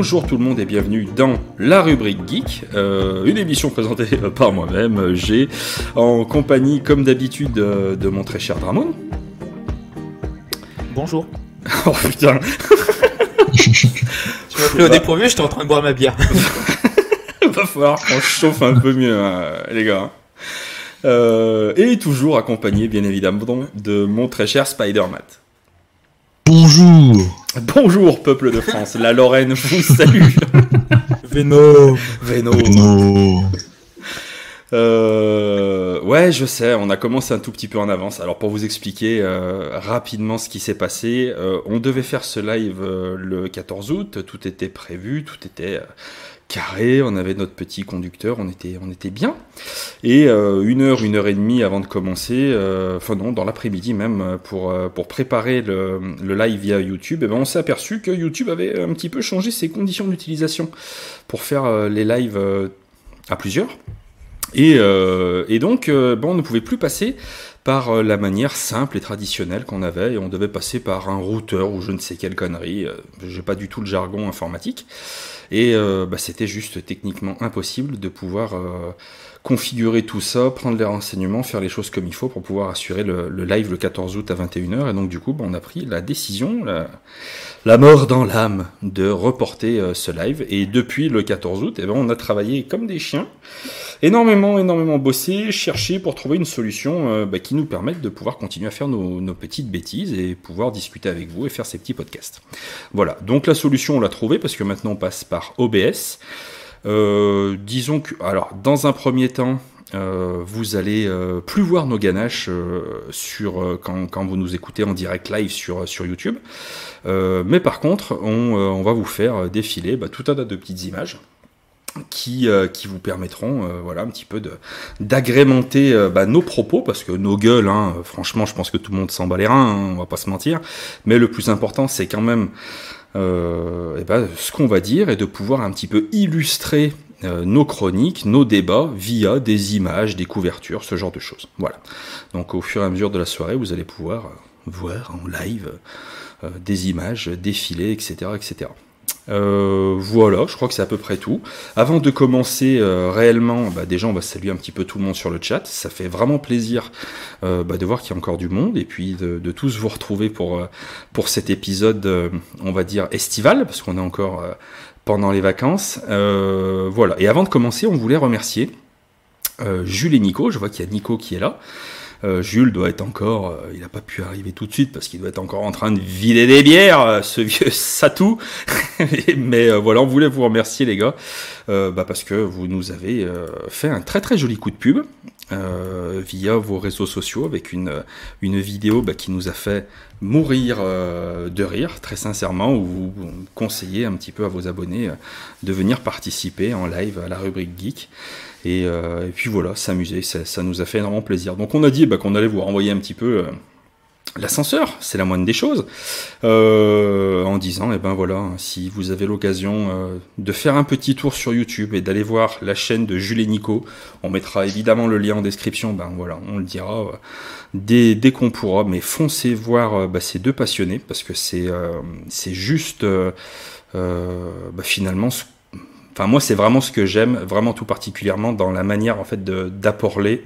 Bonjour tout le monde et bienvenue dans la rubrique Geek, une émission présentée par moi-même, G, en compagnie comme d'habitude de mon très cher Dramon. Bonjour. Oh putain. Tu m'as pris au dépourvu, j'étais en train de boire ma bière. Va falloir qu'on chauffe un peu mieux, les gars. Et toujours accompagné, bien évidemment, de mon très cher Spider-Man. Bonjour. Bonjour, peuple de France. La Lorraine vous salue. Venom. Ouais, je sais, on a commencé un tout petit peu en avance. Alors pour vous expliquer rapidement ce qui s'est passé, on devait faire ce live le 14 août, tout était prévu, tout était carré, on avait notre petit conducteur, on était bien. Et une heure et demie avant de commencer, dans l'après-midi même, pour préparer le live via YouTube, on s'est aperçu que YouTube avait un petit peu changé ses conditions d'utilisation pour faire les lives à plusieurs. Et donc, on ne pouvait plus passer par la manière simple et traditionnelle qu'on avait, et on devait passer par un routeur ou je ne sais quelle connerie, j'ai pas du tout le jargon informatique, et c'était juste techniquement impossible de pouvoir configurer tout ça, prendre les renseignements, faire les choses comme il faut pour pouvoir assurer le live le 14 août à 21h, et donc du coup on a pris la décision, la mort dans l'âme, de reporter ce live, et depuis le 14 août, on a travaillé comme des chiens, énormément bossé, cherché pour trouver une solution qui nous permette de pouvoir continuer à faire nos petites bêtises et pouvoir discuter avec vous et faire ces petits podcasts. Voilà, donc la solution on l'a trouvée parce que maintenant on passe par OBS. Disons que, alors dans un premier temps, vous allez plus voir nos ganaches quand vous nous écoutez en direct live sur YouTube, mais par contre on va vous faire défiler tout un tas de petites images qui vous permettront un petit peu d'agrémenter nos propos, parce que nos gueules, franchement je pense que tout le monde s'en bat les reins, on va pas se mentir, mais le plus important c'est quand même ce qu'on va dire, et de pouvoir un petit peu illustrer nos chroniques, nos débats via des images, des couvertures, ce genre de choses. Voilà. Donc au fur et à mesure de la soirée, vous allez pouvoir voir en live des images défiler, etc., etc. Voilà, je crois que c'est à peu près tout. Avant de commencer réellement, déjà on va saluer un petit peu tout le monde sur le chat. Ça fait vraiment plaisir de voir qu'il y a encore du monde, et puis de tous vous retrouver pour cet épisode, on va dire estival, parce qu'on est encore pendant les vacances. Voilà. Et avant de commencer, on voulait remercier Jules et Nico. Je vois qu'il y a Nico qui est là. Jules doit être encore, il n'a pas pu arriver tout de suite parce qu'il doit être encore en train de vider des bières, ce vieux satou. Mais voilà, on voulait vous remercier les gars, parce que vous nous avez fait un très très joli coup de pub via vos réseaux sociaux avec une vidéo qui nous a fait mourir de rire, très sincèrement, où vous conseillez un petit peu à vos abonnés de venir participer en live à la rubrique Geek. Et puis voilà, s'amuser, ça nous a fait énormément plaisir. Donc on a dit qu'on allait vous renvoyer un petit peu l'ascenseur, c'est la moindre des choses, en disant, si vous avez l'occasion de faire un petit tour sur YouTube et d'aller voir la chaîne de Jules et Nico, on mettra évidemment le lien en description, on le dira dès qu'on pourra, mais foncez voir ces deux passionnés, parce que c'est juste finalement moi, c'est vraiment ce que j'aime, vraiment tout particulièrement dans la manière en fait d'apporter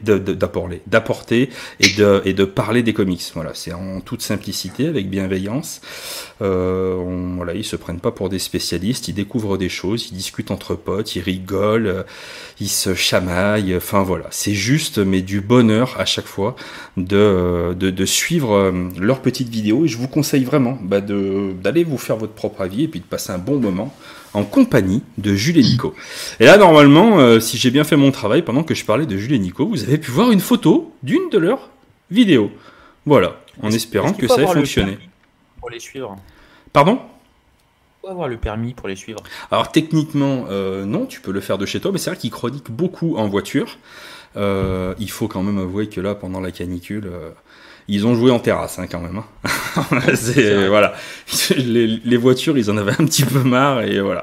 et de parler des comics. Voilà, c'est en toute simplicité, avec bienveillance. Ils se prennent pas pour des spécialistes, ils découvrent des choses, ils discutent entre potes, ils rigolent, ils se chamaillent. Enfin voilà, c'est juste, mais du bonheur à chaque fois de suivre leurs petites vidéos. Et je vous conseille vraiment d'aller vous faire votre propre avis et puis de passer un bon moment en compagnie de Jules et Nico. Et là, normalement, si j'ai bien fait mon travail, pendant que je parlais de Jules et Nico, vous avez pu voir une photo d'une de leurs vidéos. Voilà, en espérant que ça ait fonctionné. Pour les suivre. Pardon ? Il faut avoir le permis pour les suivre. Alors techniquement, non, tu peux le faire de chez toi, mais c'est vrai qu'ils chroniquent beaucoup en voiture. Il faut quand même avouer que là, pendant la canicule... ils ont joué en terrasse quand même. Voilà. Les voitures, ils en avaient un petit peu marre, et voilà.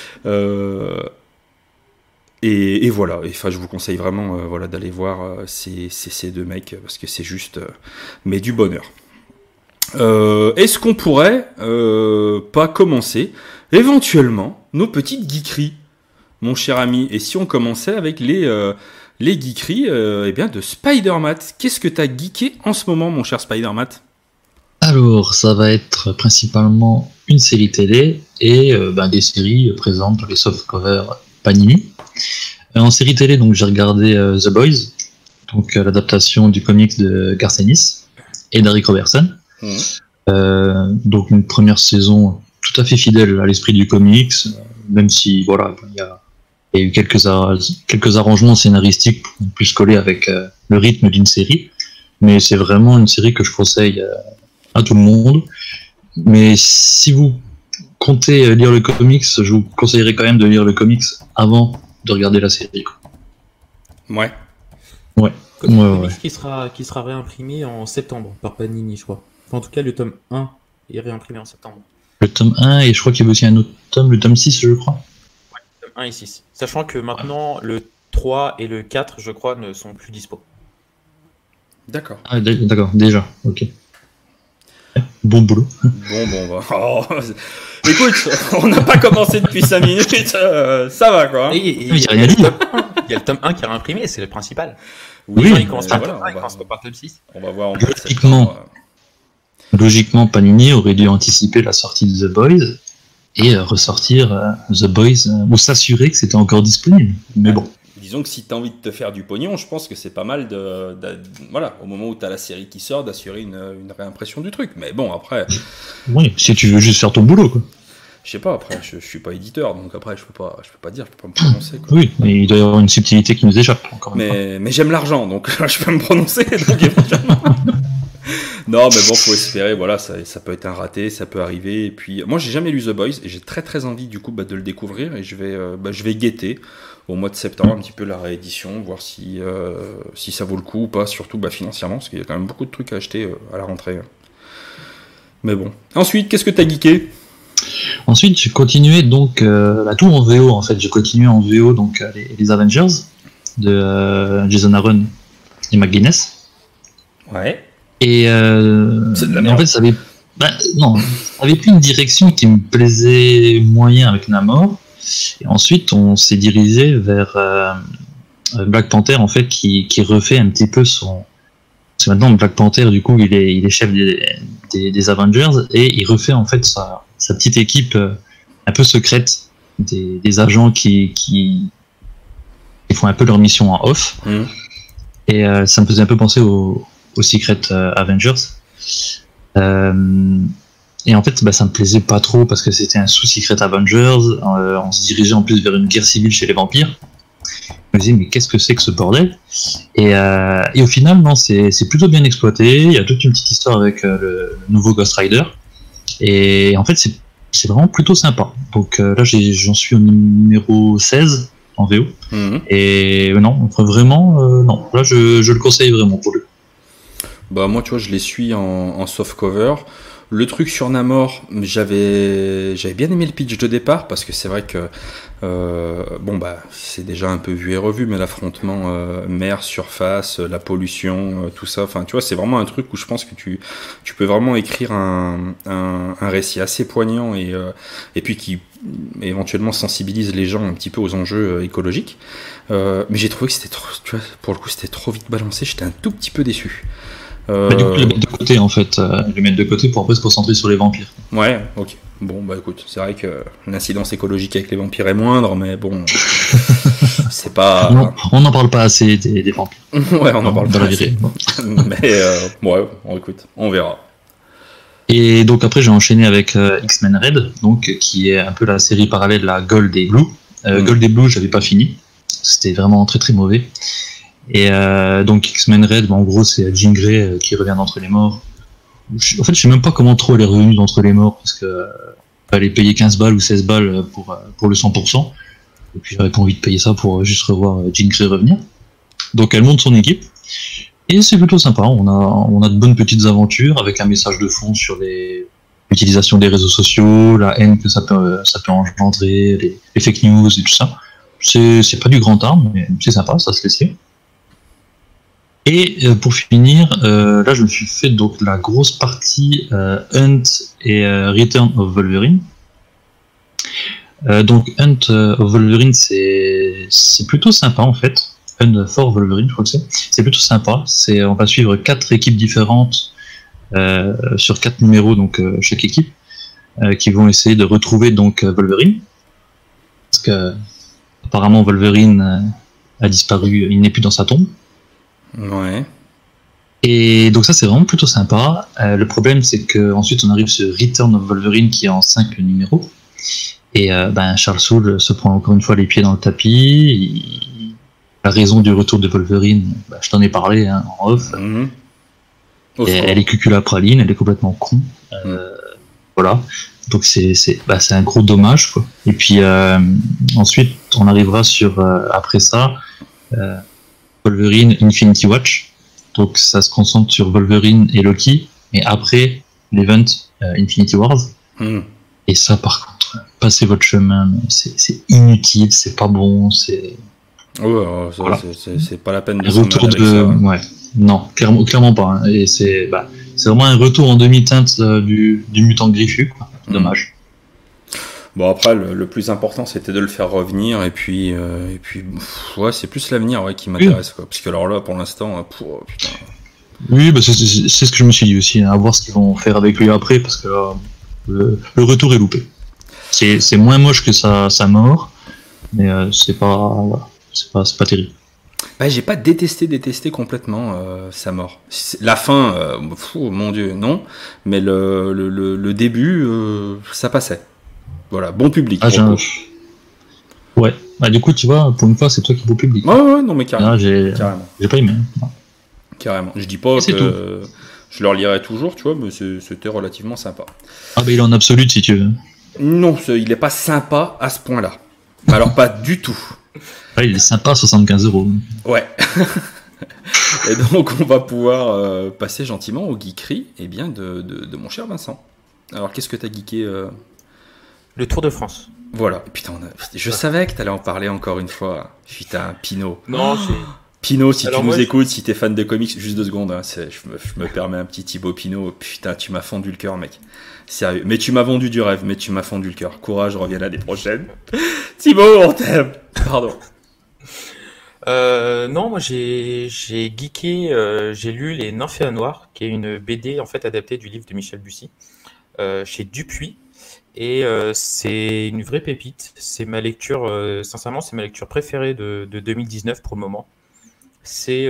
Et voilà. Enfin, je vous conseille vraiment d'aller voir ces deux mecs, parce que c'est juste mais du bonheur. Est-ce qu'on pourrait pas commencer éventuellement nos petites geekeries, mon cher ami? Et si on commençait avec les geekeries bien de Spider-Mat? Qu'est-ce que t'as geeké en ce moment, mon cher Spider-Mat? Alors, ça va être principalement une série télé et des séries présentes dans les softcovers Panini. En série télé, donc j'ai regardé The Boys, donc l'adaptation du comics de Garth Ennis et d'Eric Robertson. Donc une première saison tout à fait fidèle à l'esprit du comics, même si voilà, il y a eu quelques arrangements scénaristiques pour plus coller avec le rythme d'une série, mais c'est vraiment une série que je conseille à tout le monde. Mais si vous comptez lire le comics, je vous conseillerais quand même de lire le comics avant de regarder la série. Ouais. Qui sera réimprimé en septembre par Panini, je crois. En tout cas, le tome 1 est réimprimé en septembre. Le tome 1, et je crois qu'il y a aussi un autre tome, le tome 6, je crois. Ouais, le tome 1 et 6. Sachant que maintenant, le 3 et le 4, je crois, ne sont plus dispo. D'accord. Ah, d'accord, déjà, ok. Bon boulot. Bon, oh. Écoute, on n'a pas commencé depuis 5 minutes, ça va quoi. Il y a rien dit. Il y a le tome 1 qui est réimprimé, c'est le principal. Oui, les gens ils commencent par le voilà, tome 1, ils commencent pas par le tome 6. On va voir en Logiquement, Panini aurait dû anticiper la sortie de The Boys et ressortir The Boys ou s'assurer que c'était encore disponible. Mais bon. Disons que si tu as envie de te faire du pognon, je pense que c'est pas mal voilà, au moment où tu as la série qui sort, d'assurer une réimpression du truc. Mais bon, après. Oui, si tu veux juste faire ton boulot, quoi. Je sais pas, après, je suis pas éditeur, donc après, je peux pas dire, je peux pas me prononcer, quoi. Oui, mais il doit y avoir une subtilité qui nous échappe, encore une fois. Mais j'aime l'argent, donc je peux me prononcer, donc éventuellement. Non, mais bon, faut espérer, voilà, ça peut être un raté, ça peut arriver. Et puis, moi, j'ai jamais lu The Boys, et j'ai très très envie, du coup, de le découvrir, et je vais guetter au mois de septembre un petit peu la réédition, voir si ça vaut le coup ou pas, surtout financièrement, parce qu'il y a quand même beaucoup de trucs à acheter à la rentrée. Mais bon. Ensuite, qu'est-ce que t'as geeké ? Ensuite, j'ai continué donc tout en VO en fait. J'ai continué en VO donc les Avengers de Jason Aaron et McGuinness. Ouais. Et c'est de la merde. En fait, ça avait pris une direction qui me plaisait moyen avec Namor. Et ensuite, on s'est dirigé vers Black Panther en fait, qui refait un petit peu son. Parce que maintenant, Black Panther, du coup, il est chef des Avengers et il refait en fait sa petite équipe un peu secrète des agents qui font un peu leur mission en off. Et ça me faisait un peu penser au Secret Avengers. Et en fait, ça me plaisait pas trop parce que c'était un sous-Secret Avengers. On se dirigeait en plus vers une guerre civile chez les vampires. Je me disais, mais qu'est-ce que c'est que ce bordel ? Et au final, non, c'est plutôt bien exploité. Il y a toute une petite histoire avec le nouveau Ghost Rider. Et en fait, c'est vraiment plutôt sympa. Donc là, j'en suis au numéro 16 en VO. Et non, vraiment, non. Là, je le conseille vraiment pour lui. Moi, tu vois, je les suis en softcover. Le truc sur Namor, j'avais bien aimé le pitch de départ parce que c'est vrai que c'est déjà un peu vu et revu, mais l'affrontement mer, surface, la pollution, tout ça, enfin tu vois, c'est vraiment un truc où je pense que tu peux vraiment écrire un récit assez poignant et puis qui éventuellement sensibilise les gens un petit peu aux enjeux écologiques. Mais j'ai trouvé que c'était trop, tu vois, pour le coup c'était trop vite balancé, j'étais un tout petit peu déçu. Du coup, les mettre de côté en fait, les mettre de côté pour après se concentrer sur les vampires. Ouais, ok. Bon, écoute, c'est vrai que l'incidence écologique avec les vampires est moindre, mais bon, c'est pas. Non, on n'en parle pas assez des vampires. Ouais, on en parle pas assez. Mais écoute, on verra. Et donc après, j'ai enchaîné avec X-Men Red, donc qui est un peu la série parallèle à Gold et Blue. Gold et Blue, j'avais pas fini. C'était vraiment très très mauvais. Et donc X-Men Red, en gros c'est Jean Grey qui revient d'entre les morts. En fait je sais même pas comment trop elle est revenue d'entre les morts parce que fallait payer 15 balles ou 16 balles pour le 100%. Et puis j'avais pas envie de payer ça pour juste revoir Jean Grey revenir. Donc elle monte son équipe et c'est plutôt sympa. On a de bonnes petites aventures avec un message de fond sur l'utilisation des réseaux sociaux, la haine que ça peut engendrer, les fake news et tout ça. C'est pas du grand art mais c'est sympa, ça se laisse. Et pour finir, là je me suis fait donc la grosse partie Hunt et Return of Wolverine. Donc Hunt of Wolverine c'est plutôt sympa en fait. Hunt for Wolverine, je crois que c'est plutôt sympa. On va suivre 4 équipes différentes sur 4 numéros, donc chaque équipe, qui vont essayer de retrouver donc Wolverine. Parce que apparemment Wolverine a disparu, il n'est plus dans sa tombe. Ouais. Et donc ça c'est vraiment plutôt sympa. Le problème c'est que ensuite on arrive sur Return of Wolverine qui est en 5 numéros. Et Charles Soule se prend encore une fois les pieds dans le tapis. La raison du retour de Wolverine, je t'en ai parlé en off. Elle est cuculapraline, elle est complètement con. Voilà. Donc c'est un gros dommage, quoi. Et puis ensuite on arrivera sur après ça Wolverine Infinity Watch. Donc ça se concentre sur Wolverine et Loki, mais après l'event Infinity Wars. Et ça par contre, passez votre chemin, c'est inutile, c'est pas bon, c'est... voilà. C'est pas la peine de retour de... Ça. Ouais. Non, clairement pas. Hein. Et c'est vraiment un retour en demi-teinte du mutant griffu, quoi. Dommage. Bon après le plus important c'était de le faire revenir et puis ouais c'est plus l'avenir qui m'intéresse quoi, parce que alors là pour l'instant putain. Oui c'est ce que je me suis dit aussi, à voir ce qu'ils vont faire avec lui après, parce que le retour est loupé. C'est moins moche que sa mort, mais c'est pas terrible. J'ai pas détesté complètement sa mort. La fin, mon dieu, non. Mais le début, ça passait. Voilà, bon public. Ouais. Du coup, tu vois, pour une fois, c'est toi qui es beau public. Ouais, non, mais carrément. Carrément. J'ai pas aimé. Carrément. Je dis pas que je leur lirai toujours, tu vois, mais c'était relativement sympa. Il est en absolu, si tu veux. Non, il est pas sympa à ce point-là. Alors, pas du tout. Il est sympa à 75€. Ouais. Et donc, on va pouvoir passer gentiment aux geekeries de mon cher Vincent. Alors, qu'est-ce que t'as geeké Le Tour de France. Voilà. Putain, je savais que t'allais en parler encore une fois. Putain, Pinot. Non, c'est... Pinot, si tu nous écoutes, si t'es fan de comics, juste 2 secondes, je me permets un petit Thibaut Pinot. Putain, tu m'as fendu le cœur, mec. Sérieux. Mais tu m'as vendu du rêve, mais tu m'as fendu le cœur. Courage, reviens l'année prochaine. Thibaut, on t'aime. Pardon. Non, moi j'ai geeké, j'ai lu Les Nymphéas Noirs, qui est une BD en fait adaptée du livre de Michel Bussy, chez Dupuis. Et c'est une vraie pépite. C'est ma lecture, sincèrement, c'est ma lecture préférée de 2019 pour le moment. C'est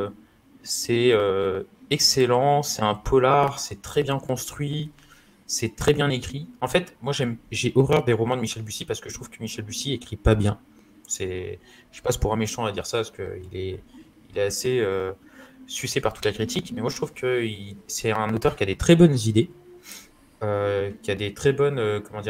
excellent, c'est un polar, c'est très bien construit, c'est très bien écrit. En fait, moi j'ai horreur des romans de Michel Bussy parce que je trouve que Michel Bussy écrit pas bien. Je passe pour un méchant à dire ça parce qu'il est assez sucé par toute la critique, mais moi je trouve que c'est un auteur qui a des très bonnes idées, qui a des très bonnes,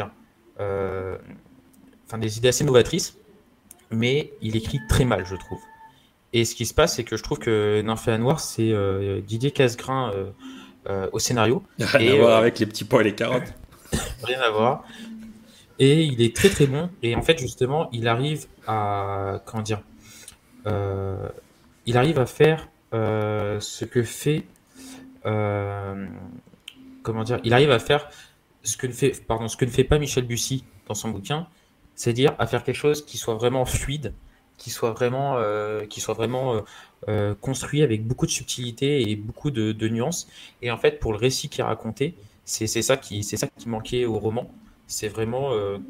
des idées assez novatrices, mais il écrit très mal, je trouve. Et ce qui se passe, c'est que je trouve que Nymphéas Noirs, c'est Didier Casgrain au scénario. Rien à voir avec les petits pois et les carottes. Rien à voir. Et il est très très bon. Et en fait, justement, il arrive à il arrive à faire ce que fait il arrive à faire ce que ne fait pas Michel Bussy dans son bouquin, c'est-à-dire à faire quelque chose qui soit vraiment fluide, qui soit vraiment construit avec beaucoup de subtilité et beaucoup de nuances. Et en fait, pour le récit qui est raconté, c'est ça qui manquait au roman. C'est vraiment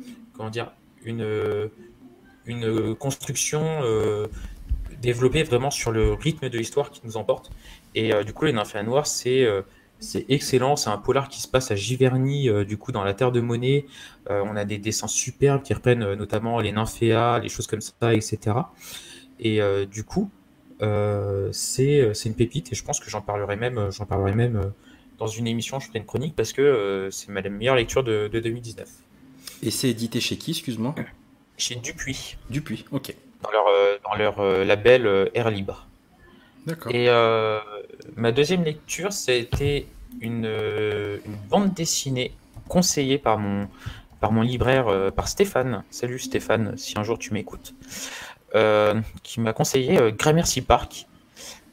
une construction développée vraiment sur le rythme de l'histoire qui nous emporte. Et du coup, Les Nymphéas Noirs, c'est excellent. C'est un polar qui se passe à Giverny, du coup, dans la Terre de Monnaie. On a des dessins superbes qui reprennent notamment les nymphéas, les choses comme ça, etc. Et du coup, c'est une pépite. Et je pense que j'en parlerai même dans une émission. Je ferai une chronique parce que c'est ma meilleure lecture de 2019. Et c'est édité chez qui, excuse-moi ? Chez Dupuis. Dupuis, ok. Dans leur label Air Libre. D'accord. Et ma deuxième lecture, c'était une bande dessinée conseillée par mon libraire, par Stéphane. Salut Stéphane, si un jour tu m'écoutes. Qui m'a conseillé Gramercy Park.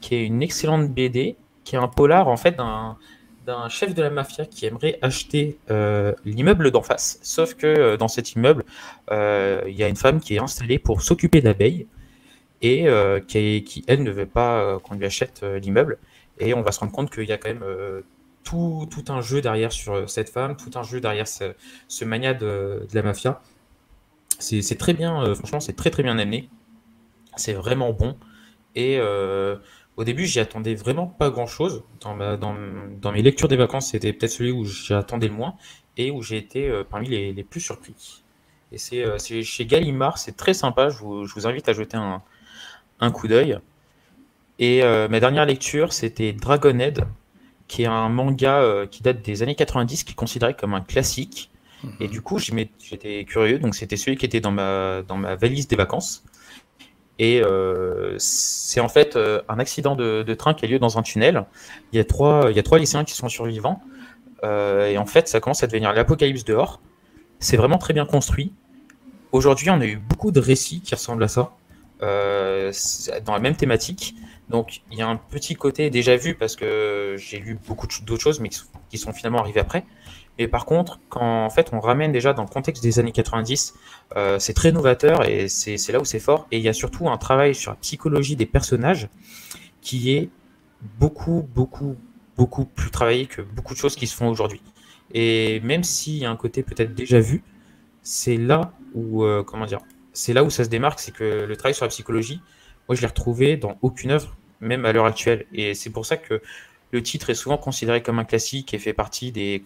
qui est une excellente BD, qui est un polar en fait d'un chef de la mafia qui aimerait acheter l'immeuble d'en face. Sauf que dans cet immeuble, il y a une femme qui est installée pour s'occuper d'abeilles et qui, elle, ne veut pas qu'on lui achète l'immeuble. Et on va se rendre compte qu'il y a quand même tout un jeu derrière sur cette femme, tout un jeu derrière ce mania de la mafia. C'est très bien, franchement, c'est très très bien amené. C'est vraiment bon. Et au début, j'y attendais vraiment pas grand-chose. Dans mes lectures des vacances, c'était peut-être celui où j'attendais le moins et où j'ai été parmi les plus surpris. Et c'est chez Gallimard, c'est très sympa. Je vous invite à jeter un coup d'œil. Et ma dernière lecture, c'était Dragonhead, qui est un manga qui date des années 90, qui est considéré comme un classique. Et du coup, j'étais curieux. Donc, c'était celui qui était dans ma valise des vacances. Et c'est en fait un accident de train qui a lieu dans un tunnel. Il y a trois lycéens qui sont survivants. Et en fait, ça commence à devenir l'apocalypse dehors. C'est vraiment très bien construit. Aujourd'hui, on a eu beaucoup de récits qui ressemblent à ça, dans la même thématique. Donc, il y a un petit côté déjà vu, parce que j'ai lu beaucoup d'autres choses, mais qui sont finalement arrivées après. Et par contre, quand en fait on ramène déjà dans le contexte des années 90, c'est très novateur et c'est là où c'est fort. Et il y a surtout un travail sur la psychologie des personnages qui est beaucoup plus travaillé que beaucoup de choses qui se font aujourd'hui. Et même s'il y a un côté peut-être déjà vu, c'est là où c'est là où ça se démarque, c'est que le travail sur la psychologie, moi je l'ai retrouvé dans aucune œuvre, même à l'heure actuelle. Et c'est pour ça que le titre est souvent considéré comme un classique et fait partie des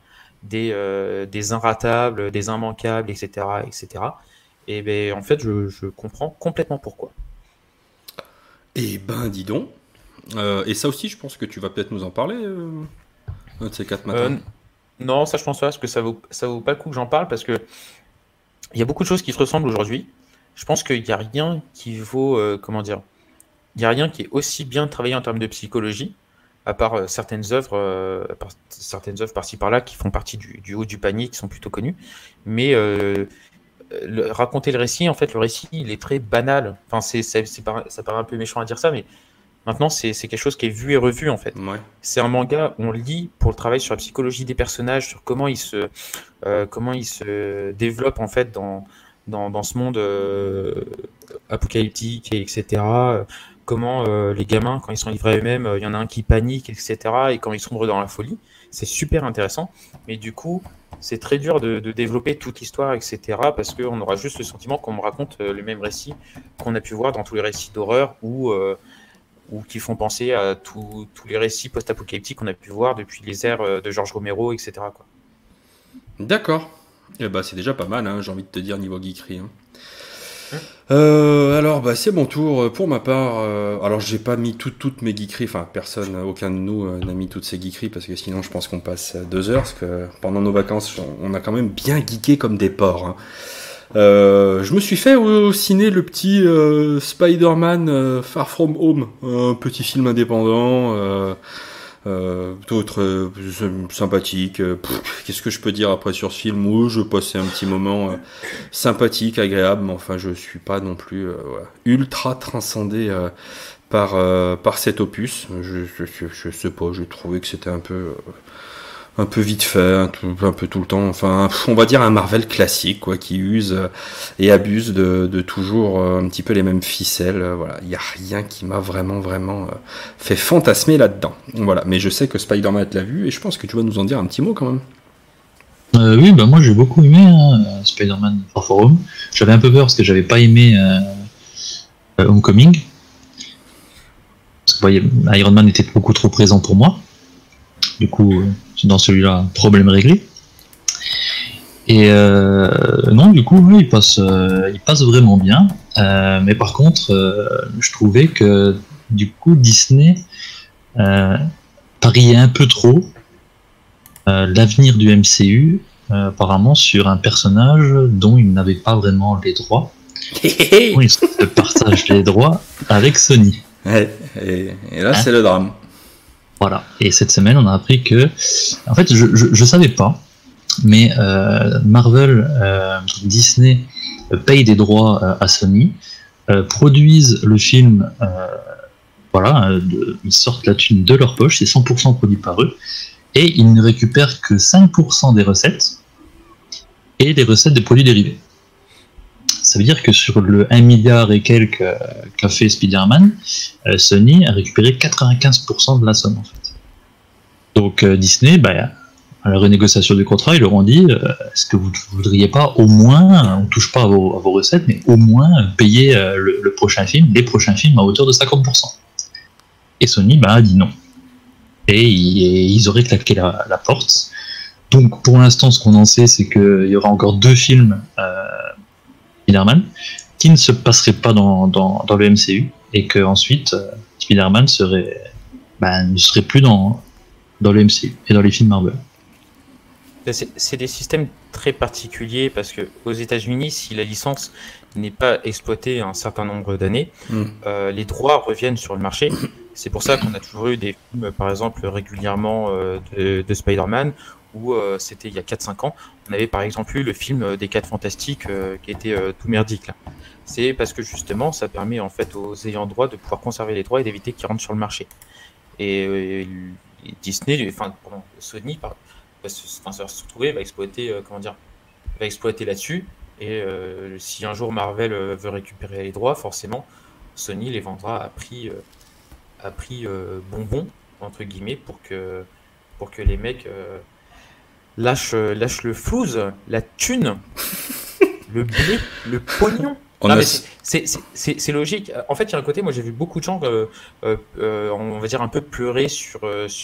inratables, des immanquables, etc., etc. Et ben en fait, je comprends complètement pourquoi. Eh ben, dis donc. Et ça aussi, je pense que tu vas peut-être nous en parler un de ces 4 matins. Non, ça je pense pas, parce que ça vaut pas le coup que j'en parle, parce que il y a beaucoup de choses qui se ressemblent aujourd'hui. Je pense qu'il n'y a rien qui vaut, il n'y a rien qui est aussi bien travaillé en termes de psychologie, à part certaines œuvres par-ci par-là qui font partie du haut du panier, qui sont plutôt connues. Mais raconter le récit, en fait, le récit, il est très banal. Enfin, ça paraît un peu méchant à dire ça, mais maintenant, c'est quelque chose qui est vu et revu, en fait. Ouais. C'est un manga, on lit pour le travail sur la psychologie des personnages, sur comment ils se développent, en fait, dans ce monde apocalyptique, etc. Comment les gamins, quand ils sont livrés à eux-mêmes, il y en a un qui panique, etc. Et quand ils sombrent dans la folie, c'est super intéressant. Mais du coup, c'est très dur de développer toute l'histoire, etc. Parce qu'on aura juste le sentiment qu'on me raconte le même récit qu'on a pu voir dans tous les récits d'horreur ou qui font penser à tous les récits post-apocalyptiques qu'on a pu voir depuis les ères de George Romero, etc. quoi. D'accord. Eh ben, c'est déjà pas mal, hein, j'ai envie de te dire, niveau geekerie. Hein. Alors, c'est mon tour. Pour ma part, alors j'ai pas mis toutes mes geekeries, enfin personne, aucun de nous n'a mis toutes ces geekeries, parce que sinon je pense qu'on passe 2 heures, parce que pendant nos vacances, on a quand même bien geeké comme des porcs. Hein. Je me suis fait au ciné le petit Spider-Man Far From Home, un petit film indépendant, sympathique. Qu'est-ce que je peux dire après sur ce film? Où je passais un petit moment sympathique, agréable, mais enfin je suis pas non plus ultra transcendé par cet opus. Je sais pas, j'ai trouvé que c'était un peu vite fait, un peu tout le temps, enfin on va dire un Marvel classique quoi, qui use et abuse de toujours un petit peu les mêmes ficelles, voilà, il n'y a rien qui m'a vraiment fait fantasmer là-dedans, voilà, mais je sais que Spider-Man l'a vu et je pense que tu vas nous en dire un petit mot quand même. Oui, moi j'ai beaucoup aimé Spider-Man Far From Home. J'avais un peu peur parce que j'avais pas aimé Homecoming, parce que Iron Man était beaucoup trop présent pour moi. Du coup, dans celui-là, problème réglé. Et non, du coup, il passe vraiment bien. Mais par contre, je trouvais que du coup, Disney pariait un peu trop l'avenir du MCU, apparemment, sur un personnage dont il n'avait pas vraiment les droits. Il se partage les droits avec Sony. Ouais, et là, c'est le drame. Voilà. Et cette semaine, on a appris que, en fait, je savais pas, mais Disney paye des droits à Sony, produisent le film Voilà, ils sortent la thune de leur poche, c'est 100% produit par eux, et ils ne récupèrent que 5% des recettes, et des recettes des produits dérivés. Ça veut dire que sur le 1 milliard et quelques qu'a fait Spider-Man, Sony a récupéré 95% de la somme en fait. Donc Disney, à la renégociation du contrat, ils leur ont dit est-ce que vous ne voudriez pas au moins, on ne touche pas à vos recettes, mais au moins payer le prochain film, les prochains films à hauteur de 50%. Et Sony a dit non. Et ils auraient claqué la porte. Donc pour l'instant, ce qu'on en sait, c'est qu'il y aura encore 2 films Spider-Man qui ne se passeraient pas dans le MCU, et que ensuite Spider-Man ne serait plus dans le MCU et dans les films Marvel. C'est des systèmes très particuliers parce que aux États-Unis, si la licence n'est pas exploitée un certain nombre d'années, les droits reviennent sur le marché. C'est pour ça qu'on a toujours eu des films, par exemple, régulièrement de Spider-Man, où c'était il y a 4-5 ans. On avait par exemple eu le film des 4 Fantastiques qui était tout merdique là. C'est parce que justement, ça permet en fait aux ayants droit de pouvoir conserver les droits et d'éviter qu'ils rentrent sur le marché. Et Disney, Sony, ça va se retrouver, va exploiter là-dessus. Et si un jour Marvel veut récupérer les droits, forcément, Sony les vendra à prix bonbon entre guillemets pour que les mecs lâchent le flouze, la thune, le blé, le pognon. C'est logique. En fait, il y a un côté, moi j'ai vu beaucoup de gens, on va dire un peu pleurer sur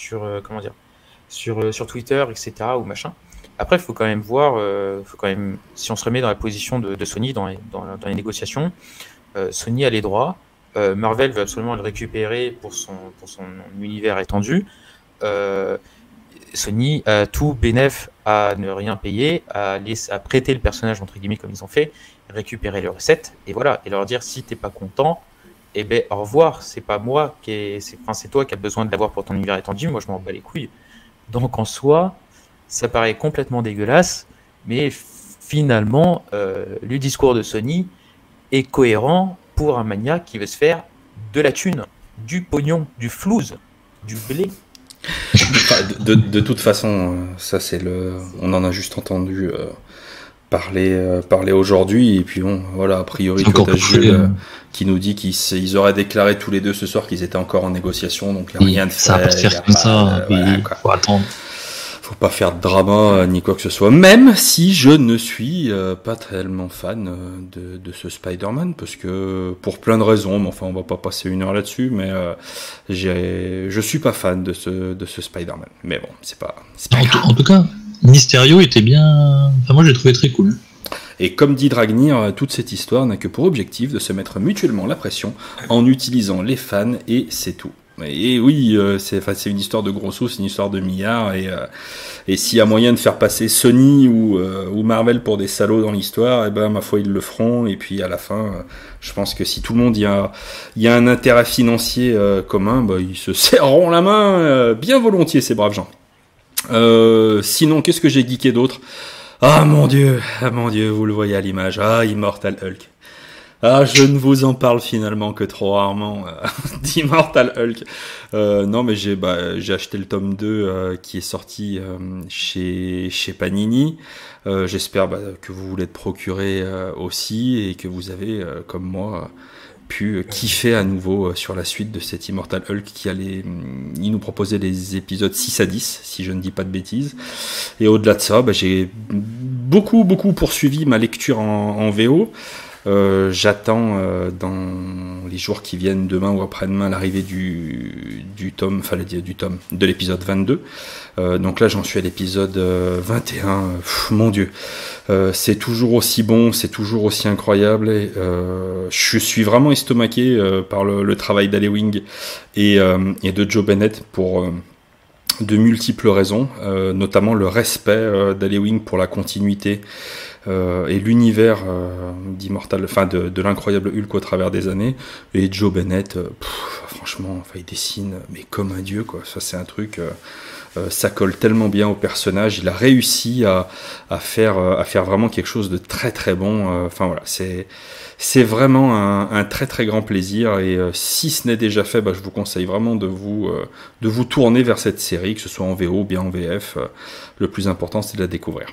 Twitter, etc. ou machin. Après, il faut quand même voir, si on se remet dans la position de Sony dans les négociations, Sony a les droits, Marvel veut absolument le récupérer pour son univers étendu. Sony a tout bénef à ne rien payer, à prêter le personnage entre guillemets comme ils ont fait, récupérer les recettes et voilà, et leur dire si t'es pas content, au revoir, c'est pas moi c'est toi qui as besoin de l'avoir pour ton univers étendu, moi je m'en bats les couilles. Donc en soi, ça paraît complètement dégueulasse, mais finalement, le discours de Sony est cohérent pour un mania qui veut se faire de la thune, du pognon, du flouze, du blé. De toute façon, ça on en a juste entendu parler aujourd'hui, et puis bon, voilà, a priori, t'as Jules qui nous dit qu'ils auraient déclaré tous les deux ce soir qu'ils étaient encore en négociation, donc il n'y a rien de fait. Ça va pas faire comme ça, faut attendre. Faut pas faire de drama ni quoi que ce soit, même si je ne suis pas tellement fan de ce Spider-Man, parce que pour plein de raisons, mais enfin on va pas passer 1 heure là-dessus, mais je suis pas fan de ce Spider-Man. Mais bon, c'est pas en tout cas, Mysterio était bien. Enfin, moi, j'ai trouvé très cool. Et comme dit Dragnir, toute cette histoire n'a que pour objectif de se mettre mutuellement la pression en utilisant les fans, et c'est tout. Et oui, c'est une histoire de gros sous, c'est une histoire de milliards, et s'il y a moyen de faire passer Sony ou Marvel pour des salauds dans l'histoire, ma foi ils le feront. Et puis à la fin, je pense que si tout le monde y a un intérêt financier commun, ils se serreront la main bien volontiers, ces braves gens. Sinon, qu'est-ce que j'ai geeké d'autre ? Ah mon dieu, vous le voyez à l'image. Ah, Immortal Hulk. Ah, je ne vous en parle finalement que trop rarement d'Immortal Hulk. Non, mais j'ai acheté le tome 2 qui est sorti chez Panini. J'espère que vous voulez le procurer aussi, et que vous avez, comme moi, pu kiffer à nouveau sur la suite de cet Immortal Hulk il nous proposait les épisodes 6 à 10, si je ne dis pas de bêtises. Et au-delà de ça, j'ai beaucoup poursuivi ma lecture en VO. J'attends dans les jours qui viennent, demain ou après-demain, l'arrivée du tome de l'épisode 22. Donc là, j'en suis à l'épisode 21. Mon Dieu, c'est toujours aussi bon, c'est toujours aussi incroyable. Et, je suis vraiment estomaqué par le travail d'Alewing et de Joe Bennett pour de multiples raisons, notamment le respect d'Alewing pour la continuité et l'univers d'Immortal, enfin de l'incroyable Hulk au travers des années. Et Joe Bennett, franchement, enfin, il dessine mais comme un dieu, quoi. Ça, c'est un truc. Ça colle tellement bien au personnage. Il a réussi à faire vraiment quelque chose de très très bon. Enfin voilà, c'est vraiment un très très grand plaisir. Et si ce n'est déjà fait, je vous conseille vraiment de vous tourner vers cette série, que ce soit en VO ou bien en VF. Le plus important, c'est de la découvrir.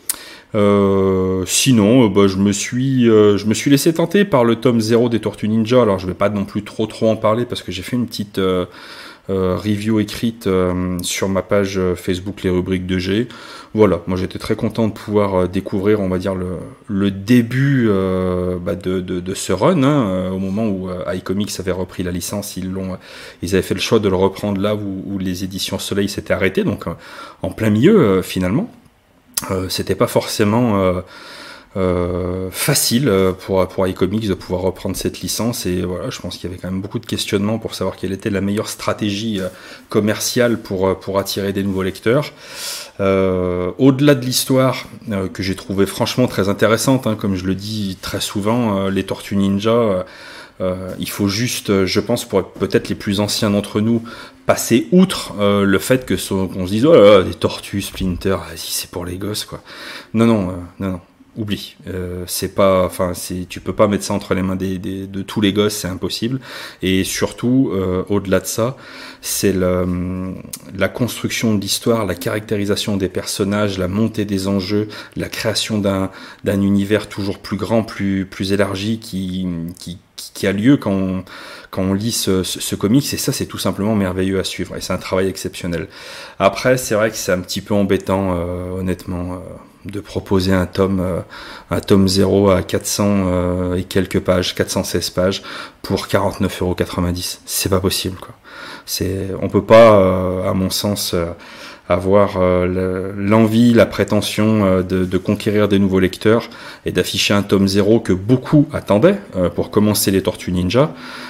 Sinon, je me suis laissé tenter par le tome 0 des Tortues Ninja. Alors, je vais pas non plus trop en parler parce que j'ai fait une petite review écrite sur ma page Facebook, les rubriques de G. Voilà, moi j'étais très content de pouvoir découvrir, on va dire, le début de ce run. Au moment où iComics avait repris la licence, ils avaient fait le choix de le reprendre là où les éditions Soleil s'étaient arrêtées, donc en plein milieu finalement. C'était pas forcément facile pour iComics de pouvoir reprendre cette licence, et voilà, je pense qu'il y avait quand même beaucoup de questionnements pour savoir quelle était la meilleure stratégie commerciale pour attirer des nouveaux lecteurs. Au-delà de l'histoire que j'ai trouvé franchement très intéressante, comme je le dis très souvent, les Tortues Ninja, il faut juste, je pense, pour peut-être les plus anciens d'entre nous, passer outre le fait qu'on se dise, oh là là, des tortues, Splinter, c'est pour les gosses, quoi. Non, oublie. C'est pas, enfin, tu peux pas mettre ça entre les mains de tous les gosses, c'est impossible. Et surtout, au-delà de ça, c'est la construction de l'histoire, la caractérisation des personnages, la montée des enjeux, la création d'un univers toujours plus grand, plus élargi, qui a lieu quand on lit ce comics, et ça, c'est tout simplement merveilleux à suivre, et c'est un travail exceptionnel. Après, c'est vrai que c'est un petit peu embêtant, honnêtement, de proposer un tome 0 à 400 et quelques pages, 416 pages, pour 49,90 €. C'est pas possible, quoi. On peut pas, à mon sens, avoir l'envie, la prétention de conquérir des nouveaux lecteurs et d'afficher un tome 0 que beaucoup attendaient pour commencer les Tortues Ninja.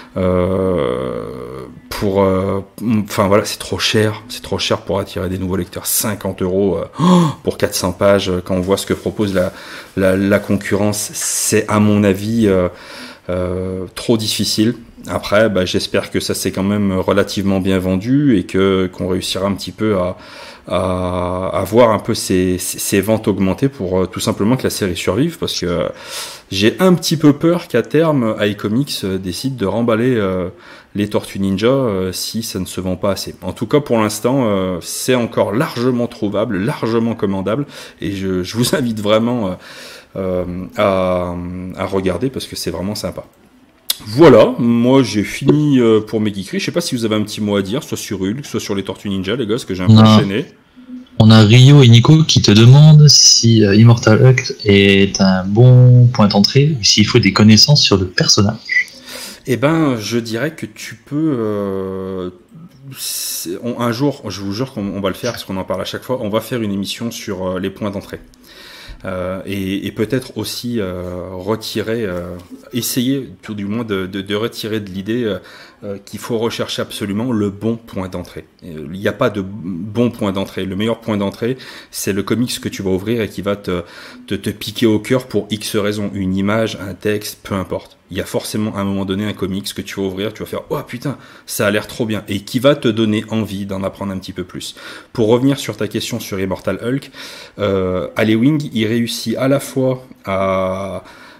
Enfin voilà, c'est trop cher pour attirer des nouveaux lecteurs. 50 € pour 400 pages, quand on voit ce que propose la concurrence, c'est à mon avis trop difficile. Après, j'espère que ça s'est quand même relativement bien vendu et qu'on réussira un petit peu à voir un peu ces ventes augmenter pour tout simplement que la série survive, parce que j'ai un petit peu peur qu'à terme iComics décide de remballer les Tortues Ninja si ça ne se vend pas assez. En tout cas, pour l'instant, c'est encore largement trouvable, largement commandable, et je vous invite vraiment à regarder, parce que c'est vraiment sympa. Voilà, moi j'ai fini pour mes geekeries. Je sais pas si vous avez un petit mot à dire, soit sur Hulk, soit sur les Tortues Ninja, les gars, parce que j'ai un peu enchaîné. On a Rio et Nico qui te demandent si Immortal Hulk est un bon point d'entrée, ou s'il faut des connaissances sur le personnage. Eh ben, je dirais que tu peux... un jour, je vous jure qu'on va le faire, parce qu'on en parle à chaque fois, on va faire une émission sur les points d'entrée. Et peut-être aussi essayer tout du moins de retirer de l'idée qu'il faut rechercher absolument le bon point d'entrée. Il n'y a pas de bon point d'entrée. Le meilleur point d'entrée, c'est le comics que tu vas ouvrir et qui va te piquer au cœur pour X raisons. Une image, un texte, peu importe. Il y a forcément à un moment donné un comics que tu vas ouvrir, tu vas faire « Oh putain, ça a l'air trop bien » et qui va te donner envie d'en apprendre un petit peu plus. Pour revenir sur ta question sur Immortal Hulk, Alewing, il réussit à la fois à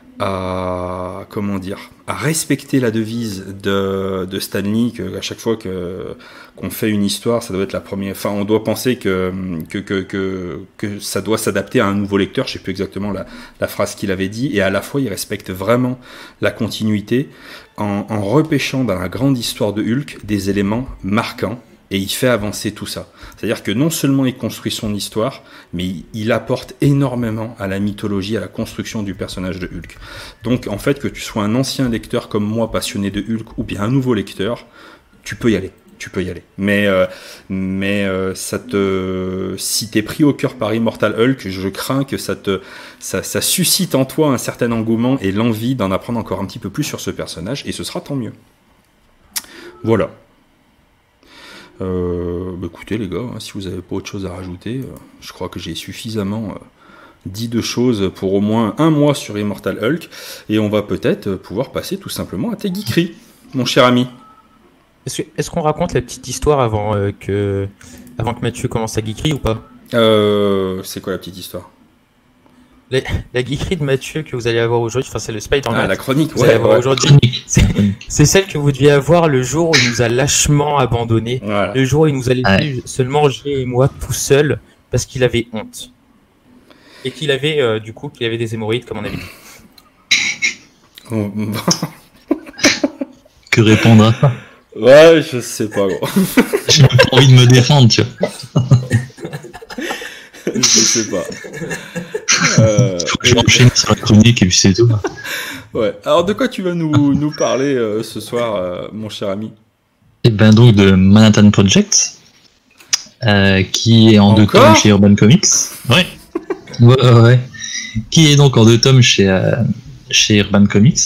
respecter la devise de Stan Lee, à chaque fois qu'on fait une histoire, ça doit être la première. Enfin, on doit penser que ça doit s'adapter à un nouveau lecteur. Je sais plus exactement la phrase qu'il avait dit, et à la fois il respecte vraiment la continuité en repêchant dans la grande histoire de Hulk des éléments marquants. Et il fait avancer tout ça. C'est-à-dire que non seulement il construit son histoire, mais il apporte énormément à la mythologie, à la construction du personnage de Hulk. Donc en fait, que tu sois un ancien lecteur comme moi, passionné de Hulk, ou bien un nouveau lecteur, tu peux y aller. Mais si t'es pris au cœur par Immortal Hulk, je crains que ça suscite en toi un certain engouement et l'envie d'en apprendre encore un petit peu plus sur ce personnage, et ce sera tant mieux. Voilà. Écoutez les gars, si vous n'avez pas autre chose à rajouter, je crois que j'ai suffisamment dit de choses pour au moins un mois sur Immortal Hulk, et on va peut-être pouvoir passer tout simplement à tes geekeries, mon cher ami. Est-ce qu'on raconte la petite histoire avant que Mathieu commence à geekerie ou pas? C'est quoi la petite histoire? La geekerie de Mathieu que vous allez avoir aujourd'hui, enfin c'est le Spider-Man. Ah, la chronique, que vous allez avoir aujourd'hui. C'est celle que vous deviez avoir le jour où il nous a lâchement abandonnés. Voilà. Le jour où il nous a laissé seulement G et moi tout seul parce qu'il avait honte. Et qu'il avait qu'il avait des hémorroïdes comme on avait dit. Que répondre à ça? Ouais, je sais pas, gros. J'ai même pas envie de me défendre, tu vois. Je sais pas. Faut que j'enchaîne sur la chronique et puis c'est tout. Ouais. Alors, de quoi tu vas nous parler ce soir, mon cher ami? Et ben donc de Manhattan Project, qui est en 2 tomes chez Urban Comics. Ouais. Ouais. Qui est donc en 2 tomes chez Urban Comics.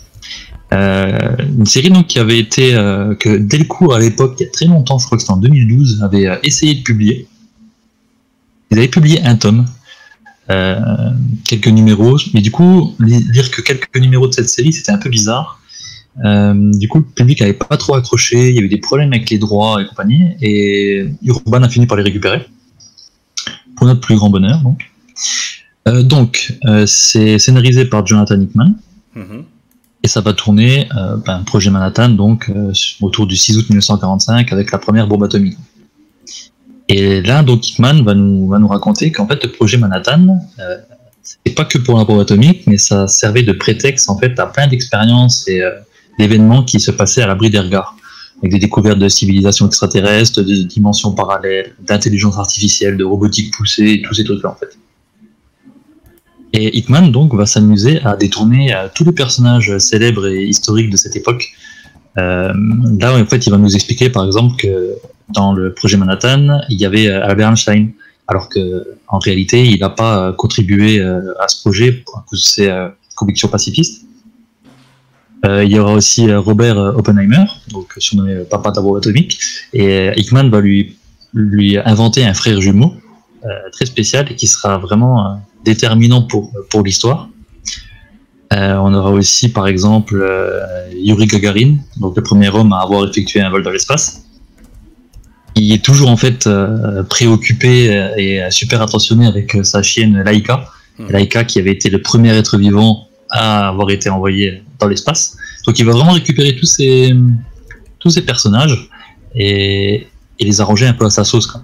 Une série donc qui avait été que Delcourt à l'époque, il y a très longtemps, je crois que c'était en 2012, avait essayé de publier. Ils avaient publié un tome, quelques numéros, mais du coup lire que quelques numéros de cette série c'était un peu bizarre. Du coup le public n'avait pas trop accroché, il y avait des problèmes avec les droits et compagnie, et Urban a fini par les récupérer pour notre plus grand bonheur donc. C'est scénarisé par Jonathan Hickman. Et ça va tourner projet Manhattan donc autour du 6 août 1945 avec la première bombe atomique. Et là donc Hickman va nous raconter qu'en fait le projet Manhattan c'était pas que pour la bombe atomique, mais ça servait de prétexte en fait à plein d'expériences et d'événements qui se passaient à l'abri des regards, avec des découvertes de civilisations extraterrestres, de dimensions parallèles, d'intelligence artificielle, de robotique poussée, et tous ces trucs là en fait. Et Hickman donc va s'amuser à détourner tous les personnages célèbres et historiques de cette époque. Là en fait il va nous expliquer par exemple que dans le projet Manhattan il y avait Albert Einstein, alors que en réalité il n'a pas contribué à ce projet à cause de ses convictions pacifistes. Il y aura aussi Robert Oppenheimer, donc surnommé Papa de la bombe atomique, et Hickman va lui inventer un frère jumeau très spécial et qui sera vraiment déterminant pour l'histoire. On aura aussi par exemple Yuri Gagarin, donc le premier homme à avoir effectué un vol dans l'espace. Il est toujours en fait préoccupé et super attentionné avec sa chienne Laika. Laika qui avait été le premier être vivant à avoir été envoyé dans l'espace. Donc il va vraiment récupérer tous ces personnages et les arranger un peu à sa sauce quoi.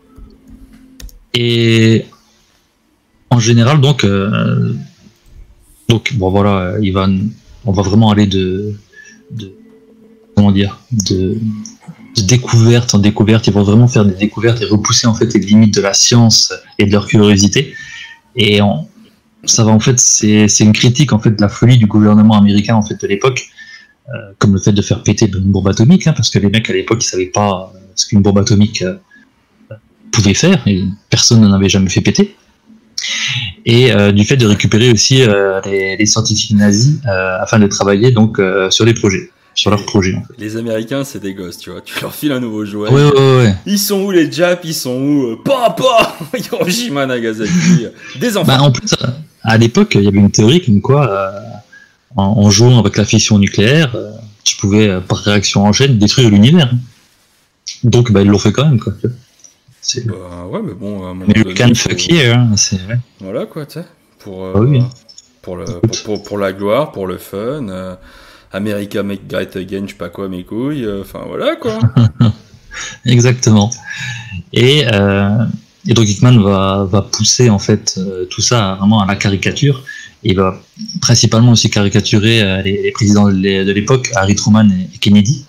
Et en général donc bon voilà, on va vraiment aller de découverte en découverte. Ils vont vraiment faire des découvertes et repousser en fait les limites de la science et de leur curiosité. Et ça va en fait, c'est une critique en fait de la folie du gouvernement américain en fait de l'époque, comme le fait de faire péter une bombe atomique, hein, parce que les mecs à l'époque ils savaient pas ce qu'une bombe atomique pouvait faire et personne n'en avait jamais fait péter. Et du fait de récupérer aussi les scientifiques nazis afin de travailler donc sur les projets. Sur leurs projets. En fait. Les Américains, c'est des gosses, tu vois. Tu leur files un nouveau jouet. Ouais. Ils sont où les Japs? Ils sont où? Papa Hiroshima, Nagasaki. Des enfants. En plus, à l'époque, il y avait une théorie comme quoi, en jouant avec la fission nucléaire, tu pouvais, par réaction en chaîne, détruire l'univers. Donc, ils l'ont fait quand même, quoi. Ouais, mais bon, à un moment donné, can fuck here, hein, c'est vrai. Voilà, quoi, tu sais. Pour la gloire, pour le fun. America make great again, je sais pas quoi, mes couilles, enfin voilà quoi. Exactement. Et donc Hickman va pousser en fait tout ça vraiment à la caricature. Il va principalement aussi caricaturer les présidents de l'époque, Harry Truman et Kennedy.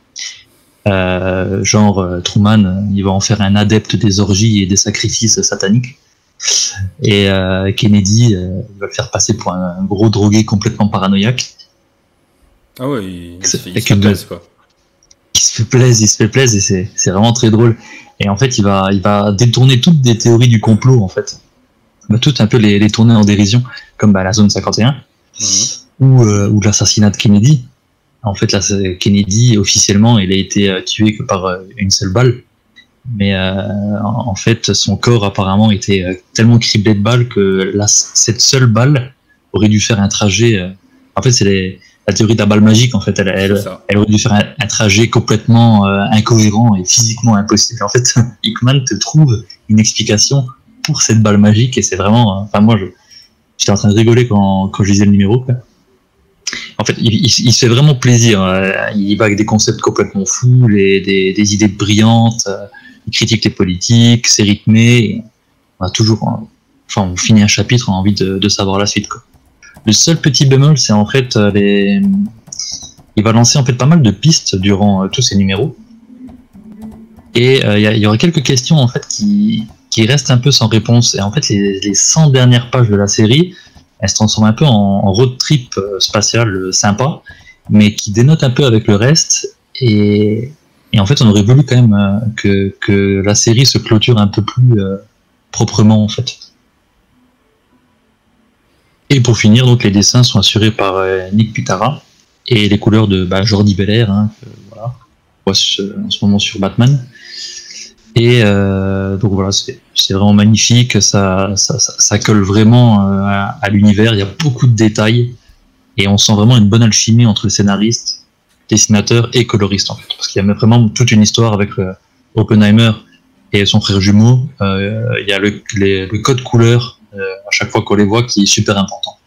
Truman, il va en faire un adepte des orgies et des sacrifices sataniques. Et Kennedy, il va le faire passer pour un gros drogué complètement paranoïaque. Ah ouais, il se fait plaisir quoi. Il se fait plaisir et c'est vraiment très drôle. Et en fait, il va détourner toutes des théories du complot en fait. Il va toutes un peu les tourner en dérision, comme la zone 51 ou l'assassinat de Kennedy. En fait, là, Kennedy officiellement, il a été tué que par une seule balle. mais en fait, son corps apparemment était tellement criblé de balles que cette seule balle aurait dû faire un trajet. En fait, c'est la théorie de la balle magique. En fait, elle aurait dû faire un trajet complètement incohérent et physiquement impossible. En fait, Hickman te trouve une explication pour cette balle magique et c'est vraiment. Enfin, moi, j'étais en train de rigoler quand je lisais le numéro, quoi. En fait, il se fait vraiment plaisir. Il va avec des concepts complètement fous, des idées brillantes. Il critique les politiques, c'est rythmé. On a toujours, on finit un chapitre, on a envie de savoir la suite, quoi. Le seul petit bémol, c'est en fait il va lancer en fait pas mal de pistes durant tous ces numéros. Et il y aura quelques questions en fait qui restent un peu sans réponse. Et en fait, les 100 dernières pages de la série, elles se transforment un peu en road trip spatial sympa, mais qui dénote un peu avec le reste. Et en fait, on aurait voulu quand même que la série se clôture un peu plus proprement, en fait. Et pour finir, donc les dessins sont assurés par Nick Pitara et les couleurs de Jordi Belair, voilà, on voit en ce moment sur Batman. Et donc voilà, c'est vraiment magnifique, ça colle vraiment à l'univers, il y a beaucoup de détails et on sent vraiment une bonne alchimie entre le scénariste, dessinateur et coloriste en fait, parce qu'il y a vraiment toute une histoire avec Oppenheimer et son frère jumeau. Il y a le code couleur à chaque fois qu'on les voit qui est super important.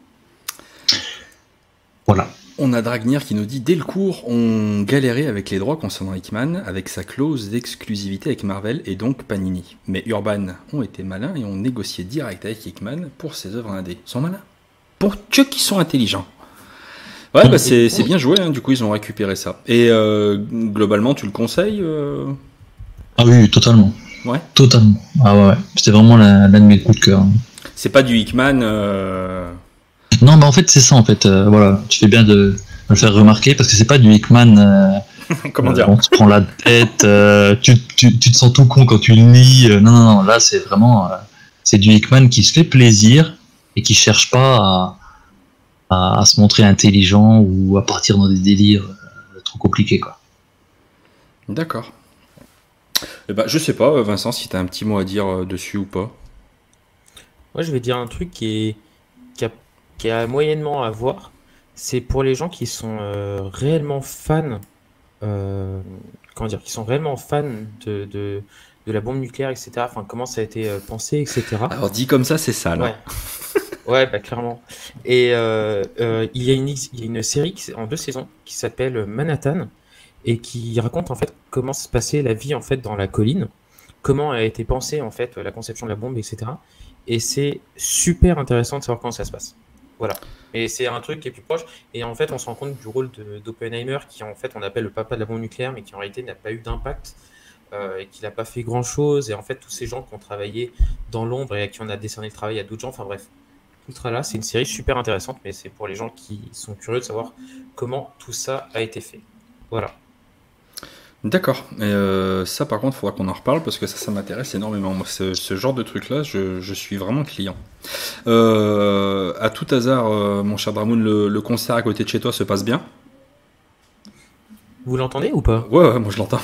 Voilà. On a Dragnir qui nous dit « Dès le cours, on galérait avec les droits concernant Hickman, avec sa clause d'exclusivité avec Marvel et donc Panini. Mais Urban ont été malins et ont négocié direct avec Hickman pour ses œuvres indées. Ils sont malins. Pour ceux qui sont intelligents. » Ouais, bah c'est bien joué, hein, du coup ils ont récupéré ça. Et globalement, tu le conseilles Ah oui, totalement. Ouais. Totalement. Ah ouais. C'était vraiment l'un de mes coups de cœur. C'est pas du Hickman... Non, mais en fait, c'est ça, en fait. Voilà, tu fais bien de me le faire remarquer, parce que c'est pas du Hickman... Comment dire, on se prend la tête, tu te sens tout con quand tu le lis. Non, là, c'est vraiment... c'est du Hickman qui se fait plaisir et qui cherche pas à se montrer intelligent ou à partir dans des délires trop compliqués, quoi. D'accord. Eh ben, je sais pas, Vincent, si t'as un petit mot à dire dessus ou pas. Moi, je vais dire un truc qui a moyennement à voir. C'est pour les gens qui sont réellement fans, qui sont réellement fans de la bombe nucléaire, etc. Enfin, comment ça a été pensé, etc. Alors dit comme ça, c'est sale. Ouais. Ouais, bah clairement. Et il y a une série en 2 saisons qui s'appelle Manhattan et qui raconte en fait comment se passait la vie en fait dans la colline, comment a été pensée en fait la conception de la bombe, etc. Et c'est super intéressant de savoir comment ça se passe. Voilà. Et c'est un truc qui est plus proche. Et en fait, on se rend compte du rôle d'Oppenheimer, qui en fait on appelle le papa de la bombe nucléaire, mais qui en réalité n'a pas eu d'impact et qui n'a pas fait grand chose. Et en fait, tous ces gens qui ont travaillé dans l'ombre et à qui on a décerné le travail à d'autres gens. Enfin bref. Ultra c'est une série super intéressante, mais c'est pour les gens qui sont curieux de savoir comment tout ça a été fait. Voilà. D'accord. Ça, par contre, il faudra qu'on en reparle parce que ça m'intéresse énormément. Moi, ce genre de truc-là, je suis vraiment client. À tout hasard, mon cher Dramoun, le concert à côté de chez toi se passe bien ? Vous l'entendez ou pas ? Ouais, moi je l'entends.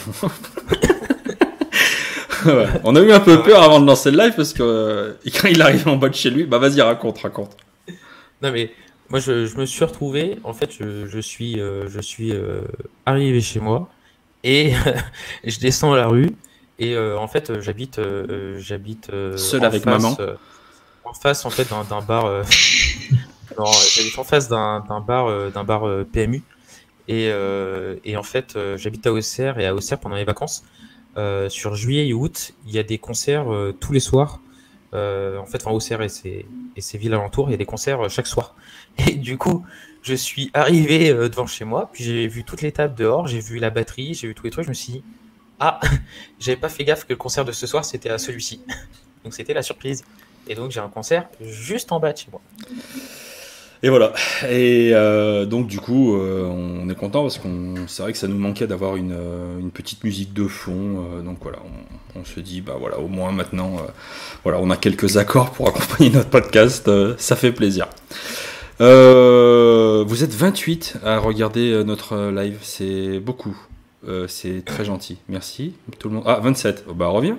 Ouais. On a eu un peu peur avant de lancer le live parce que quand il arrive en bas de chez lui, bah vas-y, raconte. Non mais moi je me suis retrouvé, en fait je suis arrivé chez moi et je descends la rue et en fait j'habite seul avec maman. En face en fait d'un bar. Non, j'habite en face d'un bar PMU et en fait j'habite à Auxerre et à Auxerre pendant les vacances. Sur juillet et août, il y a des concerts tous les soirs. En fait, Auxerre et ses villes alentours, il y a des concerts chaque soir. Et du coup, je suis arrivé devant chez moi, puis j'ai vu toutes les tables dehors, j'ai vu la batterie, j'ai vu tous les trucs. Je me suis dit, j'avais pas fait gaffe que le concert de ce soir c'était à celui-ci. Donc c'était la surprise. Et donc j'ai un concert juste en bas de chez moi. Et voilà. Et donc du coup, on est content parce c'est vrai que ça nous manquait d'avoir une petite musique de fond. Donc voilà, on se dit bah voilà, au moins maintenant, voilà, on a quelques accords pour accompagner notre podcast. Ça fait plaisir. Vous êtes 28 à regarder notre live, c'est beaucoup. c'est très gentil. Merci. Tout le monde. Ah, 27. Oh, bah, reviens.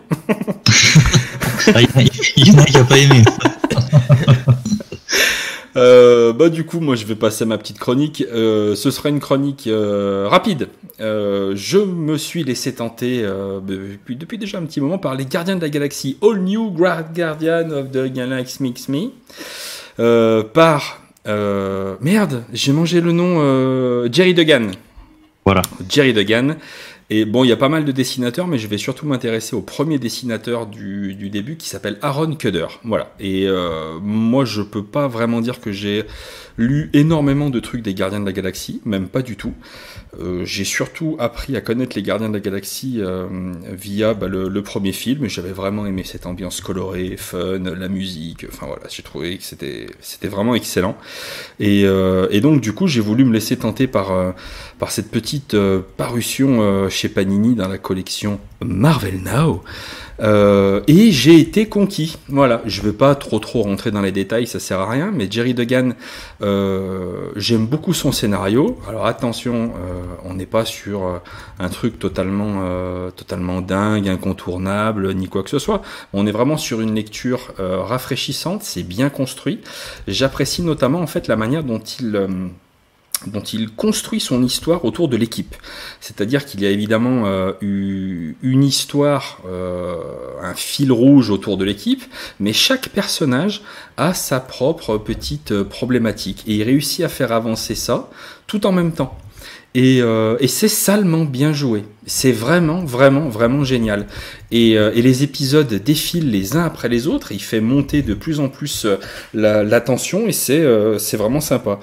Il y en a qui n'a pas aimé. Bah du coup moi je vais passer à ma petite chronique. Ce sera une chronique rapide. Je me suis laissé tenter depuis déjà un petit moment par les Gardiens de la Galaxie, All New Guardian of the Galaxy Mix Me, par merde, j'ai mangé le nom, Jerry Duggan. Voilà. Jerry Duggan. Et bon, il y a pas mal de dessinateurs, mais je vais surtout m'intéresser au premier dessinateur du début qui s'appelle Aaron Kuder. Voilà. Et moi, je peux pas vraiment dire que j'ai lu énormément de trucs des Gardiens de la Galaxie, même pas du tout. J'ai surtout appris à connaître les Gardiens de la Galaxie via le premier film. J'avais vraiment aimé cette ambiance colorée, fun, la musique. Enfin voilà, j'ai trouvé que c'était vraiment excellent. Et donc du coup, j'ai voulu me laisser tenter par cette petite parution chez Panini dans la collection Marvel Now. Et j'ai été conquis. Voilà, je vais pas trop rentrer dans les détails, ça sert à rien, mais Jerry Duggan, j'aime beaucoup son scénario. Alors attention, on n'est pas sur un truc totalement dingue, incontournable, ni quoi que ce soit. On est vraiment sur une lecture rafraîchissante, c'est bien construit. J'apprécie notamment en fait la manière dont il construit son histoire autour de l'équipe. C'est-à-dire qu'il y a évidemment une histoire, un fil rouge autour de l'équipe, mais chaque personnage a sa propre petite problématique. Et il réussit à faire avancer ça tout en même temps. Et c'est salement bien joué. C'est vraiment génial. Et les épisodes défilent les uns après les autres. Il fait monter de plus en plus la tension et c'est vraiment sympa.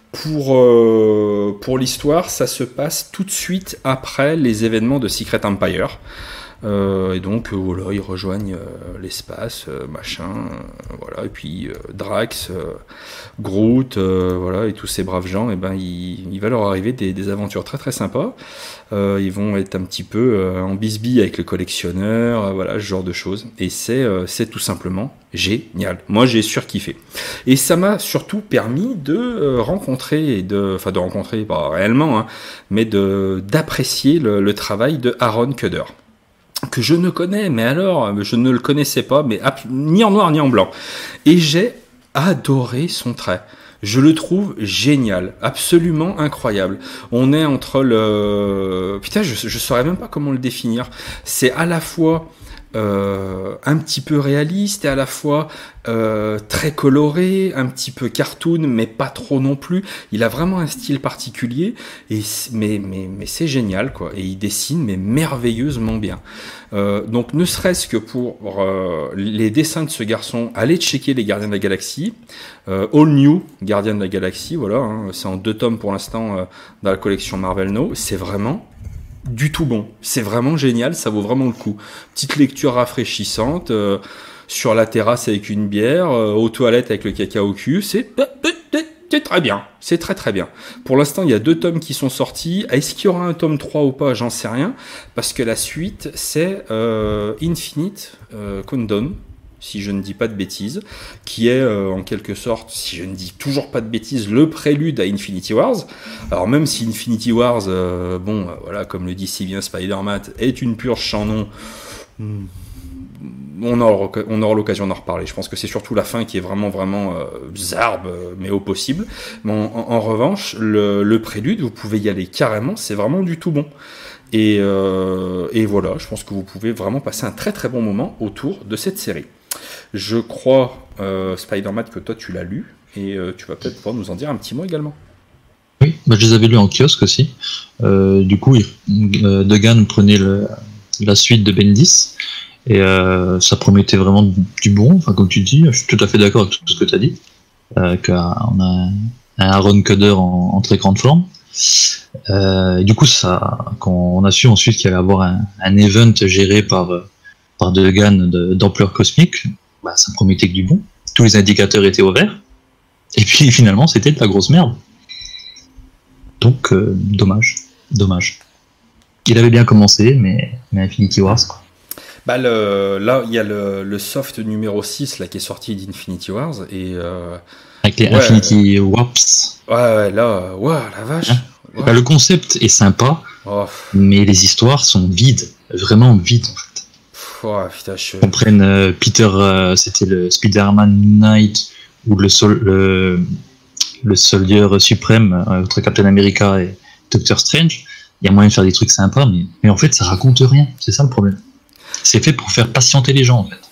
Pour l'histoire, ça se passe tout de suite après les événements de Secret Empire. Et donc voilà, ils rejoignent l'espace, voilà, et puis Drax, Groot, voilà, et tous ces braves gens, et ben il va leur arriver des aventures très sympas. Ils vont être un petit peu en bisbille avec le collectionneur, voilà, ce genre de choses. Et c'est tout simplement génial. Moi, j'ai surkiffé. Et ça m'a surtout permis de rencontrer, pas réellement, hein, mais d'apprécier le travail de Aaron Kuder, que je ne connais, mais alors, je ne le connaissais pas, mais ni en noir ni en blanc. Et j'ai adoré son trait. Je le trouve génial, absolument incroyable. On est entre le... Putain, je saurais même pas comment le définir. C'est à la fois un petit peu réaliste et à la fois très coloré, un petit peu cartoon, mais pas trop non plus. Il a vraiment un style particulier, mais c'est génial, quoi. Et il dessine mais merveilleusement bien. Donc ne serait-ce que pour les dessins de ce garçon, allez checker les Gardiens de la Galaxie, All New Gardiens de la Galaxie, voilà, hein, c'est en 2 tomes pour l'instant dans la collection Marvel Now. C'est vraiment du tout bon, c'est vraiment génial, ça vaut vraiment le coup. Petite lecture rafraîchissante, sur la terrasse avec une bière, aux toilettes avec le caca au cul, c'est très bien, c'est très bien. Pour l'instant, il y a 2 tomes qui sont sortis. Est-ce qu'il y aura un tome 3 ou pas? J'en sais rien, parce que la suite, c'est Infinite Countdown, si je ne dis pas de bêtises, qui est en quelque sorte, si je ne dis toujours pas de bêtises, le prélude à Infinity Wars. Alors même si Infinity Wars, voilà, comme le dit si bien Spider-Man, est une purge sans nom, on aura l'occasion d'en reparler. Je pense que c'est surtout la fin qui est vraiment bizarre, mais au possible. Mais en revanche, le prélude, vous pouvez y aller carrément, c'est vraiment du tout bon. Et voilà, je pense que vous pouvez vraiment passer un très bon moment autour de cette série. Je crois, Spider-Man, que toi tu l'as lu, et tu vas peut-être pouvoir nous en dire un petit mot également. Oui, je les avais lus en kiosque aussi. Du coup, Duggan prenait la suite de Bendis, et ça promettait vraiment du bon. Enfin, comme tu dis, je suis tout à fait d'accord avec tout ce que tu as dit. Qu'on a un Aaron Kuder en très grande forme. Du coup, quand on a su ensuite qu'il allait avoir un event géré par Duggan d'ampleur cosmique, ça promettait que du bon. Tous les indicateurs étaient au vert. Et puis finalement, c'était de la grosse merde. Donc, dommage. Il avait bien commencé, mais Infinity Wars, quoi. Là, il y a le soft numéro 6 là, qui est sorti d'Infinity Wars. Et, avec les Infinity Warps. Ouais, là, la vache. Hein, le concept est sympa, Oh, mais les histoires sont vides, vraiment vides en fait. putain, On prenne Peter, c'était le Spider-Man Knight ou le Soldier suprême entre Captain America et Doctor Strange. Il y a moyen de faire des trucs sympas, mais en fait ça raconte rien, c'est ça le problème. C'est fait pour faire patienter les gens en fait.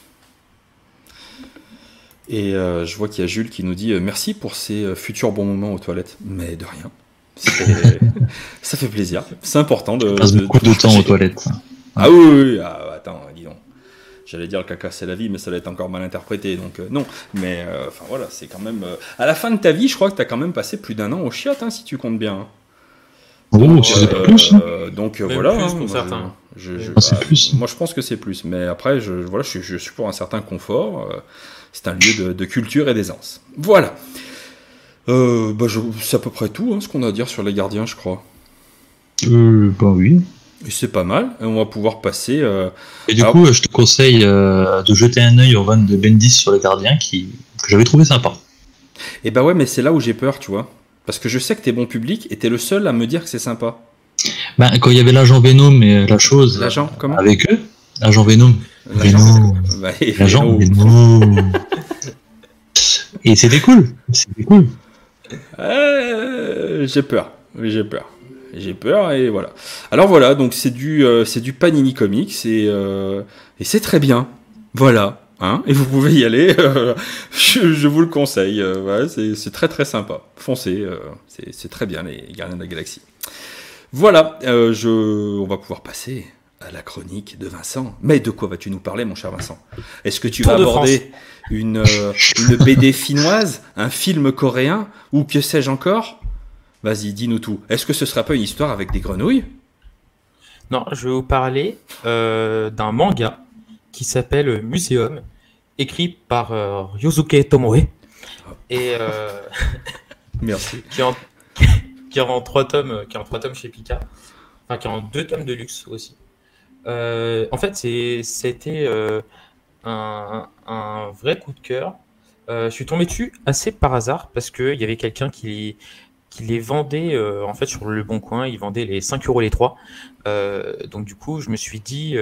Et je vois qu'il y a Jules qui nous dit merci pour ces futurs bons moments aux toilettes. Mais de rien. Ça fait plaisir. C'est important Je passe beaucoup de temps aux toilettes. Ah oui. Ah, attends, dis donc. J'allais dire le caca c'est la vie, mais ça va être encore mal interprété, donc non. Mais enfin voilà, c'est quand même. À la fin de ta vie, je crois que tu as quand même passé plus d'1 an au chiottes, hein, si tu comptes bien. Hein. Oh, c'est plus. Donc Même voilà. plus Hein, pour certains. C'est plus. Moi je pense que c'est plus. Mais après, je suis pour un certain confort. C'est un lieu de culture et d'aisance. Voilà. C'est à peu près tout, hein, ce qu'on a à dire sur les gardiens, je crois. Bah oui. Et c'est pas mal. Et on va pouvoir passer. Et du coup, je te conseille de jeter un œil au run de Bendis sur les gardiens que j'avais trouvé sympa. Et bah ouais, mais c'est là où j'ai peur, tu vois. Parce que je sais que t'es bon public et t'es le seul à me dire que c'est sympa. Bah, quand il y avait l'agent Venom et la chose. L'agent, comment ? Avec eux. L'agent Venom. L'agent Venom. Et c'était cool. J'ai peur. J'ai peur et voilà. Alors voilà, donc c'est du Panini Comics et c'est très bien. Voilà. Hein, et vous pouvez y aller, je vous le conseille. Ouais, c'est très très sympa. Foncez, c'est très bien les Gardiens de la Galaxie. Voilà, on va pouvoir passer à la chronique de Vincent. Mais de quoi vas-tu nous parler, mon cher Vincent ? Est-ce que tu vas aborder une BD finnoise, un film coréen, ou que sais-je encore ? Vas-y, dis-nous tout. Est-ce que ce sera pas une histoire avec des grenouilles ? Non, je vais vous parler d'un manga qui s'appelle Museum, écrit par Ryosuke Tomoe, et merci. qui est en 3 tomes, chez Pika, enfin qui est en 2 tomes de luxe aussi. En fait, c'était un vrai coup de cœur. Je suis tombé dessus assez par hasard parce qu'il y avait quelqu'un qui les vendait en fait sur le Bon Coin. Il vendait les 5 € les 3. Donc du coup, je me suis dit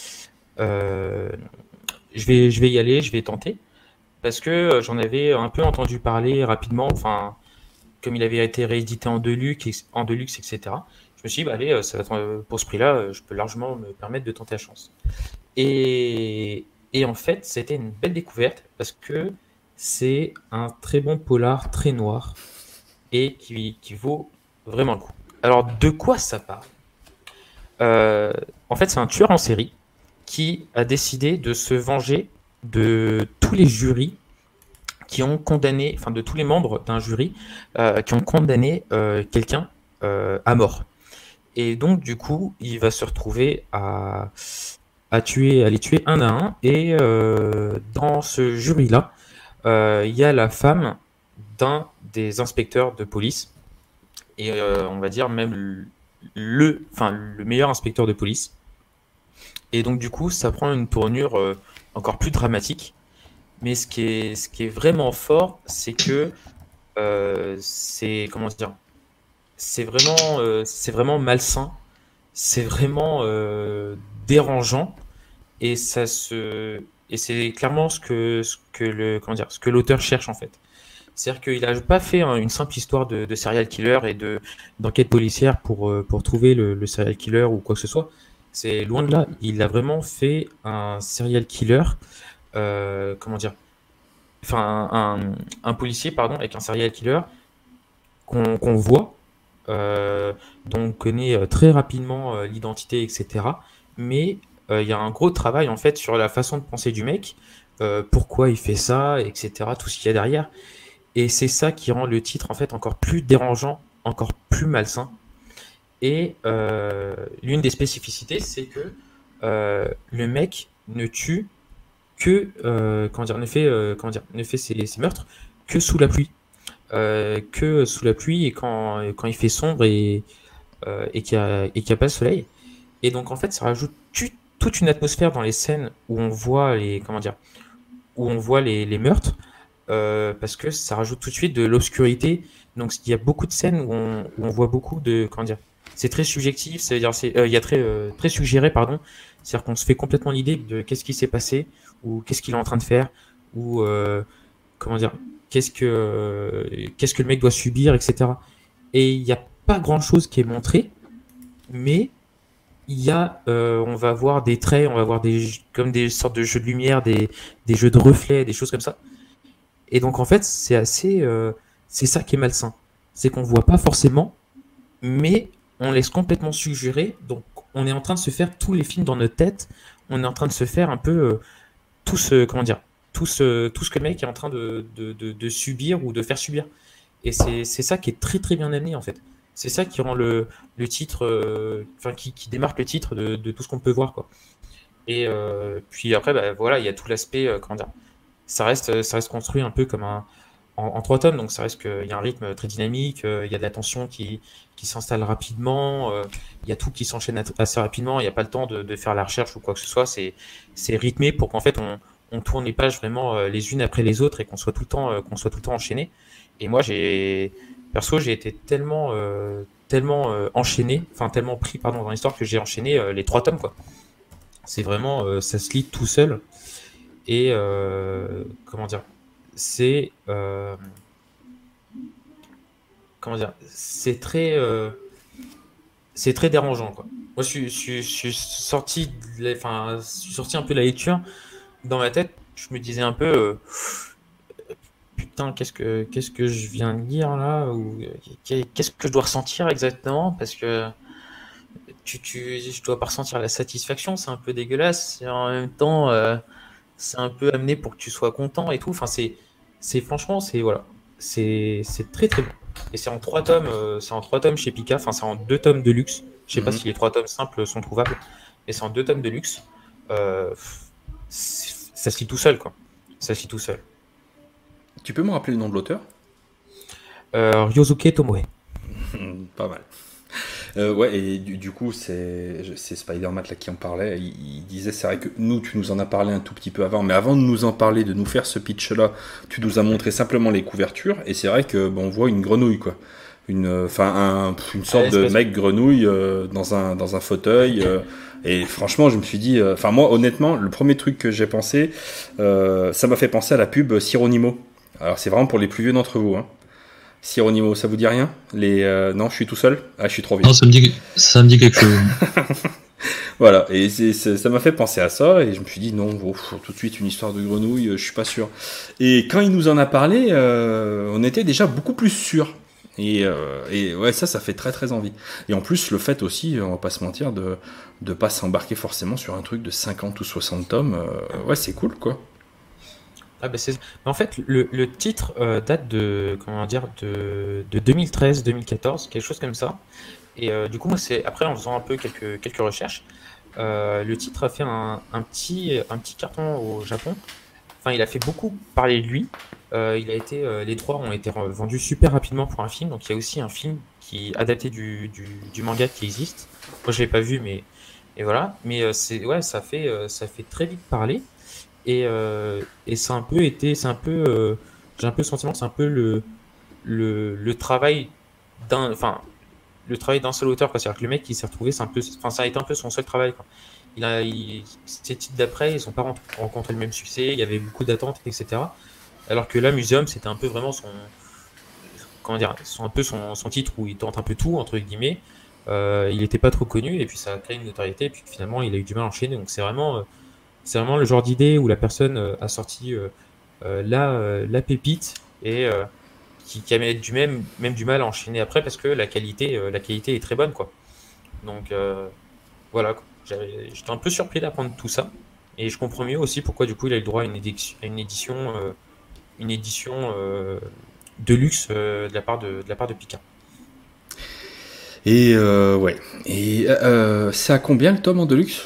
je vais y aller, je vais tenter parce que j'en avais un peu entendu parler rapidement. Enfin, comme il avait été réédité en deluxe, etc. Je me suis dit, bah, allez, ça va être, pour ce prix-là, je peux largement me permettre de tenter la chance. Et en fait, c'était une belle découverte parce que c'est un très bon polar, très noir et qui vaut vraiment le coup. Alors, de quoi ça parle ? En fait, c'est un tueur en série qui a décidé de se venger de tous les jurys qui ont condamné, enfin de tous les membres d'un jury qui ont condamné quelqu'un à mort. Et donc du coup, il va se retrouver à les tuer un à un. Et dans ce jury-là, il y a la femme d'un des inspecteurs de police. Et on va dire même le meilleur inspecteur de police. Et donc du coup, ça prend une tournure encore plus dramatique. Mais ce qui est vraiment fort, c'est que c'est vraiment malsain, c'est vraiment dérangeant et c'est clairement ce que l'auteur cherche en fait. C'est-à-dire qu'il n'a pas fait une simple histoire de serial killer et d'enquête policière pour trouver le serial killer ou quoi que ce soit. C'est loin de là. Il a vraiment fait un serial killer. Un policier, pardon, avec un serial killer qu'on voit, dont on connaît très rapidement l'identité, etc. Mais il y a un gros travail en fait sur la façon de penser du mec, pourquoi il fait ça, etc. Tout ce qu'il y a derrière. Et c'est ça qui rend le titre en fait encore plus dérangeant, encore plus malsain. Et l'une des spécificités, c'est que le mec ne tue que ne fait ses meurtres que sous la pluie, et quand il fait sombre et qu'il n'y a pas le soleil. Et donc en fait, ça rajoute toute une atmosphère dans les scènes où on voit les meurtres, parce que ça rajoute tout de suite de l'obscurité. Donc il y a beaucoup de scènes où on voit beaucoup de c'est très subjectif, c'est-à-dire il y a très suggéré, pardon. C'est-à-dire qu'on se fait complètement l'idée de qu'est-ce qui s'est passé, ou qu'est-ce qu'il est en train de faire, ou comment dire, qu'est-ce que le mec doit subir, etc. Et il n'y a pas grand-chose qui est montré, mais on va voir des traits, on va voir comme des sortes de jeux de lumière, des jeux de reflets, des choses comme ça. Et donc en fait, c'est ça qui est malsain, c'est qu'on voit pas forcément, mais on laisse complètement suggérer. Donc on est en train de se faire tous les films dans notre tête, on est en train de se faire un peu tout ce comment dire, tout ce que le mec est en train de subir ou de faire subir. Et c'est ça qui est très très bien amené en fait. C'est ça qui rend le titre, enfin qui démarque le titre de tout ce qu'on peut voir quoi. Et puis après, bah, voilà, il y a tout l'aspect, comment dire, ça reste construit un peu comme en 3 tomes, donc ça reste qu'il y a un rythme très dynamique, il y a de la tension qui s'installe rapidement, il y a tout qui s'enchaîne assez rapidement, il n'y a pas le temps de faire la recherche ou quoi que ce soit, c'est rythmé pour qu'en fait on tourne les pages vraiment les unes après les autres et qu'on soit tout le temps enchaîné. Et moi perso j'ai été tellement enchaîné, enfin tellement pris pardon dans l'histoire que j'ai enchaîné les 3 tomes quoi. C'est vraiment ça se lit tout seul et comment dire, c'est comment dire, c'est très dérangeant quoi. Moi je suis sorti enfin je suis sorti un peu de la lecture dans ma tête, je me disais un peu putain, qu'est-ce que je viens de lire là, ou qu'est-ce que je dois ressentir exactement, parce que je dois pas ressentir la satisfaction, c'est un peu dégueulasse, et en même temps c'est un peu amené pour que tu sois content et tout. Enfin c'est franchement voilà, c'est très très bon. Et c'est en 3 tomes chez Pika, enfin c'est en 2 tomes de luxe. Je sais pas si les 3 tomes simples sont trouvables, mais c'est en 2 tomes de luxe. Ça se lit tout seul quoi. Ça se lit tout seul. Tu peux me rappeler le nom de l'auteur? Ryosuke Tomoe. Pas mal. Ouais, et du coup, c'est Spider-Man là qui en parlait. Il disait, c'est vrai que tu nous en as parlé un tout petit peu avant, mais avant de nous en parler, de nous faire ce pitch-là, tu nous as montré simplement les couvertures, et c'est vrai que on voit une grenouille, quoi. Une sorte de mec grenouille dans un fauteuil. Et franchement, je me suis dit, moi, honnêtement, le premier truc que j'ai pensé, ça m'a fait penser à la pub Sironimo. Alors, c'est vraiment pour les plus vieux d'entre vous, hein. Sironimo, ça vous dit rien? Non, je suis tout seul. Ah, je suis trop vieux. Non, ça me dit quelque chose. Voilà, et ça m'a fait penser à ça, et je me suis dit non, tout de suite une histoire de grenouille, je suis pas sûr. Et quand il nous en a parlé, on était déjà beaucoup plus sûr. Et ouais, ça fait très très envie. Et en plus, le fait aussi, on va pas se mentir, de pas s'embarquer forcément sur un truc de 50 ou 60 tomes, ouais, c'est cool, quoi. Ah bah en fait, le titre date de, comment dire, de 2013-2014, quelque chose comme ça. Et du coup, moi, après, en faisant un peu quelques recherches, le titre a fait un petit carton au Japon. Enfin, il a fait beaucoup parler de lui. Les droits ont été vendus super rapidement pour un film. Donc, il y a aussi un film qui est adapté du manga qui existe. Moi, je l'ai pas vu, mais et voilà. Mais ça fait très vite parler. Et c'est un peu j'ai un peu le sentiment que c'est un peu le travail le travail d'un seul auteur, quoi. C'est-à-dire que le mec qui s'est retrouvé, ça a été un peu son seul travail, quoi. Ces titres d'après, ils n'ont pas rencontré le même succès, il y avait beaucoup d'attentes, etc. Alors que là, Museum, c'était un peu vraiment un peu son titre où il tente un peu tout, entre guillemets. Il n'était pas trop connu, et puis ça a créé une notoriété, et puis finalement, il a eu du mal à enchaîner. Donc c'est vraiment le genre d'idée où la personne a sorti la pépite et qui a même du mal à enchaîner après parce que la qualité est très bonne, quoi. Donc voilà, quoi. J'étais un peu surpris d'apprendre tout ça et je comprends mieux aussi pourquoi du coup il a eu le droit à une édition de luxe de la part de Pika. Et ouais. Et c'est à combien le tome en deluxe?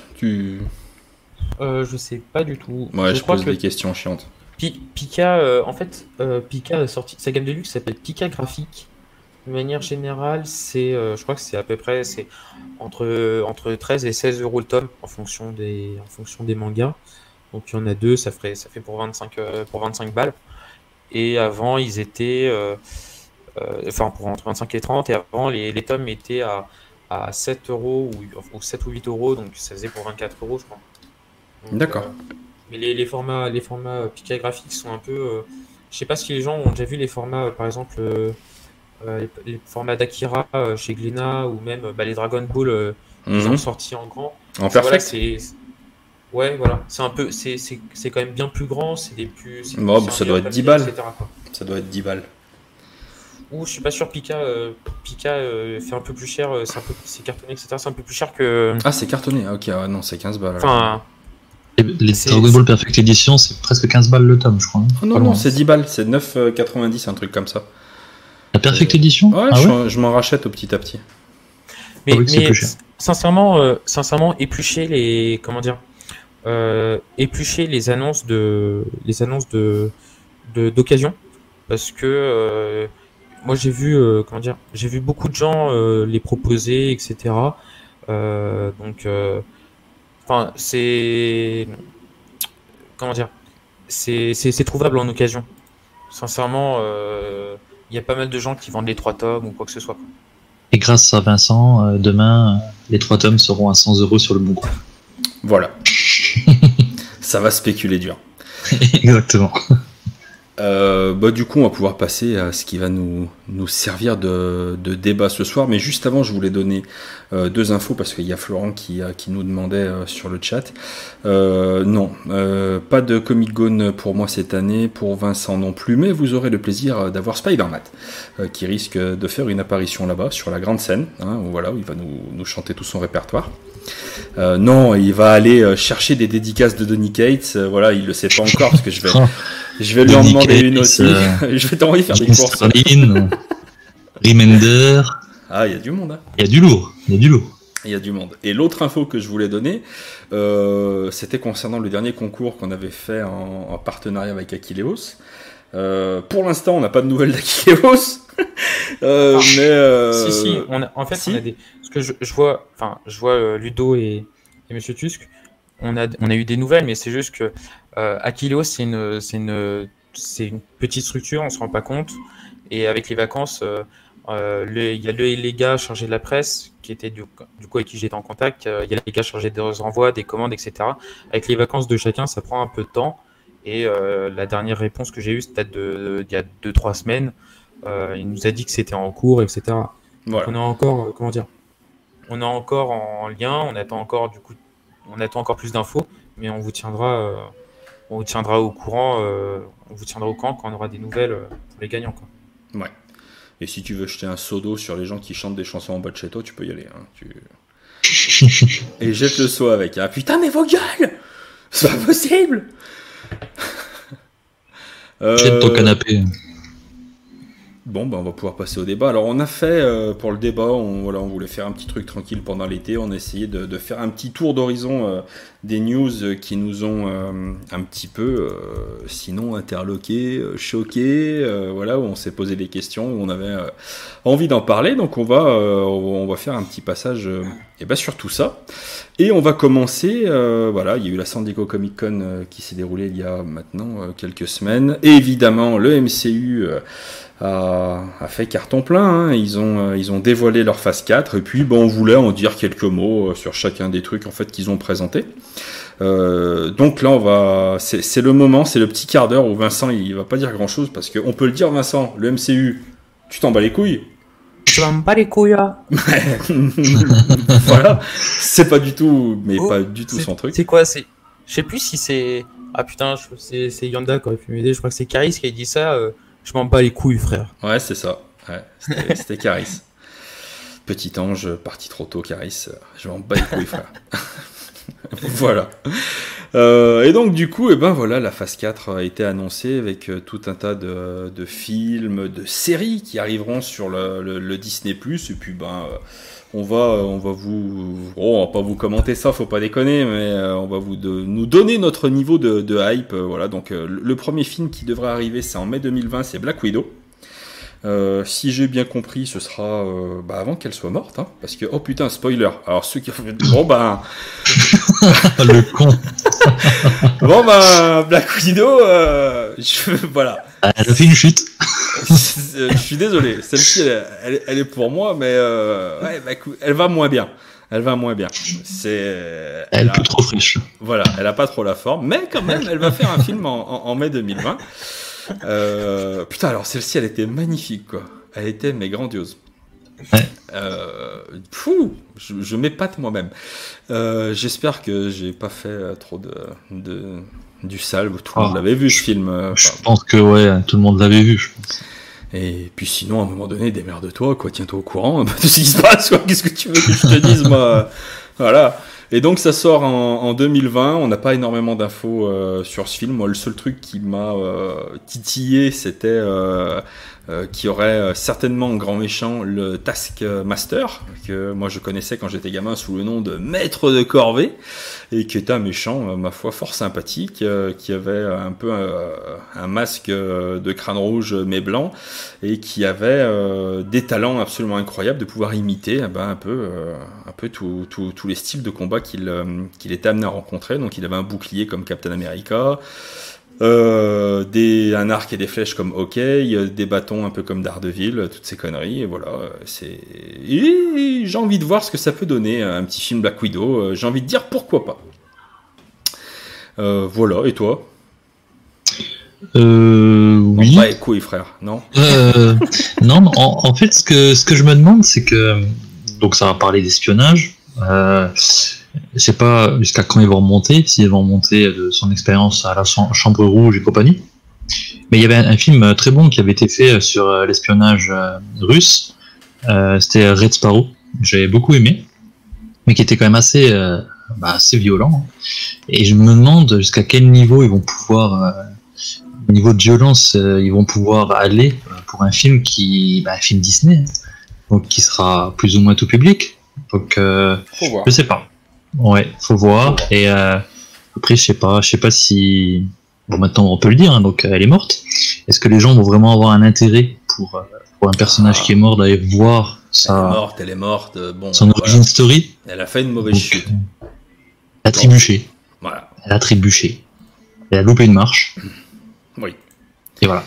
Je sais pas du tout. Ouais, je pose des questions chiantes. Pika, en fait, Pika a sorti sa gamme de luxe s'appelle Pika Graphique. De manière générale, je crois que c'est à peu près, c'est entre 13 et 16 euros le tome en fonction des mangas. Donc il y en a deux, ça fait pour 25 balles. Et avant, ils étaient, pour entre 25 et 30. Et avant, les tomes étaient à à 7 euros ou 7 ou 8 euros, donc ça faisait pour 24 euros, je crois. Donc, D'accord. mais les formats Pika graphiques sont un peu. Je sais pas si les gens ont déjà vu les formats, par exemple, les formats d'Akira chez Glénat ou même les Dragon Ball qu'ils ont sorti en grand. En Voilà, perfect. ouais, voilà, c'est un peu, c'est quand même bien plus grand, c'est des plus, Bon, c'est un ça doit meilleur être 10 papier, balles. etc., quoi. Ça doit être 10 balles. Ou je suis pas sûr, Pika fait un peu plus cher, c'est cartonné, etc. C'est un peu plus cher que. Ah, c'est cartonné. Ah, ok, non, c'est 15 balles. Enfin, Les Dragon Ball Perfect Edition, c'est presque 15 balles le tome, je crois. Oh, non, c'est 10 balles, c'est 9,90, un truc comme ça. La Perfect Edition? Ouais, je m'en rachète au petit à petit. mais, oui, c'est mais plus cher. sincèrement, éplucher les, comment dire, éplucher les annonces d'occasion, parce que moi j'ai vu, j'ai vu beaucoup de gens les proposer, etc. Enfin, comment dire, c'est trouvable en occasion. Sincèrement, il y a pas mal de gens qui vendent les 3 tomes ou quoi que ce soit, quoi. Et grâce à Vincent, demain, les 3 tomes seront à 100 euros sur le bon coin. Voilà. Ça va spéculer dur. Exactement. Du coup, on va pouvoir passer à ce qui va nous servir de débat ce soir. Mais juste avant, je voulais donner 2 infos parce qu'il y a Florent qui nous demandait sur le chat. Non, pas de Comic Gone pour moi cette année, pour Vincent non plus, mais vous aurez le plaisir d'avoir Spider-Man qui risque de faire une apparition là-bas sur la grande scène. Où il va nous chanter tout son répertoire. Non, il va aller chercher des dédicaces de Donny Cates. Il le sait pas encore parce que je vais lui en demander une aussi. Je vais t'envoyer faire des courses. Sterling, Remender. Ah, il y a du monde. Hein. Il y a du lourd. Il y a du monde. Et l'autre info que je voulais donner, c'était concernant le dernier concours qu'on avait fait en partenariat avec Akileos. Pour l'instant, on n'a pas de nouvelles d'Akileos. Si, on a des. Parce que je vois Ludo et Monsieur Tusk. On a eu des nouvelles, mais c'est juste que Akileos, c'est une petite structure, on se rend pas compte. Et avec les vacances, il y a les gars chargés de la presse qui étaient du coup avec qui j'étais en contact. Il y a les gars chargés des renvois, des commandes, etc. Avec les vacances de chacun, ça prend un peu de temps. Et la dernière réponse que j'ai eue, c'était d'il y a 2-3 semaines. Il nous a dit que c'était en cours, etc. Voilà. Donc on est encore, on est encore en lien. On attend encore plus d'infos, mais on vous tiendra au courant. On vous tiendra au courant quand on aura des nouvelles pour les gagnants, quoi. Ouais. Et si tu veux jeter un seau d'eau sur les gens qui chantent des chansons en bas de chez toi, tu peux y aller. Hein. Et jette le seau avec. Ah putain, mais vos gueules! C'est pas possible! Jette ton canapé. Bon, on va pouvoir passer au débat. Alors, on a fait, pour le débat, on voulait faire un petit truc tranquille pendant l'été. On a essayé de faire un petit tour d'horizon des news qui nous ont un petit peu, sinon, interloqués, choqués. Où on s'est posé des questions, où on avait envie d'en parler. Donc, on va faire un petit passage sur tout ça. Et on va commencer, il y a eu la San Diego Comic Con qui s'est déroulée il y a maintenant quelques semaines. Et évidemment, le MCU... a fait carton plein, hein. Ils ont dévoilé leur phase 4 et puis on voulait en dire quelques mots sur chacun des trucs en fait qu'ils ont présentés. Donc là c'est le moment, c'est le petit quart d'heure où Vincent il va pas dire grand chose parce qu'on peut le dire Vincent, le MCU, tu t'en bats les couilles. Je m'en bats les couilles là. Voilà, c'est pas du tout, pas du tout son truc. C'est quoi, je sais plus si c'est c'est Yanda qui aurait pu m'aider. Je crois que c'est Caris qui a dit ça. Je m'en bats les couilles, frère. Ouais, c'est ça. Ouais, c'était Caris. Petit ange, parti trop tôt, Caris. Je m'en bats les couilles, frère. Voilà. Et donc, du coup, la phase 4 a été annoncée avec tout un tas de films, de séries qui arriveront sur le Disney+. Et puis, on va pas vous commenter ça, faut pas déconner, mais on va nous donner notre niveau de hype. Donc le premier film qui devrait arriver, c'est en mai 2020, c'est Black Widow. Si j'ai bien compris, ce sera avant qu'elle soit morte, hein, parce que oh putain, spoiler. Alors ceux qui bon ben Le con. bon ben Black Widow, voilà. Elle a fait une chute. Je suis désolé, celle-ci elle est pour moi, mais ouais, elle va moins bien. Elle va moins bien. Elle est plus trop fraîche. Voilà, elle a pas trop la forme, mais quand même, elle va faire un film en mai 2020. Putain, alors celle-ci, elle était magnifique, quoi. Elle était mais grandiose. Ouais. Je m'épate moi-même. J'espère que j'ai pas fait trop du sale. Tout le monde l'avait vu, ce film. Je pense que ouais, tout le monde l'avait vu, je pense. Et puis sinon, à un moment donné, démerde-toi, quoi, tiens-toi au courant de ce qui se passe, quoi. Qu'est-ce que tu veux que je te dise, moi? Voilà. Et donc ça sort en 2020, on n'a pas énormément d'infos sur ce film. Moi, le seul truc qui m'a titillé, c'était qu'il y aurait certainement en grand méchant le Taskmaster, que moi je connaissais quand j'étais gamin sous le nom de Maître de Corvée, et qui était un méchant, ma foi, fort sympathique, qui avait un peu un masque de crâne rouge mais blanc, et qui avait des talents absolument incroyables de pouvoir imiter un peu tous les styles de combat qu'il était amené à rencontrer. Donc il avait un bouclier comme Captain America, un arc et des flèches comme Hawkeye, des bâtons un peu comme Daredevil, toutes ces conneries, et voilà. Et j'ai envie de voir ce que ça peut donner, un petit film Black Widow. J'ai envie de dire pourquoi pas. Voilà, et toi? Oui. Pas les couilles, frère, non? Non, en fait, ce que je me demande, c'est que donc ça va parler d'espionnage. Je sais pas jusqu'à quand ils vont remonter, s'ils vont remonter de son expérience à la Chambre Rouge et compagnie. Mais il y avait un film très bon qui avait été fait sur l'espionnage russe. C'était Red Sparrow. J'avais beaucoup aimé, mais qui était quand même assez violent. Et je me demande jusqu'à quel niveau ils vont pouvoir, au niveau de violence, ils vont pouvoir aller pour un film un film Disney, donc qui sera plus ou moins tout public. Donc, je sais pas. Ouais, faut voir. Et après, je sais pas si. Bon, maintenant on peut le dire. Hein, donc, elle est morte. Est-ce que les gens vont vraiment avoir un intérêt pour un personnage qui est mort d'aller voir sa. Elle est morte. Bon. Son origin story. Elle a fait une mauvaise chute. Elle a trébuché. Voilà. Elle a trébuché. Elle a loupé une marche. Oui. Et voilà.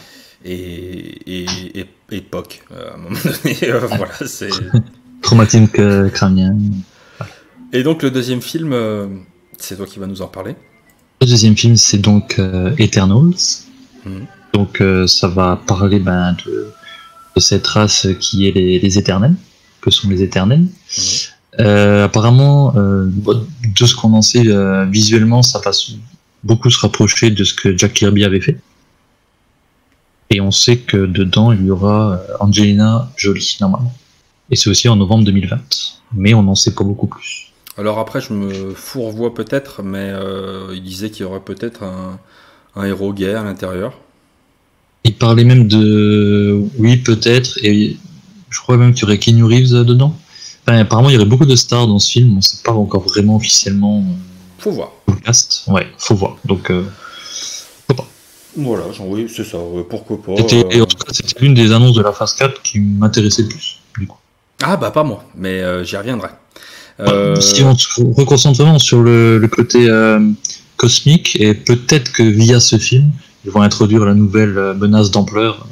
Et POC, à un moment donné, voilà, c'est... Traumatisme crânien. Et donc le deuxième film, c'est toi qui vas nous en parler. Le deuxième film, c'est donc Eternals. Donc ça va parler de cette race qui est les Éternels, que sont les Éternels. Apparemment, de ce qu'on en sait visuellement, ça va beaucoup se rapprocher de ce que Jack Kirby avait fait. Et on sait que dedans, il y aura Angelina Jolie, normalement. Et c'est aussi en novembre 2020. Mais on n'en sait pas beaucoup plus. Alors après, je me fourvoie peut-être, mais il disait qu'il y aurait peut-être un héros gay à l'intérieur. Il parlait même de... Oui, peut-être. Et je crois même qu'il y aurait Keanu Reeves dedans. Enfin, apparemment, il y aurait beaucoup de stars dans ce film. On ne sait pas encore vraiment officiellement... Faut voir. Le cast. Ouais, faut voir. Donc... Voilà, oui, c'est ça, pourquoi pas. Et en tout cas, c'était l'une des annonces de la phase 4 qui m'intéressait le plus, du coup. Ah bah pas moi, mais j'y reviendrai. Si on se reconcentre vraiment sur le côté cosmique, et peut-être que via ce film, ils vont introduire la nouvelle menace d'ampleur,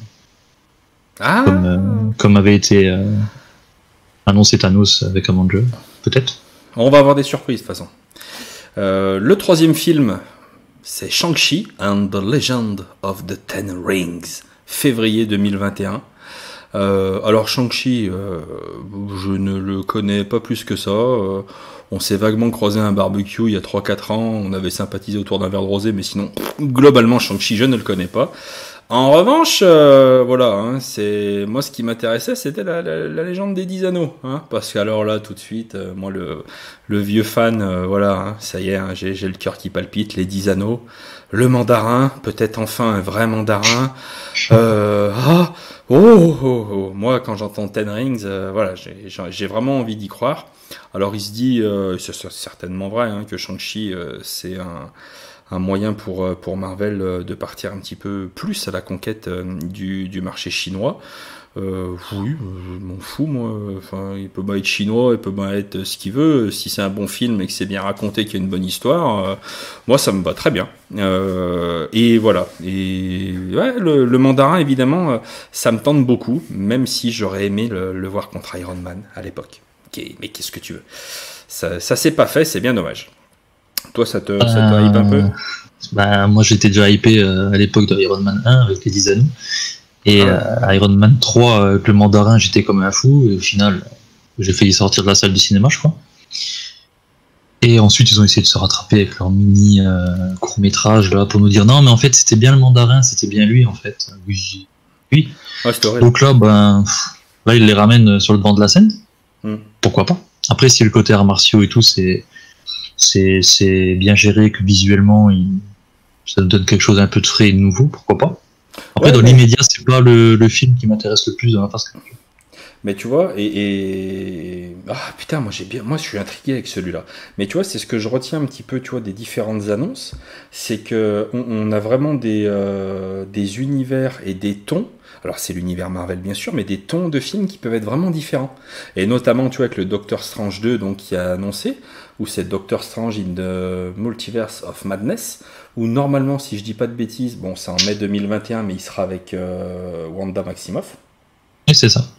comme avait été annoncé Thanos avec Avenger, peut-être. On va avoir des surprises de toute façon. Le troisième film... c'est Shang-Chi and the Legend of the Ten Rings, février 2021. Alors Shang-Chi, je ne le connais pas plus que ça. On s'est vaguement croisé à un barbecue il y a 3-4 ans, on avait sympathisé autour d'un verre de rosé, mais sinon, globalement, Shang-Chi, je ne le connais pas. En revanche, voilà, hein, c'est moi ce qui m'intéressait, c'était la légende des 10 anneaux, hein, parce qu'alors là, tout de suite, moi le vieux fan, voilà, hein, ça y est, hein, j'ai le cœur qui palpite, les 10 anneaux, le mandarin, peut-être enfin un vrai mandarin. Moi quand j'entends Ten Rings, voilà, j'ai vraiment envie d'y croire. Alors il se dit, c'est certainement vrai, hein, que Shang-Chi, c'est un moyen pour Marvel de partir un petit peu plus à la conquête du marché chinois. Oui, je m'en fous moi. Enfin, il peut pas être chinois, il peut pas être ce qu'il veut. Si c'est un bon film et que c'est bien raconté, qu'il y a une bonne histoire, moi ça me va très bien. Et voilà. Et ouais, le mandarin évidemment, ça me tente beaucoup, même si j'aurais aimé le voir contre Iron Man à l'époque. Mais qu'est-ce que tu veux? Ça s'est pas fait, c'est bien dommage. Toi, ça te hype un peu? Moi j'étais déjà hypé à l'époque de Iron Man 1 avec les 10 anneaux. Et Iron Man 3, avec le mandarin, j'étais comme un fou. Et au final, j'ai failli sortir de la salle du cinéma, je crois. Et ensuite, ils ont essayé de se rattraper avec leur mini court-métrage là, pour nous dire non, mais en fait, c'était bien le mandarin, c'était bien lui, en fait. Oui. Ouais, donc là, là, ils les ramènent sur le devant de la scène. Pourquoi pas? Après, si le côté arts martiaux et tout, c'est bien géré, que visuellement, ça donne quelque chose un peu de frais et de nouveau, pourquoi pas? Après, dans l'immédiat, c'est pas le film qui m'intéresse le plus dans la phase. Mais tu vois, ah putain, moi je suis intrigué avec celui-là. Mais tu vois, c'est ce que je retiens un petit peu, tu vois, des différentes annonces, c'est que on a vraiment des univers et des tons. Alors c'est l'univers Marvel bien sûr, mais des tons de films qui peuvent être vraiment différents. Et notamment, tu vois, avec le Doctor Strange 2, donc qui a annoncé, ou c'est Doctor Strange in the Multiverse of Madness, où normalement, si je dis pas de bêtises, bon, c'est en mai 2021, mais il sera avec Wanda Maximoff. Et c'est ça.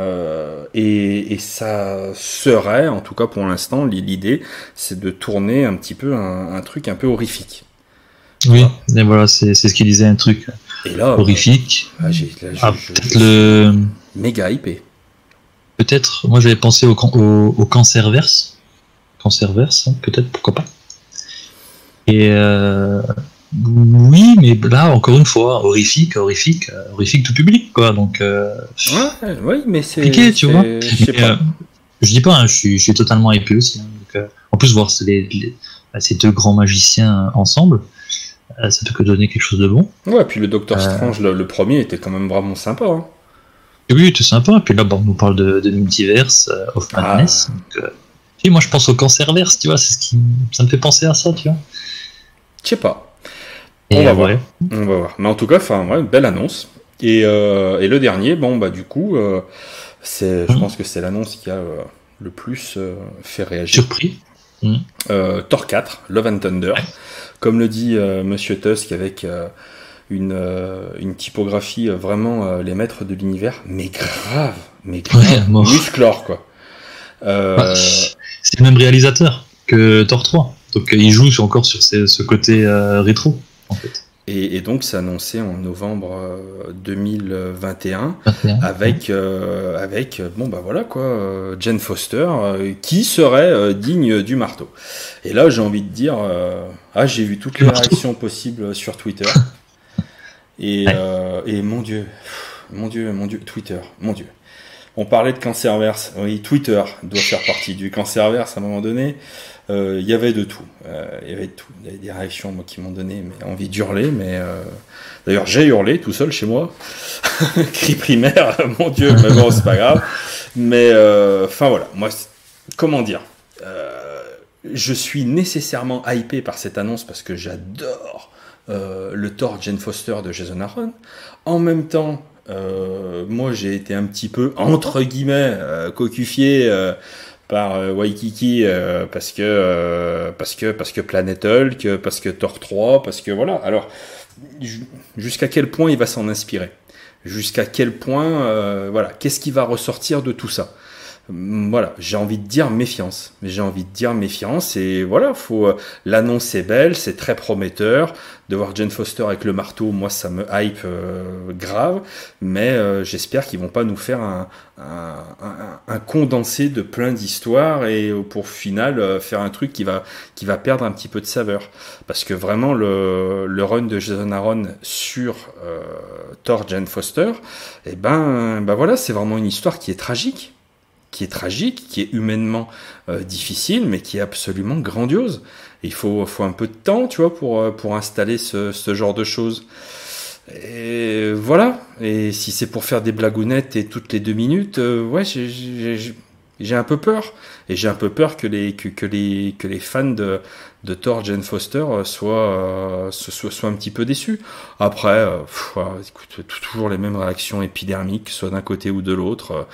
Et ça serait, en tout cas pour l'instant, l'idée, c'est de tourner un petit peu un truc un peu horrifique. Oui, et voilà, c'est ce qu'il disait, un truc et là, horrifique. Peut-être méga hypé. Peut-être, moi j'avais pensé au Cancerverse. Cancerverse, peut-être, pourquoi pas. Et oui, mais là, encore une fois, horrifique tout public, quoi. Donc, oui, mais c'est compliqué, tu vois. Je dis pas, hein, je suis totalement hypé aussi. Hein, donc, en plus, voir ces deux grands magiciens ensemble, ça peut que donner quelque chose de bon. Ouais, puis le Docteur Strange, le premier, était quand même vraiment sympa. Hein. Oui, c'était sympa. Et puis là, on nous parle de Multiverse of Madness. Donc, et moi, je pense au Cancerverse, tu vois. Ça me fait penser à ça, tu vois. Je sais pas. On va voir. Mais en tout cas, belle annonce. Et le dernier, du coup, je pense que c'est l'annonce qui a le plus fait réagir. Surpris. Thor 4, Love and Thunder. Ouais. Comme le dit Monsieur Tusk, avec une typographie vraiment les maîtres de l'univers, mais grave, musclore, quoi. C'est le même réalisateur que Thor 3. Donc il joue encore sur ce côté rétro, en fait. Et donc c'est annoncé en novembre 2021 avec Jane Foster qui serait digne du marteau. Et là j'ai envie de dire j'ai vu toutes les réactions possibles sur Twitter et mon Dieu Twitter, mon Dieu. On parlait de Cancerverse, oui, Twitter doit faire partie du Cancerverse à un moment donné. Il y avait de tout. Il y avait des réactions moi, qui m'ont donné envie d'hurler, mais d'ailleurs j'ai hurlé tout seul chez moi. Cri primaire, mon Dieu, mais bon, c'est pas grave. Mais voilà, moi, comment dire, je suis nécessairement hypé par cette annonce parce que j'adore le Thor Jane Foster de Jason Aaron. En même temps, moi j'ai été un petit peu entre guillemets cocufié par Waikiki parce que Planet Hulk, parce que Thor 3, parce que voilà. Alors jusqu'à quel point il va s'en inspirer, jusqu'à quel point qu'est-ce qui va ressortir de tout ça. Voilà, j'ai envie de dire méfiance. Et voilà, l'annonce est belle, c'est très prometteur. De voir Jane Foster avec le marteau, moi ça me hype grave. Mais j'espère qu'ils vont pas nous faire un condensé de plein d'histoires et pour final faire un truc qui va perdre un petit peu de saveur. Parce que vraiment le run de Jason Aaron sur Thor Jane Foster, voilà, c'est vraiment une histoire qui est tragique, qui est humainement difficile, mais qui est absolument grandiose. Et il faut un peu de temps, tu vois, pour installer ce genre de choses. Et voilà. Et si c'est pour faire des blagounettes et toutes les 2 minutes, J'ai un peu peur. Et j'ai un peu peur que les fans de Thor, Jane Foster, soient un petit peu déçus. Après, voilà, écoute, toujours les mêmes réactions épidermiques, soit d'un côté ou de l'autre.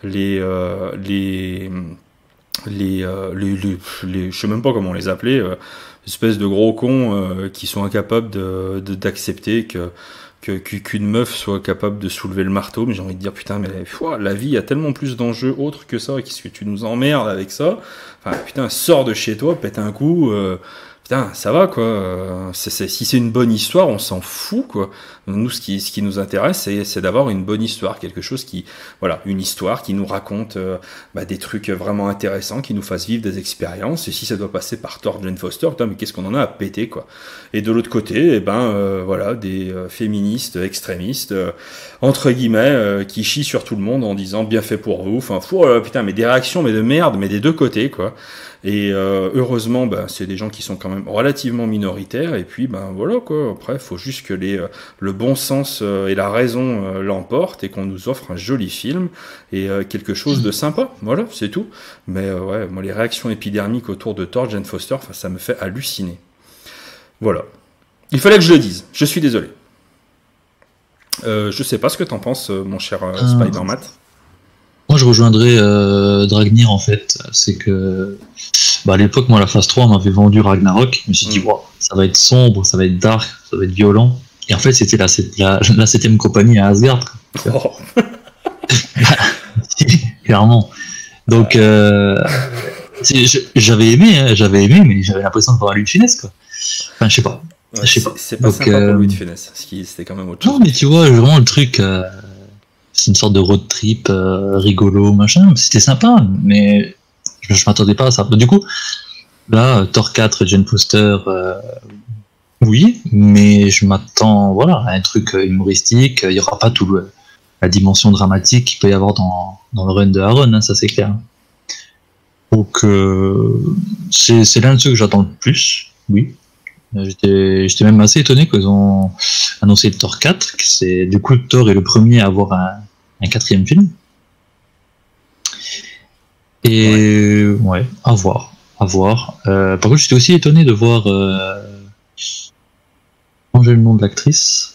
Je sais même pas comment les appeler, espèces de gros cons qui sont incapables d'accepter qu'une meuf soit capable de soulever le marteau. Mais j'ai envie de dire, putain, mais la vie a tellement plus d'enjeux autres que ça. Qu'est-ce que tu nous emmerdes avec ça? Enfin, putain, sors de chez toi, pète un coup. Putain, ça va, quoi. Si c'est une bonne histoire, on s'en fout, quoi. Nous, ce qui nous intéresse, c'est d'avoir une bonne histoire, quelque chose une histoire qui nous raconte des trucs vraiment intéressants, qui nous fasse vivre des expériences. Et si ça doit passer par Thor, Jane Foster, putain, mais qu'est-ce qu'on en a à péter, quoi. Et de l'autre côté, des féministes extrémistes, entre guillemets, qui chient sur tout le monde en disant bien fait pour vous. Enfin, putain, mais des réactions, mais de merde, mais des deux côtés, quoi. Et heureusement, c'est des gens qui sont quand même relativement minoritaires. Et puis, voilà, quoi. Après, il faut juste que le bon sens et la raison l'emportent et qu'on nous offre un joli film et quelque chose de sympa. Voilà, c'est tout. Mais moi, les réactions épidermiques autour de Thor, Jane Foster, ça me fait halluciner. Voilà. Il fallait que je le dise. Je suis désolé. Je sais pas ce que t'en penses, mon cher Spider-Man. Moi, je rejoindrais Dragnir, en fait. C'est que, à l'époque, moi, la phase 3 m'avait vendu Ragnarok. Je me suis dit, wow, ça va être sombre, ça va être dark, ça va être violent. Et en fait, c'était la 7ème compagnie à Asgard. Oh. Clairement. Donc, j'avais aimé, mais j'avais l'impression de voir Louis de Funès, quoi. Enfin, je sais pas. Ouais, c'est pas sympa pour Louis de Funès. C'était quand même autre chose. Non, mais tu vois, vraiment, le truc... c'est une sorte de road trip rigolo, machin. C'était sympa, mais je m'attendais pas à ça. Du coup, là, Thor 4, Jane Foster, oui, mais je m'attends à un truc humoristique. Il n'y aura pas tout la dimension dramatique qu'il peut y avoir dans le run de Aaron, hein, ça c'est clair. Donc, c'est l'un de ceux que j'attends le plus, oui. J'étais même assez étonné qu'ils ont annoncé le Thor 4, que c'est du coup Thor est le premier à avoir un 4e film. Et ouais, à voir. Par contre, j'étais aussi étonné de voir j'ai le nom de l'actrice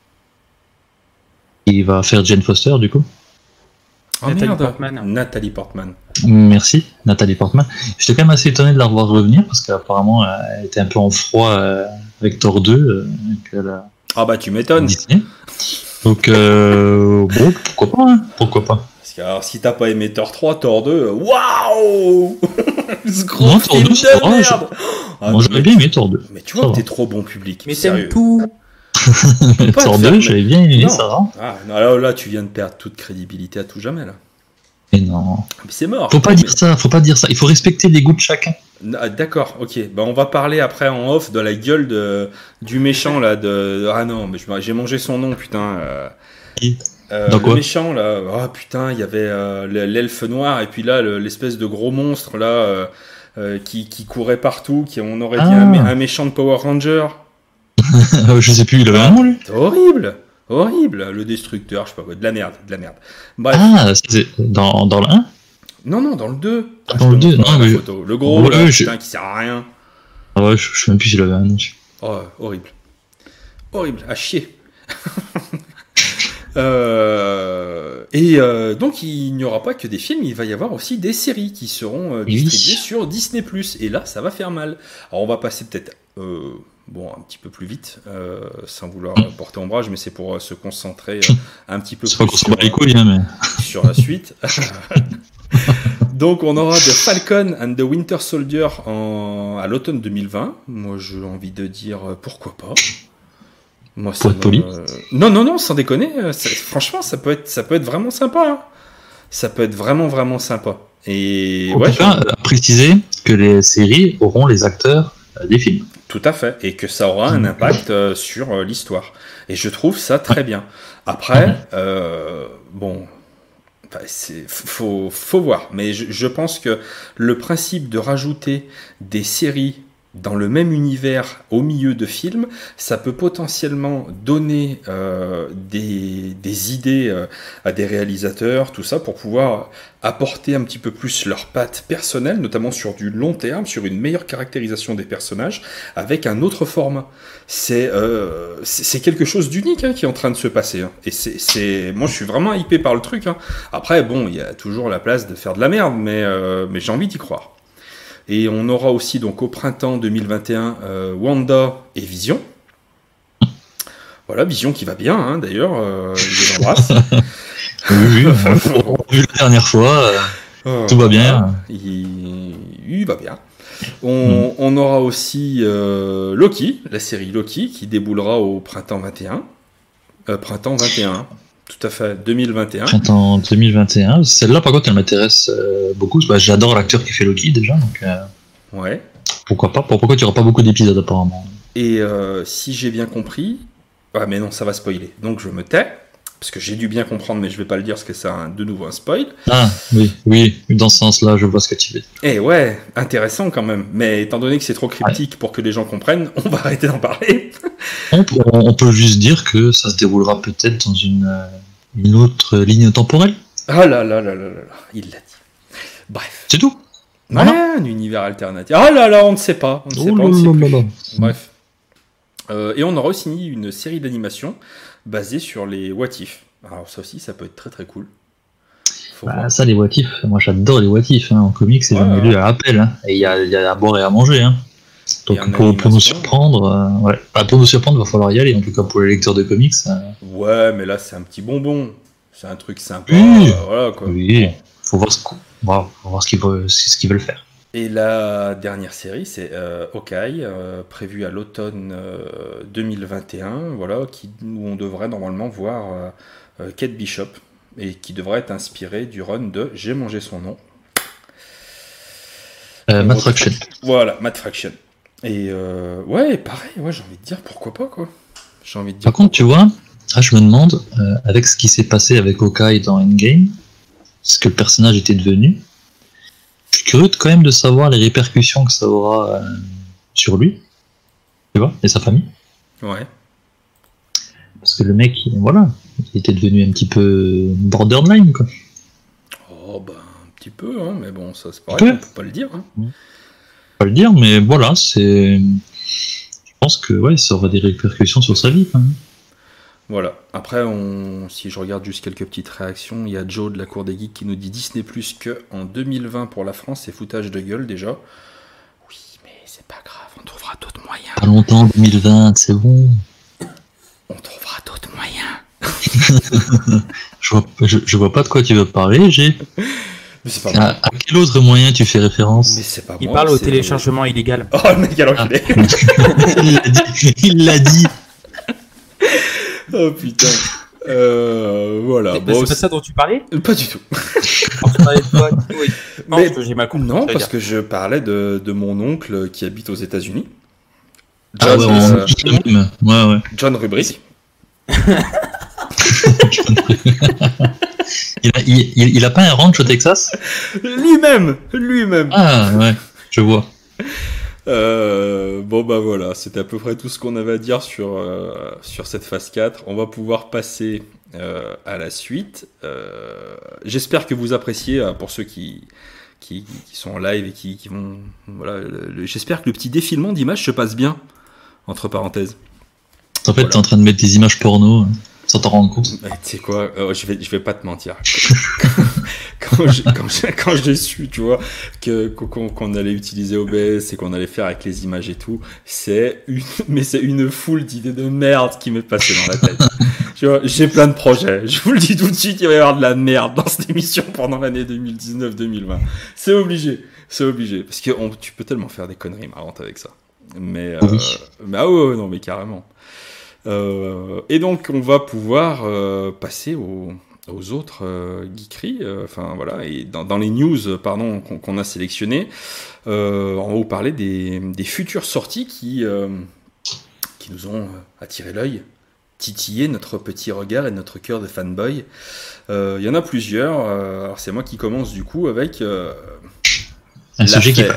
qui va faire Jane Foster du coup. Nathalie Portman. Merci, Nathalie Portman. J'étais quand même assez étonné de la revoir revenir parce qu'apparemment elle était un peu en froid avec Thor 2. Tu m'étonnes. Disney. Donc bon, pourquoi pas. Parce que alors, si t'as pas aimé Thor 3, Thor 2, waouh. Ce gros non, film Thor 2, de merde. Moi j'aurais bien aimé Thor 2. Mais tu vois que t'es trop bon public. Mais t'aimes tout. Thor 2, j'avais bien aimé ça. Non, là, tu viens de perdre toute crédibilité à tout jamais, là. Mais non. Mais c'est mort. Faut pas dire ça. Il faut respecter les goûts de chacun. D'accord, ok. On va parler après en off de la gueule du méchant, là. Ah non, mais j'ai mangé son nom, putain. Le méchant, là. Ah putain, il y avait l'elfe noir, et puis là, l'espèce de gros monstre, là, qui courait partout, on aurait dit un méchant de Power Ranger. Je sais plus, il avait un nom, lui. C'est horrible, le destructeur, je sais pas quoi, de la merde. Bref. C'est dans le 1 ? Non, dans le 2. Dans le 2, non, mais... photo. Le gros, là, putain, qui sert à rien. Ah ouais, je sais même plus s'il avait un nom. Oh, horrible, à chier. Donc il n'y aura pas que des films, il va y avoir aussi des séries qui seront distribuées sur Disney+. Et là, ça va faire mal. Alors on va passer peut-être un petit peu plus vite, sans vouloir porter ombrage, mais c'est pour se concentrer un petit peu plus sur la suite. Donc on aura The Falcon and the Winter Soldier à l'automne 2020. Moi j'ai envie de dire pourquoi pas. Moi, pour être poli. Non, sans déconner. Franchement, ça peut être vraiment sympa. Hein. Ça peut être vraiment sympa. Et préciser que les séries auront les acteurs des films. Tout à fait. Et que ça aura un impact sur l'histoire. Et je trouve ça très bien. Après, faut voir. Mais je pense que le principe de rajouter des séries dans le même univers au milieu de films, ça peut potentiellement donner des idées à des réalisateurs, tout ça, pour pouvoir apporter un petit peu plus leur patte personnelle, notamment sur du long terme, sur une meilleure caractérisation des personnages, avec un autre format. C'est quelque chose d'unique qui est en train de se passer. Et moi, je suis vraiment hypé par le truc. Après, bon, il y a toujours la place de faire de la merde, mais j'ai envie d'y croire. Et on aura aussi donc au printemps 2021 Wanda et Vision. Voilà, Vision qui va bien, d'ailleurs, je l'embrasse. Oui, on l'a vu la dernière fois, tout va bien. Il va bien. On aura aussi Loki, la série Loki, qui déboulera au printemps 21. Printemps 21. Tout à fait, 2021. Printemps 2021. Celle-là, par contre, elle m'intéresse beaucoup. J'adore l'acteur qui fait Loki déjà. Donc, ouais. Pourquoi pas? Pourquoi tu n'auras pas beaucoup d'épisodes apparemment? Et si j'ai bien compris. Ah, mais non, ça va spoiler. Donc je me tais. Parce que j'ai dû bien comprendre, mais je vais pas le dire parce que c'est de nouveau un spoil. Ah, oui, dans ce sens-là, je vois ce que tu veux dire. Eh ouais, intéressant quand même. Mais étant donné que c'est trop cryptique pour que les gens comprennent, on va arrêter d'en parler. On peut juste dire que ça se déroulera peut-être dans une autre ligne temporelle. Ah là, il l'a dit. Bref. C'est tout. Ouais, un univers alternatif. Ah là, on ne sait pas. On ne sait plus. Bref. Et on aura aussi une série d'animation basée sur les What If. Alors ça aussi, ça peut être très très cool. Ça, les What If, moi j'adore les What If. En comics, c'est jamais lu à appel. Et il y a à boire et à manger. Donc pour nous surprendre, pour nous surprendre, il va falloir y aller. En tout cas pour les lecteurs de comics. Ouais, mais là c'est un petit bonbon. C'est un truc sympa. Voilà, quoi. Oui, faut voir ce qu'ils veulent faire. Et la dernière série, c'est Hawkeye, prévue à l'automne 2021, voilà, où on devrait normalement voir Kate Bishop, et qui devrait être inspirée du run de J'ai mangé son nom. Matt Fraction. Voilà, Matt Fraction. Et ouais, pareil, j'ai envie de dire pourquoi pas, quoi. Par contre, tu vois, je me demande, avec ce qui s'est passé avec Hawkeye dans Endgame, ce que le personnage était devenu, je suis curieux quand même de savoir les répercussions que ça aura sur lui, tu vois, et sa famille. Ouais. Parce que le mec, il était devenu un petit peu borderline, quoi. Oh, bah, un petit peu, mais bon, ça c'est pareil, on peut pas le dire. Pas le dire, mais voilà, je pense que ça aura des répercussions sur sa vie, quand même. Voilà. Après, si je regarde juste quelques petites réactions, il y a Joe de la Cour des Geeks qui nous dit Disney Plus que en 2020 pour la France, c'est foutage de gueule déjà. Oui, mais c'est pas grave, on trouvera d'autres moyens. Pas longtemps, 2020, c'est bon. On trouvera d'autres moyens. je vois pas de quoi tu veux parler, Mais c'est pas à quel autre moyen tu fais référence? Mais c'est pas Il parle au téléchargement illégal. Oh, le mec, alors qu'il est. Il l'a dit. Oh putain. Voilà. Bon, c'est pas ça dont tu parlais? Pas du tout. Tu parlais de quoi? Oui. Non, parce que j'ai mal compris. Non, parce que je parlais de mon oncle qui habite aux États-Unis. John Rubric. il a pas un ranch au Texas? Lui-même. Ah ouais, je vois. Bon bah voilà, c'était à peu près tout ce qu'on avait à dire sur cette phase 4. On va pouvoir passer à la suite. J'espère que vous appréciez, pour ceux qui sont en live et qui vont... Voilà, j'espère que le petit défilement d'images se passe bien, entre parenthèses. En fait, t'es en train de mettre des images porno sans t'en rendre compte. Tu sais quoi, je vais pas te mentir. quand j'ai su, tu vois, qu'on allait utiliser OBS et qu'on allait faire avec les images et tout, c'est une foule d'idées de merde qui m'est passée dans la tête. Tu vois, j'ai plein de projets. Je vous le dis tout de suite, il va y avoir de la merde dans cette émission pendant l'année 2019-2020. C'est obligé. Parce que tu peux tellement faire des conneries marrantes avec ça. Mais non, mais carrément. Et donc on va pouvoir passer aux autres geekeries, et dans les news qu'on a sélectionnées, on va vous parler des futures sorties qui nous ont attiré l'œil, titillé notre petit regard et notre cœur de fanboy. Il y en a plusieurs, alors c'est moi qui commence du coup avec un sujet qui fâche.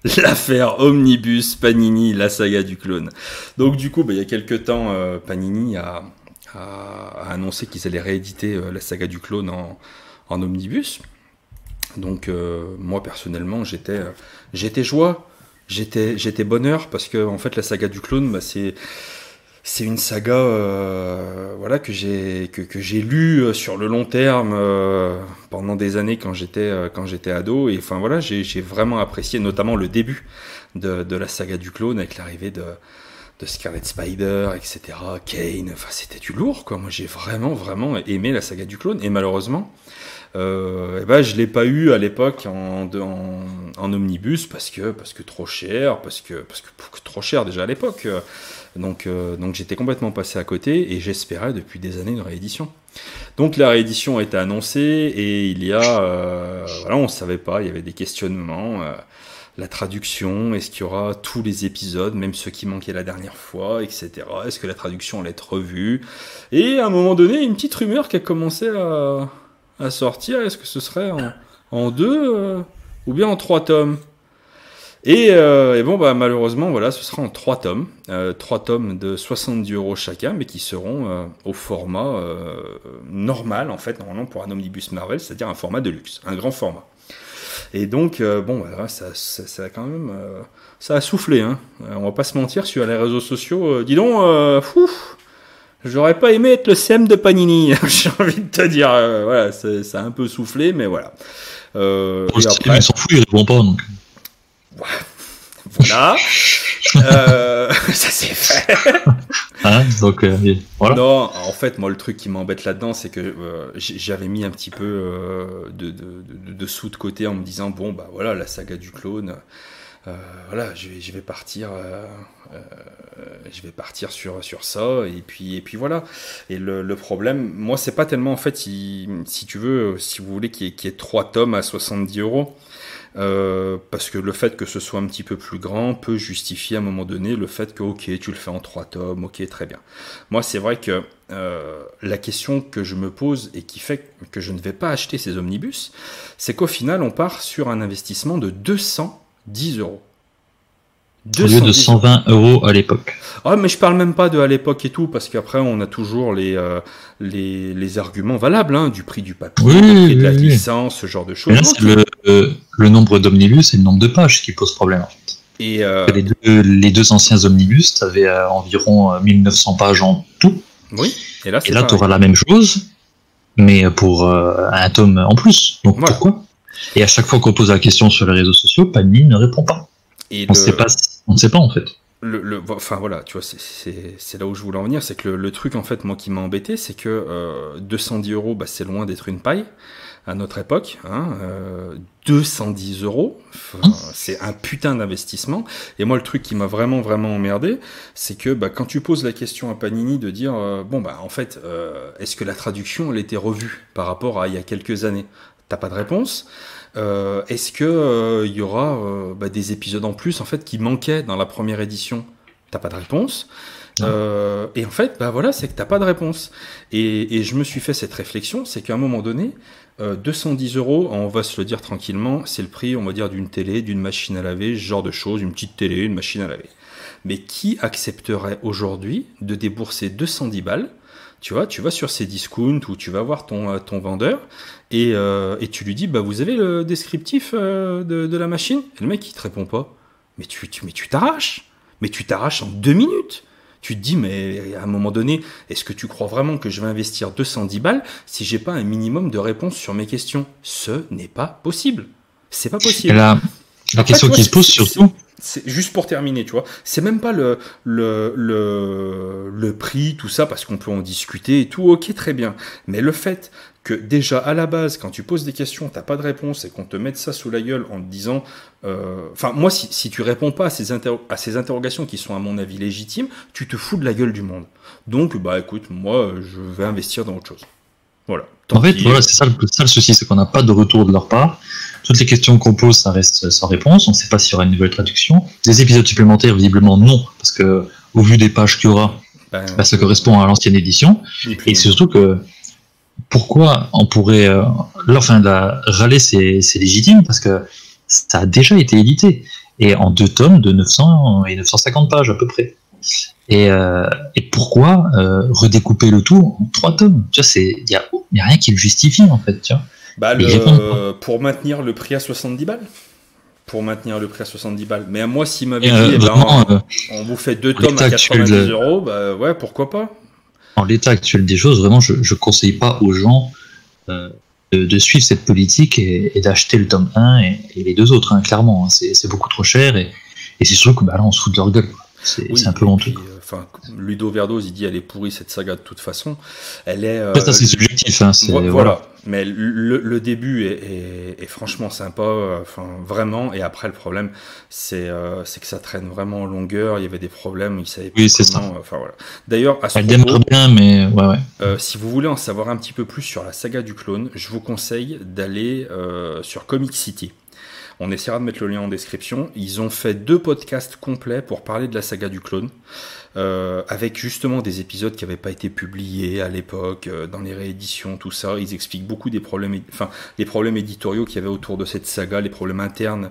L'affaire Omnibus Panini, la saga du clone. Donc du coup, il y a quelques temps, Panini a annoncé qu'ils allaient rééditer la saga du clone en omnibus. Donc moi personnellement, j'étais joie, j'étais bonheur, parce que en fait la saga du clone, c'est une saga voilà, que j'ai lue sur le long terme pendant des années quand j'étais ado, et enfin voilà, j'ai vraiment apprécié notamment le début de la saga du clone avec l'arrivée de Scarlet Spider, etc., Kane, enfin c'était du lourd quoi. Moi j'ai vraiment aimé la saga du clone, et malheureusement je l'ai pas eu à l'époque en omnibus parce que trop cher, parce que trop cher déjà à l'époque. Donc j'étais complètement passé à côté, et j'espérais depuis des années une réédition. Donc la réédition a été annoncée, et il y a voilà, on savait pas, il y avait des questionnements. La traduction, est-ce qu'il y aura tous les épisodes, même ceux qui manquaient la dernière fois, etc. Est-ce que la traduction allait être revue? Et à un moment donné, une petite rumeur qui a commencé à sortir, est-ce que ce serait en 2 ou bien en 3 tomes? Et bon, malheureusement, voilà, ce sera en 3 tomes. 3 tomes de 70 € chacun, mais qui seront au format normal, en fait, normalement pour un omnibus Marvel, c'est-à-dire un format de luxe, un grand format. Et donc, voilà, ça a quand même... ça a soufflé, hein. On va pas se mentir, sur les réseaux sociaux. Dis donc, j'aurais pas aimé être le CM de Panini, j'ai envie de te dire. Voilà, ça a un peu soufflé, mais voilà. Et après, il s'en fout, il répond pas, donc... Voilà. Ça s'est fait. Hein, donc, voilà. Non, en fait, moi, le truc qui m'embête là-dedans, c'est que j'avais mis un petit peu de sous de côté en me disant, bon, voilà, la saga du clone, voilà, je vais partir sur ça, et puis voilà. Et le problème, moi, c'est pas tellement, en fait, si tu veux, si vous voulez qu'il y ait 3 tomes à 70 €. Parce que le fait que ce soit un petit peu plus grand peut justifier à un moment donné le fait que ok, tu le fais en 3 tomes, ok, très bien. Moi, c'est vrai que la question que je me pose et qui fait que je ne vais pas acheter ces omnibus, c'est qu'au final on part sur un investissement de 210 €. Au lieu de 120 € à l'époque. Ah, mais je parle même pas de à l'époque et tout, parce qu'après on a toujours les arguments valables, hein, du prix du papier, du prix de la licence, ce genre de choses. Là, c'est le nombre d'omnibus et le nombre de pages qui pose problème, en fait. Et les deux anciens omnibus, tu avais environ 1900 pages en tout. Oui. Et là tu auras la même chose, mais pour un tome en plus. Donc voilà. Pourquoi? Et à chaque fois qu'on pose la question sur les réseaux sociaux, Panini ne répond pas. On ne sait pas en fait. Enfin voilà, tu vois, c'est là où je voulais en venir, c'est que le truc en fait, moi qui m'a embêté, c'est que 210 €, c'est loin d'être une paille à notre époque. 210 €, c'est un putain d'investissement. Et moi, le truc qui m'a vraiment emmerdé, c'est que quand tu poses la question à Panini de dire en fait, est-ce que la traduction elle était revue par rapport à il y a quelques années? T'as pas de réponse. Est-ce que y aura des épisodes en plus en fait qui manquaient dans la première édition? T'as pas de réponse. Et en fait, voilà, c'est que t'as pas de réponse. Et je me suis fait cette réflexion, c'est qu'à un moment donné, 210 €, on va se le dire tranquillement, c'est le prix, on va dire, d'une télé, d'une machine à laver, ce genre de choses, une petite télé, une machine à laver. Mais qui accepterait aujourd'hui de débourser 210 balles? Tu vois, tu vas sur ces discounts où tu vas voir ton vendeur et tu lui dis, vous avez le descriptif de la machine? Et le mec, il te répond pas. Mais tu t'arraches. Mais tu t'arraches en 2 minutes. Tu te dis, mais à un moment donné, est-ce que tu crois vraiment que je vais investir 210 balles si j'ai pas un minimum de réponses sur mes questions? Ce n'est pas possible. C'est pas possible. La question qui se pose surtout... C'est juste pour terminer, tu vois. C'est même pas le prix, tout ça, parce qu'on peut en discuter et tout. Ok, très bien. Mais le fait que déjà à la base, quand tu poses des questions, t'as pas de réponse et qu'on te mette ça sous la gueule en te disant, moi, si tu réponds pas à ces interrogations qui sont à mon avis légitimes, tu te fous de la gueule du monde. Donc, écoute, moi, je vais investir dans autre chose. Voilà. En fait, voilà, c'est ça le souci, c'est qu'on n'a pas de retour de leur part. Toutes les questions qu'on pose, ça reste sans réponse. On ne sait pas s'il y aura une nouvelle traduction. Des épisodes supplémentaires, visiblement non, parce que au vu des pages qu'il y aura, ça correspond à l'ancienne édition. Et surtout que pourquoi on pourrait, râler, c'est légitime parce que ça a déjà été édité. et en 2 tomes de 900 et 950 pages à peu près. Et pourquoi redécouper le tout en 3 tomes? Tu vois, il y a rien qui le justifie en fait, tu vois. Bah, pour maintenir le prix à 70 balles. Pour maintenir le prix à 70 balles. Mais moi, s'il m'avait dit, on vous fait 2 tomes à 90 euros, bah ouais, pourquoi pas. En l'état actuel des choses, vraiment, je conseille pas aux gens de suivre cette politique et d'acheter le tome 1 et les 2 autres, hein, clairement. Hein, c'est beaucoup trop cher et c'est sûr que là, on se fout de leur gueule. C'est un peu honteux. Ludo Verdoz, il dit elle est pourrie cette saga de toute façon. Elle est. Ça c'est subjectif. Hein, voilà. Mais le début est franchement sympa, vraiment. Et après le problème, c'est que ça traîne vraiment en longueur. Il y avait des problèmes, ils savaient pas comment. Voilà. D'ailleurs, à ce elle démarre bien, mais ouais. Si vous voulez en savoir un petit peu plus sur la saga du clone, je vous conseille d'aller sur Comic City. On essaiera de mettre le lien en description. Ils ont fait 2 podcasts complets pour parler de la saga du clone, avec justement des épisodes qui n'avaient pas été publiés à l'époque, dans les rééditions, tout ça. Ils expliquent beaucoup des problèmes, les problèmes éditoriaux qu'il y avait autour de cette saga, les problèmes internes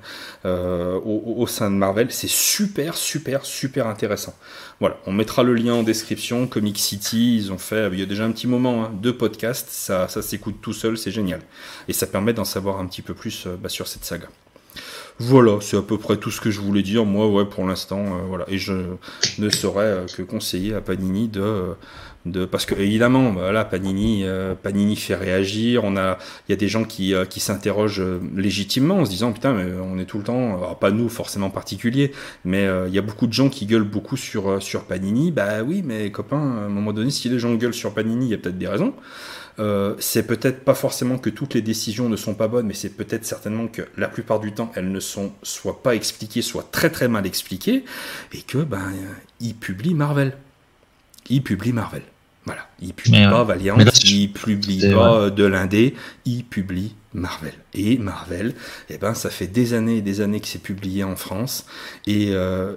au sein de Marvel. C'est super intéressant. Voilà, on mettra le lien en description. Comic City, ils ont fait, il y a déjà un petit moment, 2 podcasts, ça s'écoute tout seul, c'est génial. Et ça permet d'en savoir un petit peu plus sur cette saga. Voilà, c'est à peu près tout ce que je voulais dire. Moi, ouais, pour l'instant, voilà. Et je ne saurais que conseiller à Panini parce que évidemment, voilà, Panini fait réagir. Il y a des gens qui s'interrogent légitimement en se disant putain, mais on est tout le temps, alors pas nous forcément particuliers, mais il y a beaucoup de gens qui gueulent beaucoup sur Panini. Bah oui, mais copains, à un moment donné, si les gens gueulent sur Panini, il y a peut-être des raisons. C'est peut-être pas forcément que toutes les décisions ne sont pas bonnes, mais c'est peut-être certainement que la plupart du temps elles ne sont soit pas expliquées, soit très très mal expliquées, et que ils publient Marvel. Voilà, ils publient pas Valiant, ils publient pas de l'indé, ils publient Marvel. Et Marvel, ça fait des années et des années que c'est publié en France, et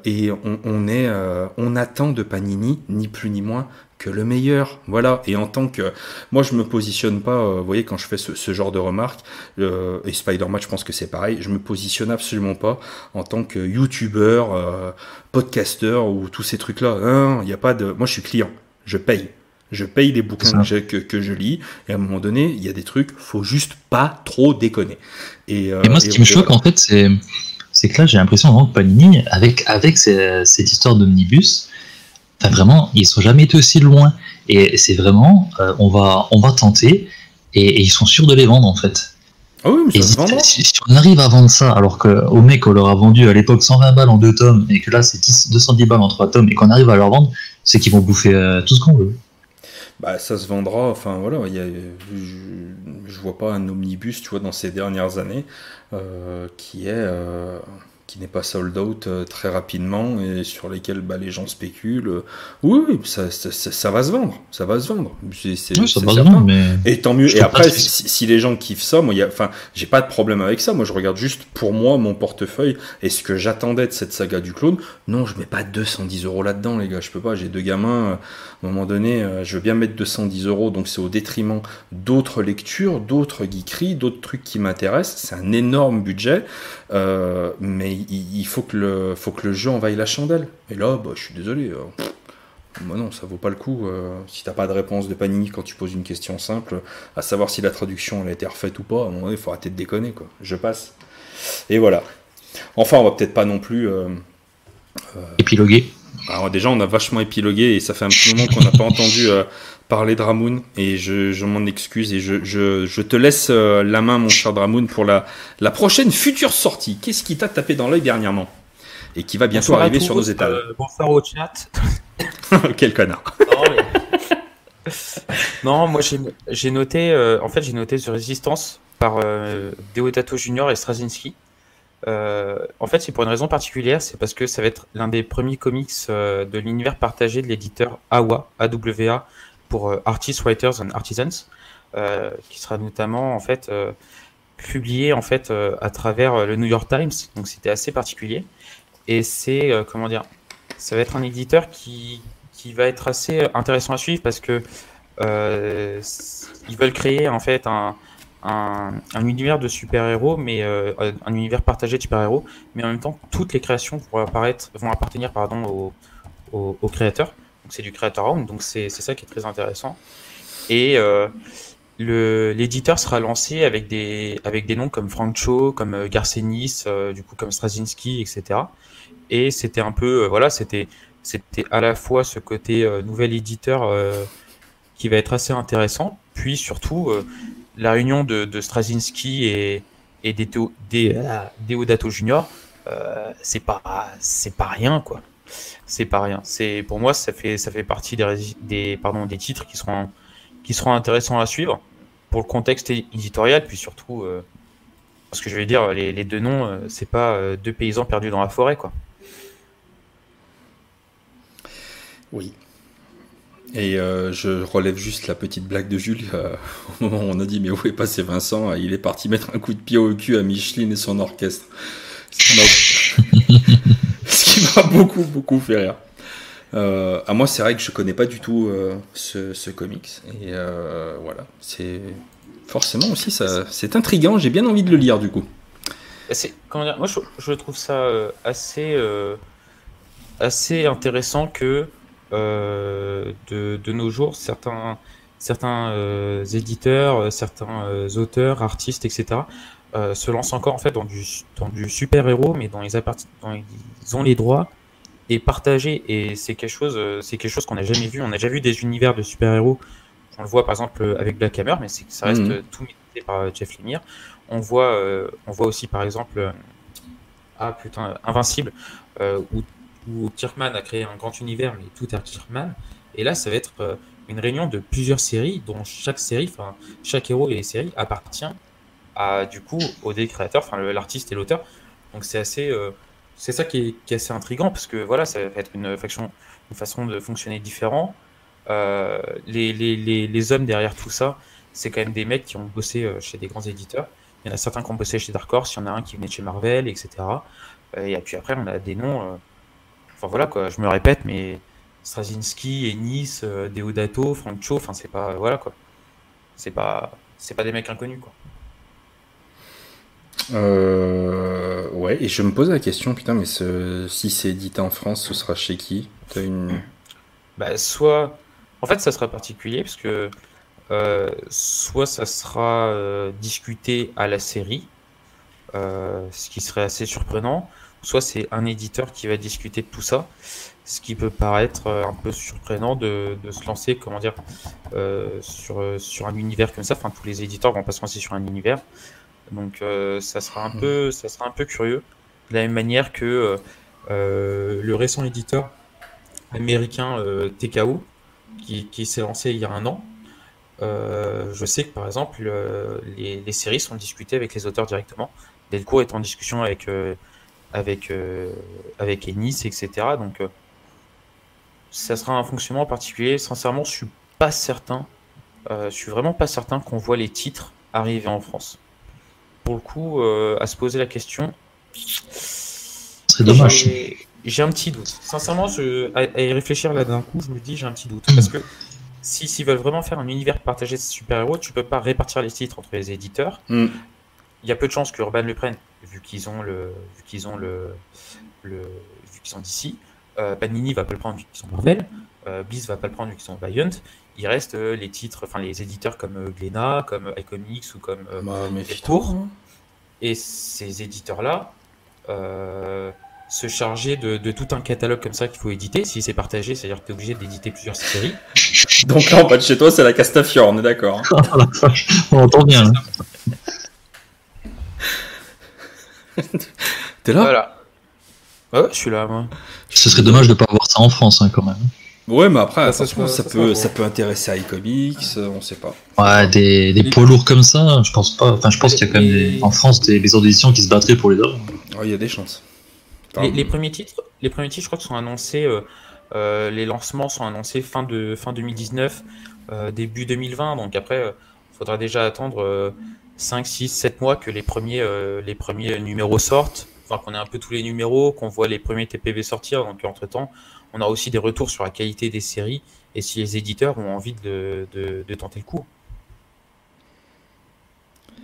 on attend de Panini ni plus ni moins que le meilleur, voilà. Et en tant que moi je me positionne pas, vous voyez, quand je fais ce genre de remarques, et Spider-Man je pense que c'est pareil, je me positionne absolument pas en tant que youtubeur, podcasteur ou tous ces trucs là. Non, il y a pas de, moi je suis client, je paye les bouquins que je lis, et à un moment donné il y a des trucs, faut juste pas trop déconner. Et moi ce qui me choque en fait, c'est que là j'ai l'impression vraiment que Panini avec cette histoire d'omnibus, vraiment, ils sont jamais été aussi loin. Et c'est vraiment, on va tenter, et ils sont sûrs de les vendre en fait. Ah oui, mais ça se si on arrive à vendre ça, alors qu'au mec on leur a vendu à l'époque 120 balles en 2 tomes, et que là c'est 210 balles en 3 tomes, et qu'on arrive à leur vendre, c'est qu'ils vont bouffer tout ce qu'on veut. Bah, ça se vendra, enfin voilà, je vois pas un omnibus, tu vois, dans ces dernières années, qui n'est pas sold out très rapidement et sur lesquels les gens spéculent. Oui, ça va se vendre, ça va se vendre. C'est certain. Mais... Et tant mieux. Et après, si les gens kiffent ça, moi, j'ai pas de problème avec ça. Moi, je regarde juste pour moi mon portefeuille et ce que j'attendais de cette saga du clone. Non, je mets pas 210 € là-dedans, les gars. Je peux pas. J'ai 2 gamins. À un moment donné, je veux bien mettre 210 €, donc c'est au détriment d'autres lectures, d'autres geekeries, d'autres trucs qui m'intéressent. C'est un énorme budget, mais il faut que le jeu envahisse la chandelle. Et là, je suis désolé. Moi non, ça vaut pas le coup. Si t'as pas de réponse de Panini quand tu poses une question simple, à savoir si la traduction elle a été refaite ou pas, à un moment donné, il faut arrêter de déconner, quoi. Je passe. Et voilà. Enfin, on va peut-être pas non plus... épiloguer. Alors déjà, on a vachement épilogué et ça fait un petit moment qu'on n'a pas entendu parler de Ramoun, et je m'en excuse et je te laisse la main, mon cher Dramoun, pour la prochaine future sortie. Qu'est-ce qui t'a tapé dans l'œil dernièrement et qui va bientôt arriver sur nos étals? Bonsoir au chat. Quel connard. Non, moi j'ai noté, en fait j'ai noté The Resistance par Deodato Jr. et Straczynski. En fait, c'est pour une raison particulière, c'est parce que ça va être l'un des premiers comics de l'univers partagé de l'éditeur AWA, AWA, pour Artists, Writers and Artisans, qui sera notamment en fait publié en fait à travers le New York Times. Donc c'était assez particulier. Et c'est comment dire, ça va être un éditeur qui va être assez intéressant à suivre parce que ils veulent créer en fait un un univers de super-héros, mais un univers partagé de super-héros, mais en même temps, toutes les créations vont appartenir au créateur. Donc c'est du creator owned, donc c'est ça qui est très intéressant. Et l'éditeur sera lancé avec des noms comme Frank Cho, comme Garcenis, du coup comme Straczynski, etc. Et c'était un peu, voilà, c'était à la fois ce côté nouvel éditeur qui va être assez intéressant, puis surtout la réunion de Straczynski et Deodato Junior, c'est pas rien, quoi. C'est pas rien. Pour moi, ça fait partie des titres qui seront intéressants à suivre pour le contexte éditorial, puis surtout parce que je vais dire, les deux noms, c'est pas deux paysans perdus dans la forêt, quoi. Oui. Et je relève juste la petite blague de Jules. Au moment où on a dit mais où est passé Vincent, il est parti mettre un coup de pied au cul à Micheline et son orchestre. Ce qui m'a beaucoup fait rire. À moi, c'est vrai que je connais pas du tout ce comics. Et voilà, c'est forcément aussi c'est intriguant. J'ai bien envie de le lire du coup. Comment dire, moi, je trouve ça assez intéressant que de nos jours, certains éditeurs, certains auteurs, artistes, etc. Se lancent encore en fait dans du super-héros, mais dont ils ont les droits et partagés. Et c'est quelque chose qu'on n'a jamais vu. On a déjà vu des univers de super-héros. On le voit par exemple avec Black Hammer, mais ça reste tout maîtrisé par Jeff Lemire. On voit aussi par exemple Invincible, où Kirkman a créé un grand univers, mais tout est Kirkman. Et là, ça va être une réunion de plusieurs séries, dont chaque héros et les séries appartient du coup aux deux créateurs, l'artiste et l'auteur. Donc c'est ça qui est assez intriguant, parce que voilà, ça va être une façon de fonctionner différent. Les hommes derrière tout ça, c'est quand même des mecs qui ont bossé chez des grands éditeurs. Il y en a certains qui ont bossé chez Dark Horse, il y en a un qui venait de chez Marvel, etc. Et puis après, on a des noms. Enfin voilà quoi, je me répète, mais Straczynski, Ennis, Deodato, Frank Cho, enfin c'est pas. Voilà quoi. C'est pas des mecs inconnus quoi. Ouais, et je me pose la question, putain, mais si c'est édité en France, ce sera chez qui? T'as une. Soit. En fait, ça sera particulier parce que soit ça sera discuté à la série, ce qui serait assez surprenant, soit c'est un éditeur qui va discuter de tout ça, ce qui peut paraître un peu surprenant de se lancer, comment dire, sur un univers comme ça. Enfin, tous les éditeurs vont pas se lancer sur un univers, donc ça sera un peu curieux. De la même manière que le récent éditeur américain TKO, qui s'est lancé il y a un an. Je sais que par exemple les séries sont discutées avec les auteurs directement. Delcourt est en discussion avec Ennis, etc. Donc ça sera un fonctionnement particulier. Sincèrement, je suis vraiment pas certain qu'on voit les titres arriver en France. Pour le coup, à se poser la question, c'est dommage. J'ai un petit doute. Sincèrement, à y réfléchir là d'un coup, je me dis j'ai un petit doute. Parce que s'ils veulent vraiment faire un univers partagé de super-héros, tu peux pas répartir les titres entre les éditeurs. Il y a peu de chances que Urban le prenne, vu qu'ils sont d'ici. Panini va pas le prendre vu qu'ils sont Marvel. Bliss va pas le prendre vu qu'ils sont Valiant. Il reste les titres, les éditeurs comme Glénat, comme iComics ou comme Delcourt. Et ces éditeurs-là se charger de tout un catalogue comme ça qu'il faut éditer. Si c'est partagé, c'est-à-dire que tu es obligé d'éditer plusieurs séries. Donc là, en bas de chez toi, c'est la Castafiore, on est d'accord. On entend bien. T'es là? Voilà. Ouais, je suis là, moi. Ce serait dommage de pas avoir ça en France, quand même. Ouais, mais après, ça peut intéresser iComics, on sait pas. Ouais, des poids lourds comme ça, je pense pas. Enfin, je pense qu'il y a quand même en France des maisons d'édition qui se battraient pour les œuvres. Il y a des chances. Les premiers titres, je crois que sont annoncés. Les lancements sont annoncés fin 2019, début 2020. Donc après, il faudra déjà attendre 5, 6, 7 mois que les premiers numéros sortent. Enfin, qu'on ait un peu tous les numéros, qu'on voit les premiers TPB sortir. Donc entre-temps, on aura aussi des retours sur la qualité des séries et si les éditeurs ont envie de tenter le coup.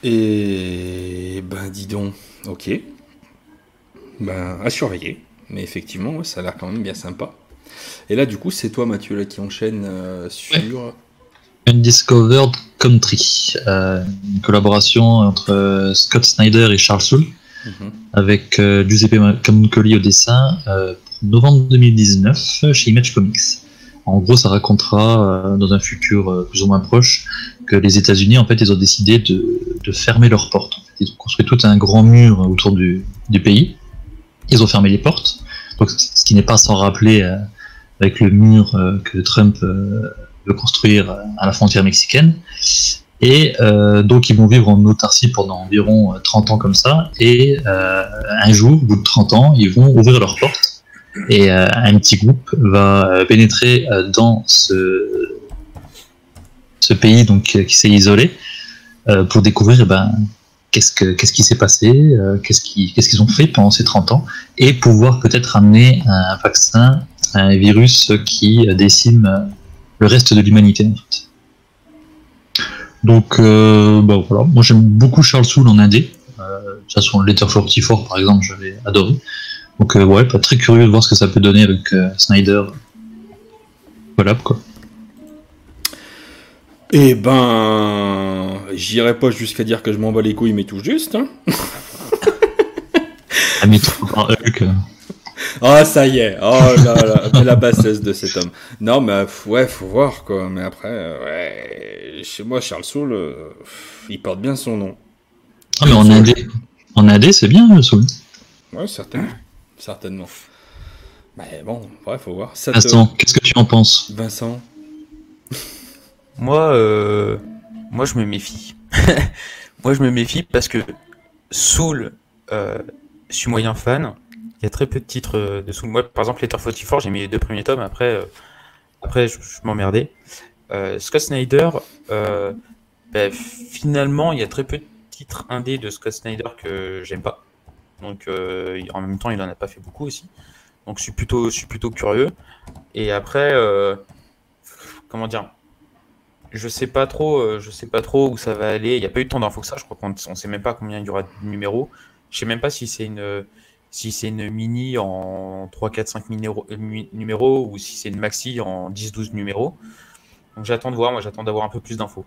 Et ben dis donc, ok. Ben à surveiller. Mais effectivement, ouais, ça a l'air quand même bien sympa. Et là, du coup, c'est toi, Mathieu, là, qui enchaîne sur... Undiscovered Country, une collaboration entre Scott Snyder et Charles Soule, avec Giuseppe Camuncoli au dessin, pour novembre 2019 chez Image Comics. En gros, ça racontera dans un futur plus ou moins proche que les États-Unis, en fait, ils ont décidé de fermer leurs portes. En fait, ils ont construit tout un grand mur autour du pays. Ils ont fermé les portes, donc ce qui n'est pas sans rappeler avec le mur que Trump veut construire à la frontière mexicaine. Et donc ils vont vivre en autarcie pendant environ 30 ans comme ça, et un jour, au bout de 30 ans, ils vont ouvrir leurs portes, et un petit groupe va pénétrer dans ce pays donc, qui s'est isolé, pour découvrir qu'est-ce qui s'est passé, qu'est-ce qu'ils ont fait pendant ces 30 ans, et pouvoir peut-être amener un vaccin, un virus qui décime le reste de l'humanité, en fait. Donc, voilà. Moi, j'aime beaucoup Charles Soule en indé. De toute façon, Letter 44, par exemple, j'avais adoré. Donc, ouais, pas très curieux de voir ce que ça peut donner avec Snyder. Voilà, quoi. Eh ben, j'irai pas jusqu'à dire que je m'en bats les couilles, mais tout juste, hein. Ah, mais trop par Hulk. Oh, ça y est. Oh là là, mais la bassesse de cet homme. Non, mais ouais, faut voir, quoi. Mais après, ouais, chez moi, Charles Soule, il porte bien son nom. Ah, mais en AD, c'est bien, Soule. Ouais, certainement. Mais bon, ouais, faut voir. Vincent, qu'est-ce que tu en penses? Vincent? Moi, je me méfie. Moi, je me méfie parce que Soul, je suis moyen fan. Il y a très peu de titres de Soul. Moi, par exemple, Letter 44, j'ai mis les 2 premiers tomes. Après, je m'emmerdais. Scott Snyder, finalement, il y a très peu de titres indés de Scott Snyder que j'aime pas. Donc, en même temps, il en a pas fait beaucoup aussi. Donc, je suis plutôt curieux. Et après, comment dire? Je sais pas trop où ça va aller. Il n'y a pas eu tant d'infos que ça. Je crois qu'on ne sait même pas combien il y aura de numéros. Je sais même pas si c'est une mini en 3, 4, 5 numéros ou si c'est une maxi en 10, 12 numéros. Donc j'attends de voir. Moi, j'attends d'avoir un peu plus d'infos.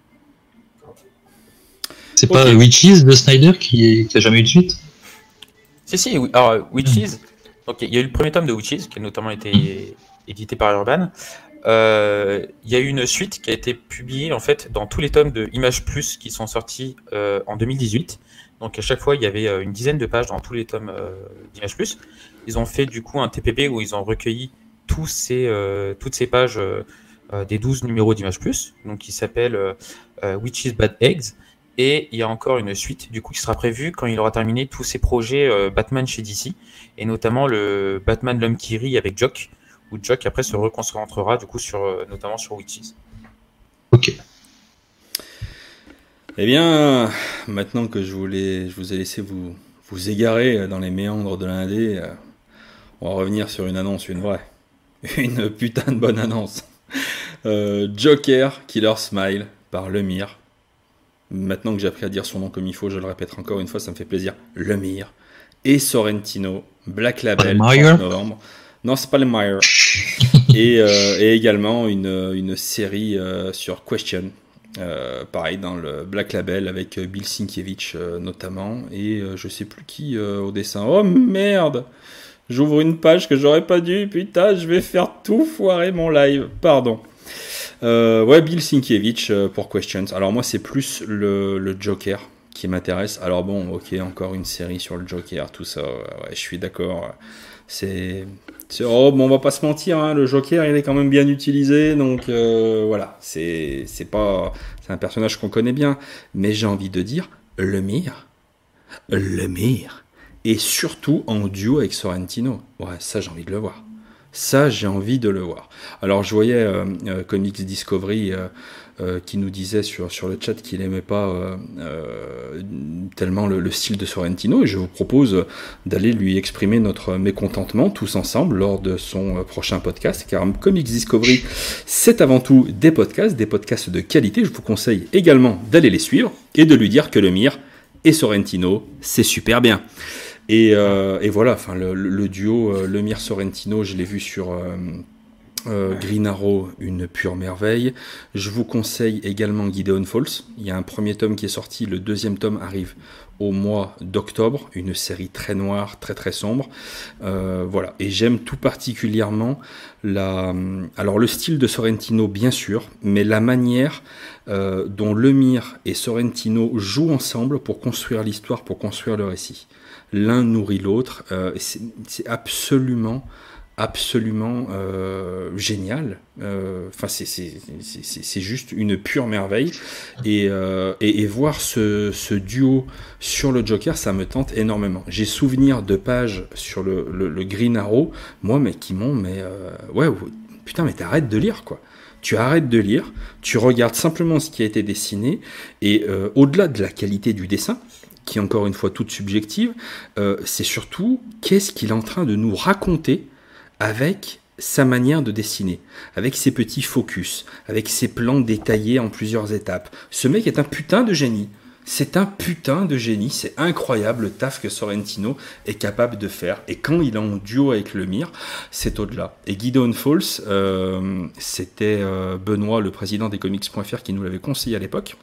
C'est pas Witches de Snyder qui a jamais eu de suite? Si. Alors, Witches. Donc, il y a eu le premier tome de Witches qui a notamment été édité par Urban. Il y a eu une suite qui a été publiée en fait dans tous les tomes de Image Plus qui sont sortis en 2018. Donc à chaque fois il y avait une dizaine de pages dans tous les tomes d'Image Plus. Ils ont fait du coup un TPB où ils ont recueilli toutes ces pages des 12 numéros d'Image Plus, donc qui s'appelle Witches Bad Eggs. Et il y a encore une suite du coup qui sera prévue quand il aura terminé tous ses projets Batman chez DC, et notamment le Batman l'homme qui rit avec Jock, où Jock après se reconcentrera du coup notamment sur Witches. Ok. Eh bien, maintenant que je vous ai laissé vous égarer dans les méandres de l'indé, on va revenir sur une annonce, une vraie. Une putain de bonne annonce. Joker, Killer Smile, par Lemire. Maintenant que j'ai appris à dire son nom comme il faut, je le répète encore une fois, ça me fait plaisir. Lemire. Et Sorrentino, Black Label, 30 novembre. Non, c'est pas le Meyer. et également une série sur Question. Pareil dans le Black Label avec Bill Sienkiewicz notamment. Et je sais plus qui au dessin. Oh merde! J'ouvre une page que j'aurais pas dû. Putain, je vais faire tout foirer mon live. Pardon. Ouais, Bill Sienkiewicz pour Questions. Alors moi, c'est plus le Joker qui m'intéresse. Alors bon, ok, encore une série sur le Joker, tout ça. Ouais, je suis d'accord. On va pas se mentir, hein, le Joker il est quand même bien utilisé, donc voilà, c'est un personnage qu'on connaît bien, mais j'ai envie de dire Lemire, et surtout en duo avec Sorrentino. Ouais, ça j'ai envie de le voir. Ça, j'ai envie de le voir. Alors, je voyais Comics Discovery qui nous disait sur le chat qu'il n'aimait pas tellement le style de Sorrentino, et je vous propose d'aller lui exprimer notre mécontentement tous ensemble lors de son prochain podcast, car Comics Discovery, c'est avant tout des podcasts de qualité. Je vous conseille également d'aller les suivre et de lui dire que Lemire et Sorrentino, c'est super bien. Et voilà, enfin le duo Lemire Sorrentino, je l'ai vu sur Green Arrow, une pure merveille. Je vous conseille également Gideon Falls. Il y a un premier tome qui est sorti, le deuxième tome arrive au mois d'octobre, une série très noire, très très sombre. Voilà, et j'aime tout particulièrement alors le style de Sorrentino bien sûr, mais la manière dont Lemire et Sorrentino jouent ensemble pour construire l'histoire, pour construire le récit. L'un nourrit l'autre, c'est absolument génial. Enfin, c'est juste une pure merveille. Et voir ce duo sur le Joker, ça me tente énormément. J'ai souvenir de pages sur le Green Arrow, moi, mais qui m'ont, ouais, putain, mais t'arrêtes de lire, quoi. Tu arrêtes de lire, tu regardes simplement ce qui a été dessiné, et au-delà de la qualité du dessin, qui est encore une fois toute subjective, c'est surtout qu'est-ce qu'il est en train de nous raconter avec sa manière de dessiner, avec ses petits focus, avec ses plans détaillés en plusieurs étapes. Ce mec est un putain de génie. C'est un putain de génie. C'est incroyable le taf que Sorrentino est capable de faire. Et quand il est en duo avec Lemire, c'est au-delà. Et Gideon Falls, c'était Benoît, le président des comics.fr, qui nous l'avait conseillé à l'époque.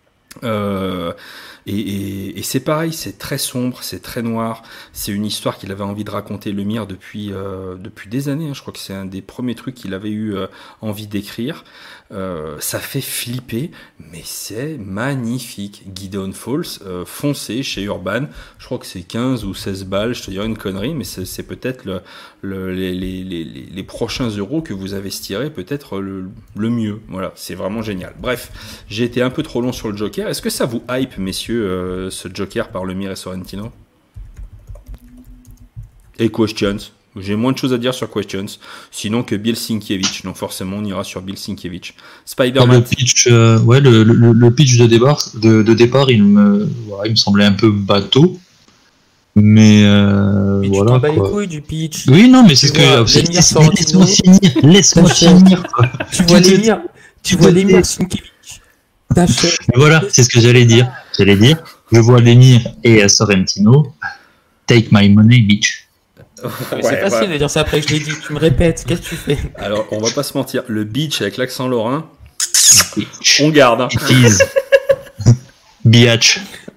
Et c'est pareil, c'est très sombre, c'est très noir, c'est une histoire qu'il avait envie de raconter Lemire depuis des années, hein. Je crois que c'est un des premiers trucs qu'il avait eu envie d'écrire. Ça fait flipper, mais c'est magnifique. Gideon Falls, foncez chez Urban, je crois que c'est 15 ou 16 balles, je te dirais une connerie, mais c'est peut-être les prochains euros que vous investirez, peut-être le mieux. Voilà, c'est vraiment génial. Bref, j'ai été un peu trop long sur le Joker. Est-ce que ça vous hype, messieurs, ce Joker par Lemire et Sorrentino? Et Questions? J'ai moins de choses à dire sur Questions, sinon que Bill Sienkiewicz. Donc forcément, on ira sur Bill Sienkiewicz. Spider-Man. Le pitch, le pitch de départ, il me semblait un peu bateau. Mais tu voilà. t'en bats les couilles du pitch. Oui, non, mais c'est ce que. Laisse-moi finir. Tu vois Lemire Sienkiewicz. Voilà, c'est ce que j'allais dire. Je vois Lemire et Sorrentino. Take my money, bitch. C'est facile de dire ça après que je l'ai dit. Tu me répètes, qu'est-ce que tu fais? Alors, on va pas se mentir. Le beach avec l'accent lorrain, on garde. Hein. It is. Biatch.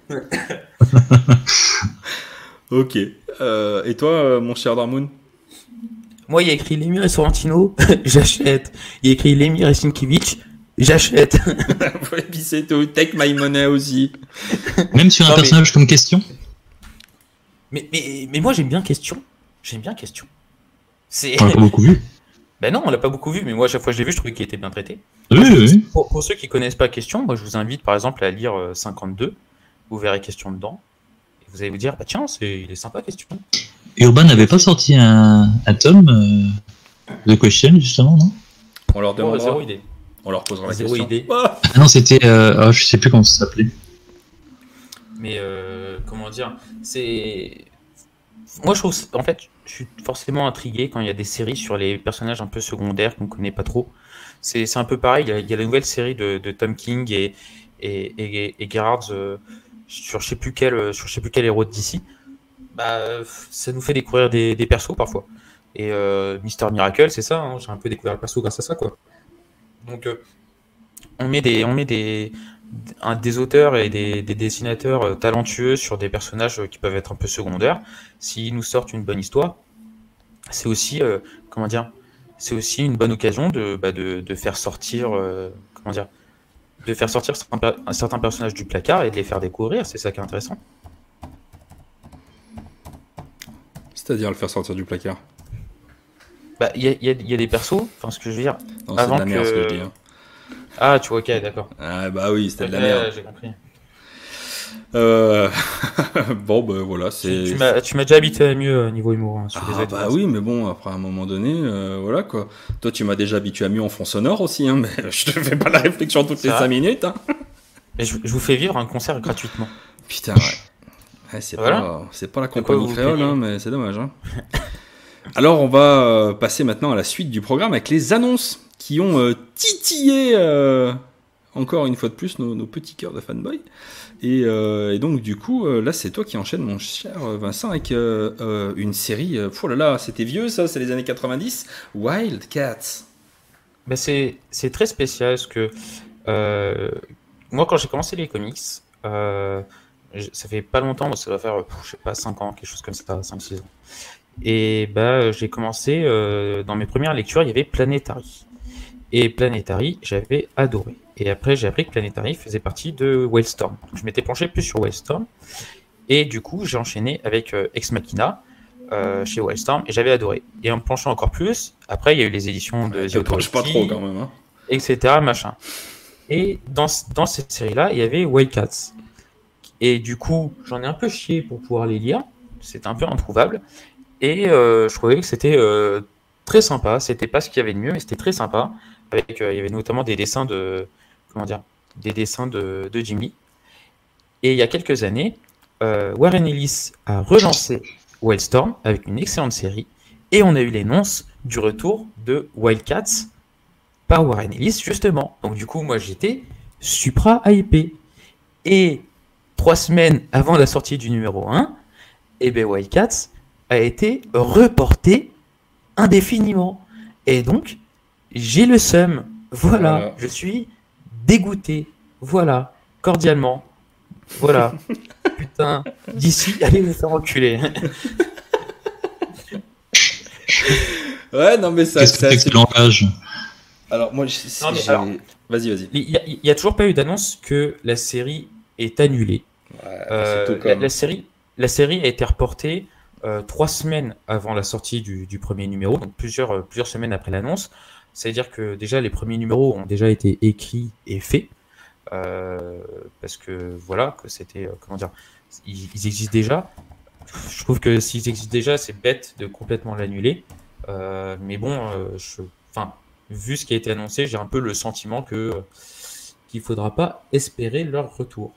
Ok. Et toi, mon cher Darmoun? Moi, il y a écrit Lemire et Sorrentino, j'achète. Il y a écrit Lemire et Sienkiewicz, j'achète. Et puis c'est tout. Take my money aussi. Même sur un personnage comme Question. Mais moi, j'aime bien Question. On l'a pas beaucoup vu. Ben non, on l'a pas beaucoup vu, mais moi, à chaque fois que je l'ai vu, je trouvais qu'il était bien traité. Oui. Pour ceux qui connaissent pas Question, moi, je vous invite par exemple à lire 52. Vous verrez Question dedans. Et vous allez vous dire, bah tiens, il est sympa Question. Urban n'avait pas sorti un tome de Question, justement, non? On leur demandera. Zéro idée. On leur posera la Zéro question. idée. Ah non, c'était. Je sais plus comment ça s'appelait. Mais comment dire, c'est. Moi, je trouve. En fait, je suis forcément intrigué quand il y a des séries sur les personnages un peu secondaires qu'on connaît pas trop. C'est un peu pareil. Il y a la nouvelle série de Tom King et Gerhardt sur je sais plus quel héros d'ici. Bah, ça nous fait découvrir des persos parfois. Et Mister Miracle, c'est ça. Hein, j'ai un peu découvert le perso grâce à ça, quoi. Donc, on met des auteurs et des dessinateurs talentueux sur des personnages qui peuvent être un peu secondaires. S'ils nous sortent une bonne histoire, c'est aussi c'est aussi une bonne occasion de faire sortir un certain personnage du placard et de les faire découvrir. C'est ça qui est intéressant. C'est-à-dire le faire sortir du placard. Bah, il y a des persos, enfin ce que je veux dire. Non, c'est de la merde ce que je dis. Hein. Ah, tu vois, ok, d'accord. Ah bah oui, c'était de la Ok, merde. j'ai compris. Bon, ben voilà, c'est. Tu m'as déjà habitué à mieux niveau humour. Hein, bah oui, mais bon, après un moment donné, voilà quoi. Toi, tu m'as déjà habitué à mieux en fond sonore aussi, hein, mais je te fais pas la réflexion toutes les 5 minutes. Hein. Et je vous fais vivre un concert gratuitement. Putain, ouais. C'est pas la compagnie créole, hein, mais c'est dommage. Hein. Alors, on va passer maintenant à la suite du programme avec les annonces qui ont titillé encore une fois de plus nos petits cœurs de fanboy. Et donc, du coup, là, c'est toi qui enchaînes, mon cher Vincent, avec une série. Oh là là, c'était vieux, ça, c'est les années 90. Wildcats. Ben c'est très spécial parce que moi, quand j'ai commencé les comics, ça fait pas longtemps, ça doit faire, je sais pas, 5 ans, quelque chose comme ça, 5-6 ans. Et j'ai commencé, dans mes premières lectures, il y avait Planetary. Et Planetary, j'avais adoré. Et après, j'ai appris que Planetary faisait partie de Wildstorm. Donc, je m'étais penché plus sur Wildstorm. Et du coup, j'ai enchaîné avec Ex Machina chez Wildstorm et j'avais adoré. Et en me penchant encore plus, après, il y a eu les éditions de The Authority, pas trop quand même, hein. Etc. Machin. Et dans cette série-là, il y avait Wildcats. Et du coup, j'en ai un peu chié pour pouvoir les lire. C'était un peu introuvable. Et je trouvais que c'était très sympa. C'était pas ce qu'il y avait de mieux, mais c'était très sympa. Avec, il y avait notamment des dessins de Jim Lee. Et il y a quelques années, Warren Ellis a relancé Wildstorm avec une excellente série. Et on a eu l'annonce du retour de Wildcats par Warren Ellis, justement. Donc du coup, moi, j'étais supra hypé. Et 3 semaines avant la sortie du numéro 1, Wildcats a été reporté indéfiniment. Et donc, j'ai le seum. Voilà, je suis dégoûté. Voilà, cordialement. Voilà. Putain, d'ici, allez vous faire enculer. Ouais, non, mais ça. Qu'est-ce que c'est que langage? Alors, moi, vas-y. Il n'y a toujours pas eu d'annonce que la série est annulée. Ouais, la série a été reportée 3 semaines avant la sortie du premier numéro, donc plusieurs semaines après l'annonce. C'est-à-dire que déjà les premiers numéros ont déjà été écrits et faits, parce que voilà, que c'était, comment dire, ils existent déjà. Je trouve que s'ils existent déjà, c'est bête de complètement l'annuler. Mais bon, vu ce qui a été annoncé, j'ai un peu le sentiment qu'il faudra pas espérer leur retour.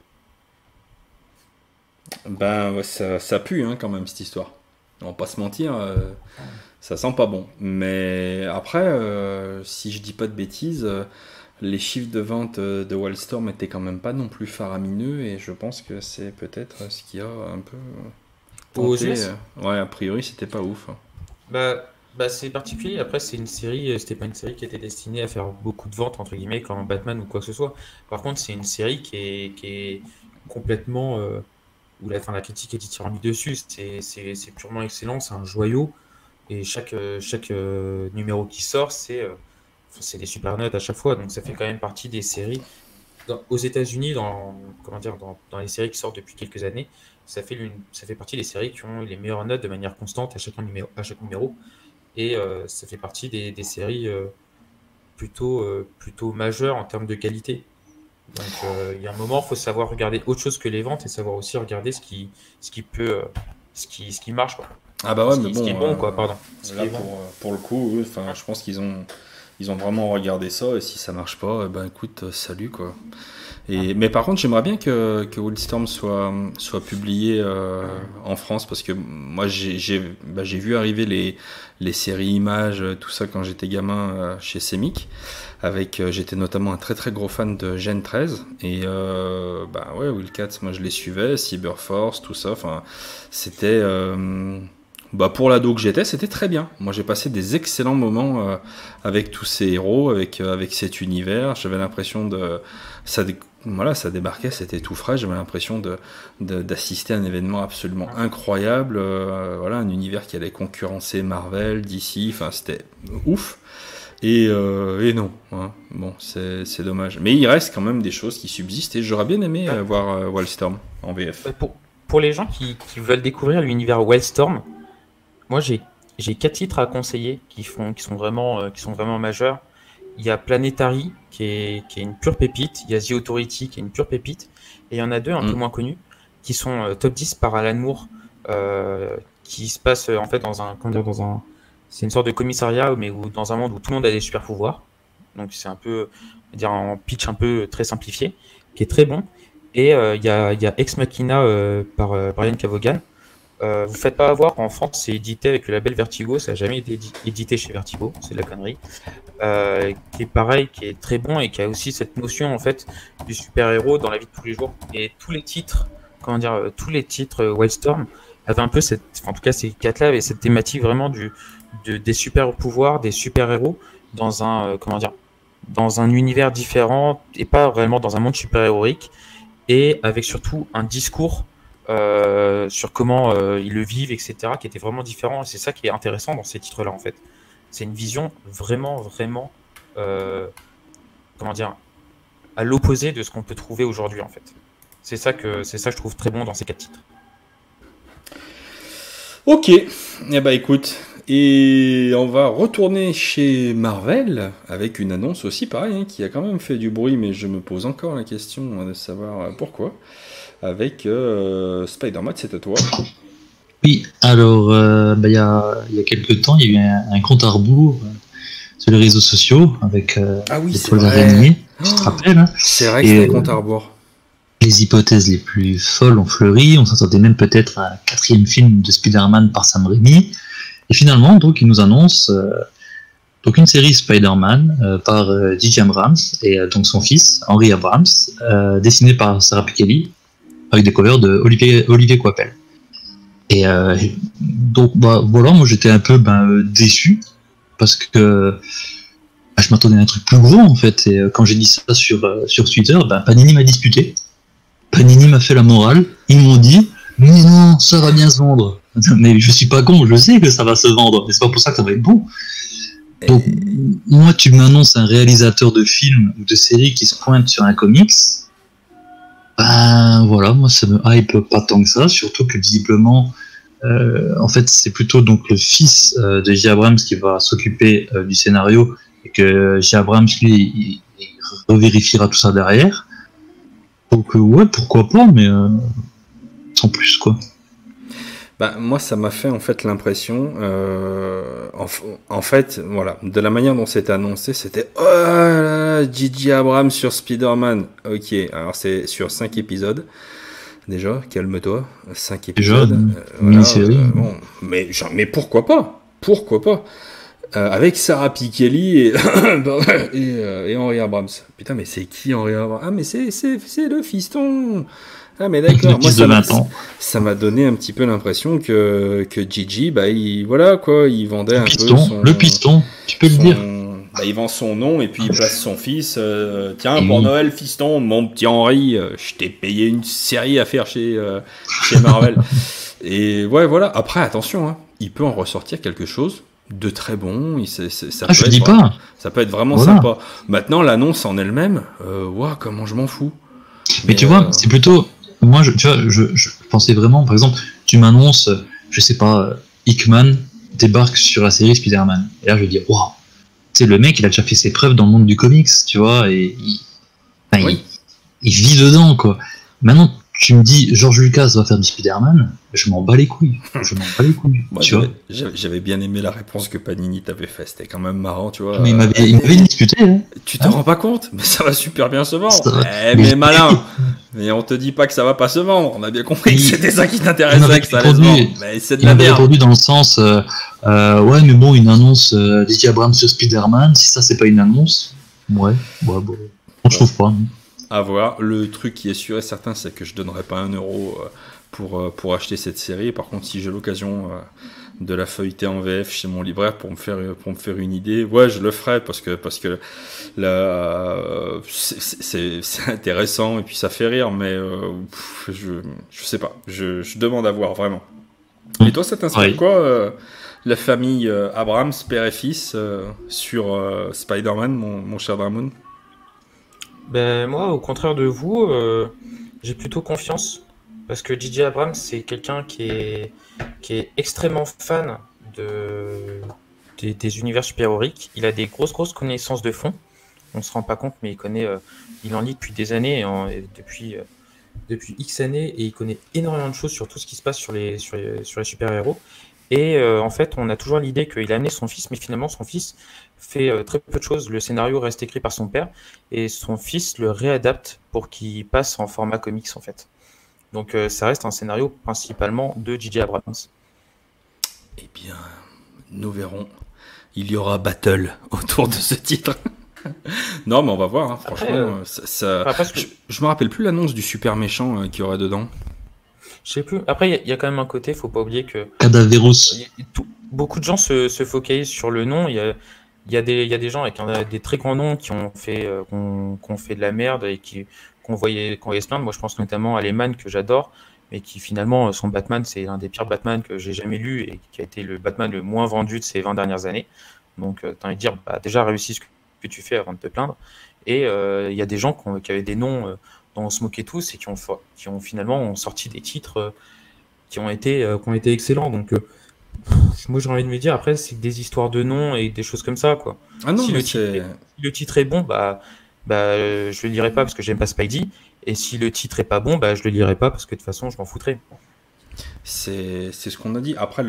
Ben, ça pue hein, quand même cette histoire. On va pas se mentir, ça sent pas bon. Mais après, si je dis pas de bêtises, les chiffres de vente de Wildstorm étaient quand même pas non plus faramineux et je pense que c'est peut-être ce qui a un peu tenté. Ouais, a priori, c'était pas ouf. Bah, c'est particulier. Après, c'est une série, c'était pas une série qui était destinée à faire beaucoup de ventes, entre guillemets, comme Batman ou quoi que ce soit. Par contre, c'est une série qui est complètement. Où la critique est dithyrambique dessus. C'est purement excellent, c'est un joyau. Et chaque numéro qui sort, c'est des super notes à chaque fois. Donc ça fait quand même partie des séries. Aux États-Unis, dans les séries qui sortent depuis quelques années, ça fait partie des séries qui ont les meilleures notes de manière constante à chaque numéro. Et ça fait partie des séries plutôt majeures en termes de qualité. Donc il y a un moment, il faut savoir regarder autre chose que les ventes et savoir aussi regarder ce qui marche, quoi. Ah bah ouais, mais bon, ce qui est bon, quoi, pardon. Là, pour le coup, je pense qu'ils ont vraiment regardé ça et si ça marche pas, ben écoute, salut quoi. Mais par contre, j'aimerais bien que Wildstorm soit publié en France parce que moi j'ai vu arriver les séries images, tout ça quand j'étais gamin chez Semic. J'étais notamment un très très gros fan de Gen 13 et ouais, Wildcats, moi je les suivais, Cyberforce, tout ça. Enfin, c'était pour l'ado que j'étais, c'était très bien. Moi, j'ai passé des excellents moments avec tous ces héros, avec cet univers. J'avais l'impression ça débarquait, c'était tout frais. J'avais l'impression d'assister à un événement absolument incroyable. Un univers qui allait concurrencer Marvel, DC. Enfin, c'était ouf. Et non, hein. Bon, c'est dommage. Mais il reste quand même des choses qui subsistent et j'aurais bien aimé voir Wildstorm en VF. Pour les gens qui veulent découvrir l'univers Wildstorm, moi j'ai 4 titres à conseiller qui sont vraiment majeurs. il y a Planetary qui est une pure pépite, il y a The Authority qui est une pure pépite, et il y en a deux un peu moins connus qui sont top 10 par Alan Moore, qui se passe en fait c'est une sorte de commissariat mais dans un monde où tout le monde a des super pouvoirs. Donc c'est un peu, on va dire en pitch un peu très simplifié, qui est très bon. Et il y a Ex Machina par Brian Cavogan. Vous faites pas avoir, en France c'est édité avec le label Vertigo, ça n'a jamais été édité chez Vertigo, c'est de la connerie. Qui est pareil, qui est très bon et qui a aussi cette notion en fait du super-héros dans la vie de tous les jours. Et tous les titres Wildstorm avaient un peu en tout cas ces quatre-là avaient cette thématique vraiment des super pouvoirs, des super-héros dans dans un univers différent et pas vraiment dans un monde super-héroïque, et avec surtout un discours sur comment ils le vivent, etc., qui était vraiment différent. Et c'est ça qui est intéressant dans ces titres-là, en fait. C'est une vision vraiment, vraiment, à l'opposé de ce qu'on peut trouver aujourd'hui, en fait. C'est ça que je trouve très bon dans ces 4 titres. Ok, eh ben écoute, et on va retourner chez Marvel avec une annonce aussi pareil, qui a quand même fait du bruit, mais je me pose encore la question de savoir pourquoi. Avec Spider-Man, c'est à toi. Oui, alors il y a quelques temps, il y a eu un compte à rebours sur les réseaux sociaux avec les toiles d'araignée, tu te rappelles, hein. C'est vrai que c'est un compte à rebours. Les hypothèses les plus folles ont fleuri, on s'attendait même peut-être à un 4e film de Spider-Man par Sam Raimi, et finalement, donc, il nous annonce donc une série Spider-Man par J.J. Abrams et donc son fils, Henry Abrams, dessiné par Sarah Pikeli, avec des covers de Olivier Coipel. Et donc voilà, moi j'étais un peu déçu parce que je m'attendais à un truc plus gros en fait. Et quand j'ai dit ça sur Twitter, Panini m'a disputé. Panini m'a fait la morale. Ils m'ont dit mais non, ça va bien se vendre. Mais je suis pas con, je sais que ça va se vendre. Mais c'est pas pour ça que ça va être bon. Donc moi tu m'annonces un réalisateur de film ou de série qui se pointe sur un comics. Voilà, moi ça me hype pas tant que ça, surtout que visiblement, en fait, c'est plutôt donc le fils de J. Abrams qui va s'occuper du scénario, et que J. Abrams, lui, il revérifiera tout ça derrière. Donc ouais, pourquoi pas, mais sans plus, quoi. Moi, ça m'a fait en fait l'impression, en fait, voilà, de la manière dont c'était annoncé, c'était J.J. Abrams sur Spider-Man. Ok, alors c'est sur 5 épisodes. Déjà, calme-toi, 5 épisodes. Mini-série. Bon, mais pourquoi pas? Pourquoi pas? Avec Sarah Pikeli et Henry Abrams. Putain, mais c'est qui Henry Abrams? Ah, mais c'est le fiston. Ah mais d'accord, moi ça m'a donné un petit peu l'impression que Gigi, il vendait le piston, tu peux le dire. Il vend son nom et puis il place son fils. Tiens, pour Noël, fiston, mon petit Henri, je t'ai payé une série à faire chez Marvel. Et ouais, voilà. Après, attention, hein, il peut en ressortir quelque chose de très bon. Ça peut être vraiment sympa. Maintenant, l'annonce en elle-même, comment je m'en fous. Mais tu vois, c'est plutôt. Moi, je pensais vraiment, par exemple, tu m'annonces, je sais pas, Hickman débarque sur la série Spider-Man. Et là, je vais dire, waouh, tu sais, le mec, il a déjà fait ses preuves dans le monde du comics, tu vois, et il vit dedans, quoi. Maintenant, tu me dis, George Lucas va faire du Spider-Man, je m'en bats les couilles. Moi, j'avais bien aimé la réponse que Panini t'avait fait, c'était quand même marrant, tu vois. Mais il m'avait discuté, hein. Tu te rends pas compte? Mais ça va super bien se vendre. Mais malin. Mais on te dit pas que ça va pas se vendre. On a bien compris que c'était ça qui t'intéressait, que ça allait se vendre. Mais c'est de la merde. Il m'avait répondu dans le sens, ouais, mais bon, une annonce J.J. Abrams sur Spider-Man, si ça c'est pas une annonce, bon, je trouve pas. À voir. Le truc qui est sûr et certain, c'est que je donnerai pas 1 euro pour acheter cette série. Par contre, si j'ai l'occasion de la feuilleter en VF chez mon libraire pour me faire une idée, ouais, je le ferai parce que là, c'est intéressant et puis ça fait rire, mais je sais pas. Je demande à voir vraiment. Et toi, ça t'inspire quoi la famille Abrams, père et fils, sur Spider-Man, mon cher Dramoun? Moi, au contraire de vous, j'ai plutôt confiance parce que J.J. Abrams, c'est quelqu'un qui est extrêmement fan des univers super-héroïques. Il a des grosses connaissances de fond. on se rend pas compte, mais il en lit depuis des années, depuis X années, et il connaît énormément de choses sur tout ce qui se passe sur les super-héros. Et en fait, on a toujours l'idée qu'il a amené son fils, mais finalement, son fils fait très peu de choses. Le scénario reste écrit par son père, et son fils le réadapte pour qu'il passe en format comics, en fait. Donc ça reste un scénario principalement de J.J. Abrams. Eh bien, nous verrons. Il y aura battle autour de ce titre. Non, mais on va voir, hein. Après, Franchement. Je me rappelle plus l'annonce du super méchant qu'il y aura dedans. Je sais plus. Après, il y a quand même un côté, faut pas oublier que Cadaverous. beaucoup de gens se focalisent sur le nom. Il y a des gens avec des très grands noms qui ont fait de la merde et qu'on voyait se plaindre. Moi, je pense notamment à Lehman, que j'adore, mais qui finalement, son Batman, c'est l'un des pires Batman que j'ai jamais lu et qui a été le Batman le moins vendu de ces 20 dernières années. Donc, t'as envie de dire, bah, déjà réussis ce que tu fais avant de te plaindre. Et il y a des gens qui avaient des noms dont on se moquait tous et qui ont finalement sorti des titres qui ont été excellents. Donc, moi, j'ai envie de me dire, après, c'est des histoires de noms et des choses comme ça, quoi. Ah non, Si mais le titre est bon, je le lirai pas parce que j'aime pas Spidey. Et si le titre est pas bon, je le lirai pas parce que de toute façon, je m'en foutrais. c'est ce qu'on a dit. Après,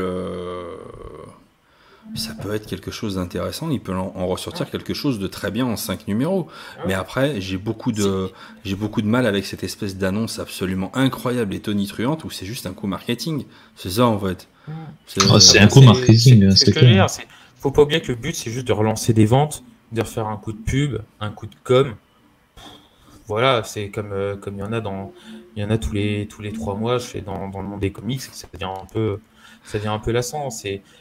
ça peut être quelque chose d'intéressant. Il peut en ressortir quelque chose de très bien en 5 numéros. Mais après, j'ai beaucoup de mal avec cette espèce d'annonce absolument incroyable et tonitruante où c'est juste un coup marketing. C'est ça, en fait. C'est un coup marketing, c'est clair. Faut pas oublier que le but, c'est juste de relancer des ventes, de refaire un coup de pub, un coup de com. Voilà, c'est comme il y en a tous les 3 mois, je fais dans le monde des comics, ça devient un peu lassant.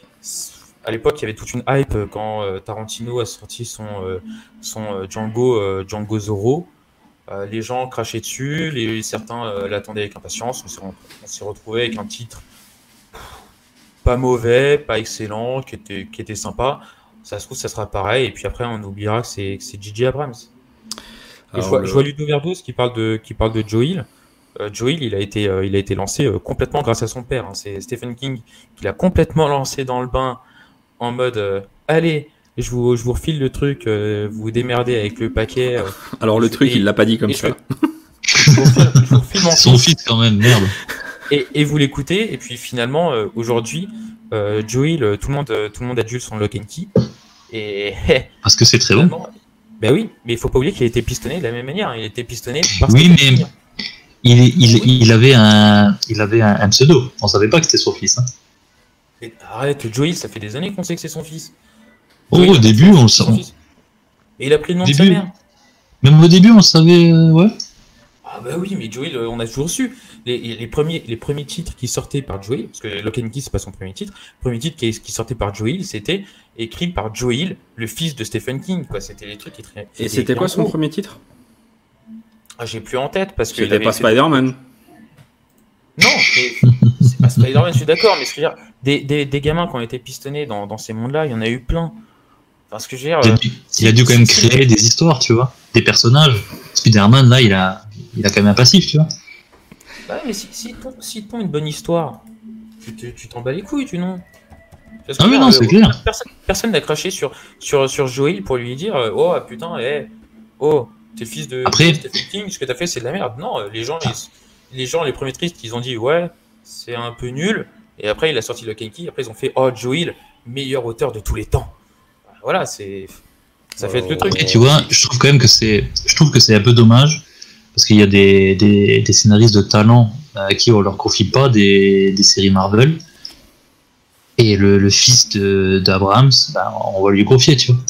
À l'époque, il y avait toute une hype quand Tarantino a sorti son Django Zorro. Les gens crachaient dessus, certains l'attendaient avec impatience. On s'est retrouvé avec un titre pas mauvais, pas excellent, qui était sympa. Ça se trouve, ça sera pareil, et puis après, on oubliera que c'est J.J. Abrams. Et je vois Ludo Verdos qui parle de Joe Hill. Joe Hill, il a été lancé complètement grâce à son père. Hein. C'est Stephen King qui l'a complètement lancé dans le bain en mode allez, je vous refile le truc, vous vous démerdez avec le paquet. Alors le truc, il l'a pas dit comme ça. Je vous refile mon son fils quand même, merde. Et vous l'écoutez, et puis finalement, aujourd'hui, Joe Hill, tout le monde adule son Lock and Key. Et parce que c'est très bon. Ben oui, mais il faut pas oublier qu'il a été pistonné de la même manière. Il a été pistonné parce oui, mais il avait un pseudo. On savait pas que c'était son fils. Hein. Mais arrête, Joe Hill, ça fait des années qu'on sait que c'est son fils. Au début, on le savait. Et il a pris le nom de sa mère. Même au début, on savait, ouais. Ah bah oui, mais Joe Hill, on a toujours su. Les premiers titres qui sortaient par Joe Hill, parce que Lock and Key, c'est pas son premier titre. Le premier titre qui sortait par Joe Hill, c'était écrit par Joe Hill, le fils de Stephen King. Quoi. C'était les trucs qui étaient. Et c'était quoi son premier titre? Ah, j'ai plus en tête parce que. C'était pas Spider-Man. Non, mais c'est pas Spider-Man, je suis d'accord, mais ce que je veux dire, des gamins qui ont été pistonnés dans ces mondes-là, il y en a eu plein. Enfin, ce que je veux dire, il a dû quand même créer des histoires, tu vois, des personnages. Spider-Man, là, il a quand même un passif, tu vois. Ouais, mais si te pond une bonne histoire, tu t'en bats les couilles, tu non? Ah oui, non, c'est clair. Personne n'a craché sur Joe Hill pour lui dire oh putain, t'es fils de Stephen King, ce que t'as fait c'est de la merde. Non, les gens, les premiers tristes, ils ont dit ouais, c'est un peu nul. Et après, il a sorti Lock and Key. Après, ils ont fait oh, Joe Hill, meilleur auteur de tous les temps. Voilà, ça fait le truc. Et tu vois, je trouve que c'est un peu dommage parce qu'il y a des scénaristes de talent à qui on leur confie pas des séries Marvel. Et le fils d'Abrams, on va lui confier, tu vois.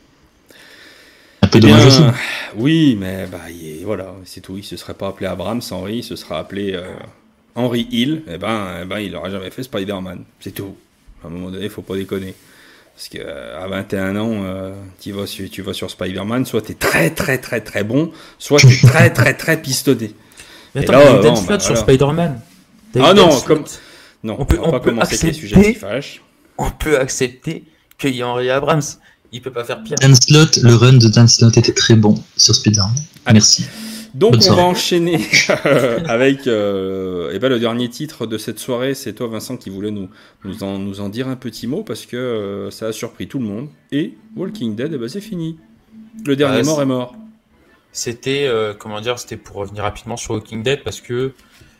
Un peu dommage aussi. Oui, mais voilà, c'est tout. Il se serait pas appelé Abrams, Henry, il se serait appelé Henry Hill. Il aurait jamais fait Spider-Man. C'est tout. À un moment donné, il faut pas déconner. Parce qu'à 21 ans, tu vas sur Spider-Man, soit t'es très très très très bon, soit t'es très très très pistonné. Mais attends, il y a eu Dan Slott sur Spider-Man. Ah non, non, on peut pas commencer avec les sujets qui fâchent. On peut accepter qu'il y ait Henry Abrams. Il peut pas faire pire. Dan Slott, le run de Dan Slott était très bon sur Spider-Man. Merci. Donc on va enchaîner avec le dernier titre de cette soirée. C'est toi, Vincent, qui voulait nous en dire un petit mot parce que ça a surpris tout le monde. Et Walking Dead, c'est fini. Le dernier mort est mort. C'était c'était pour revenir rapidement sur Walking Dead parce que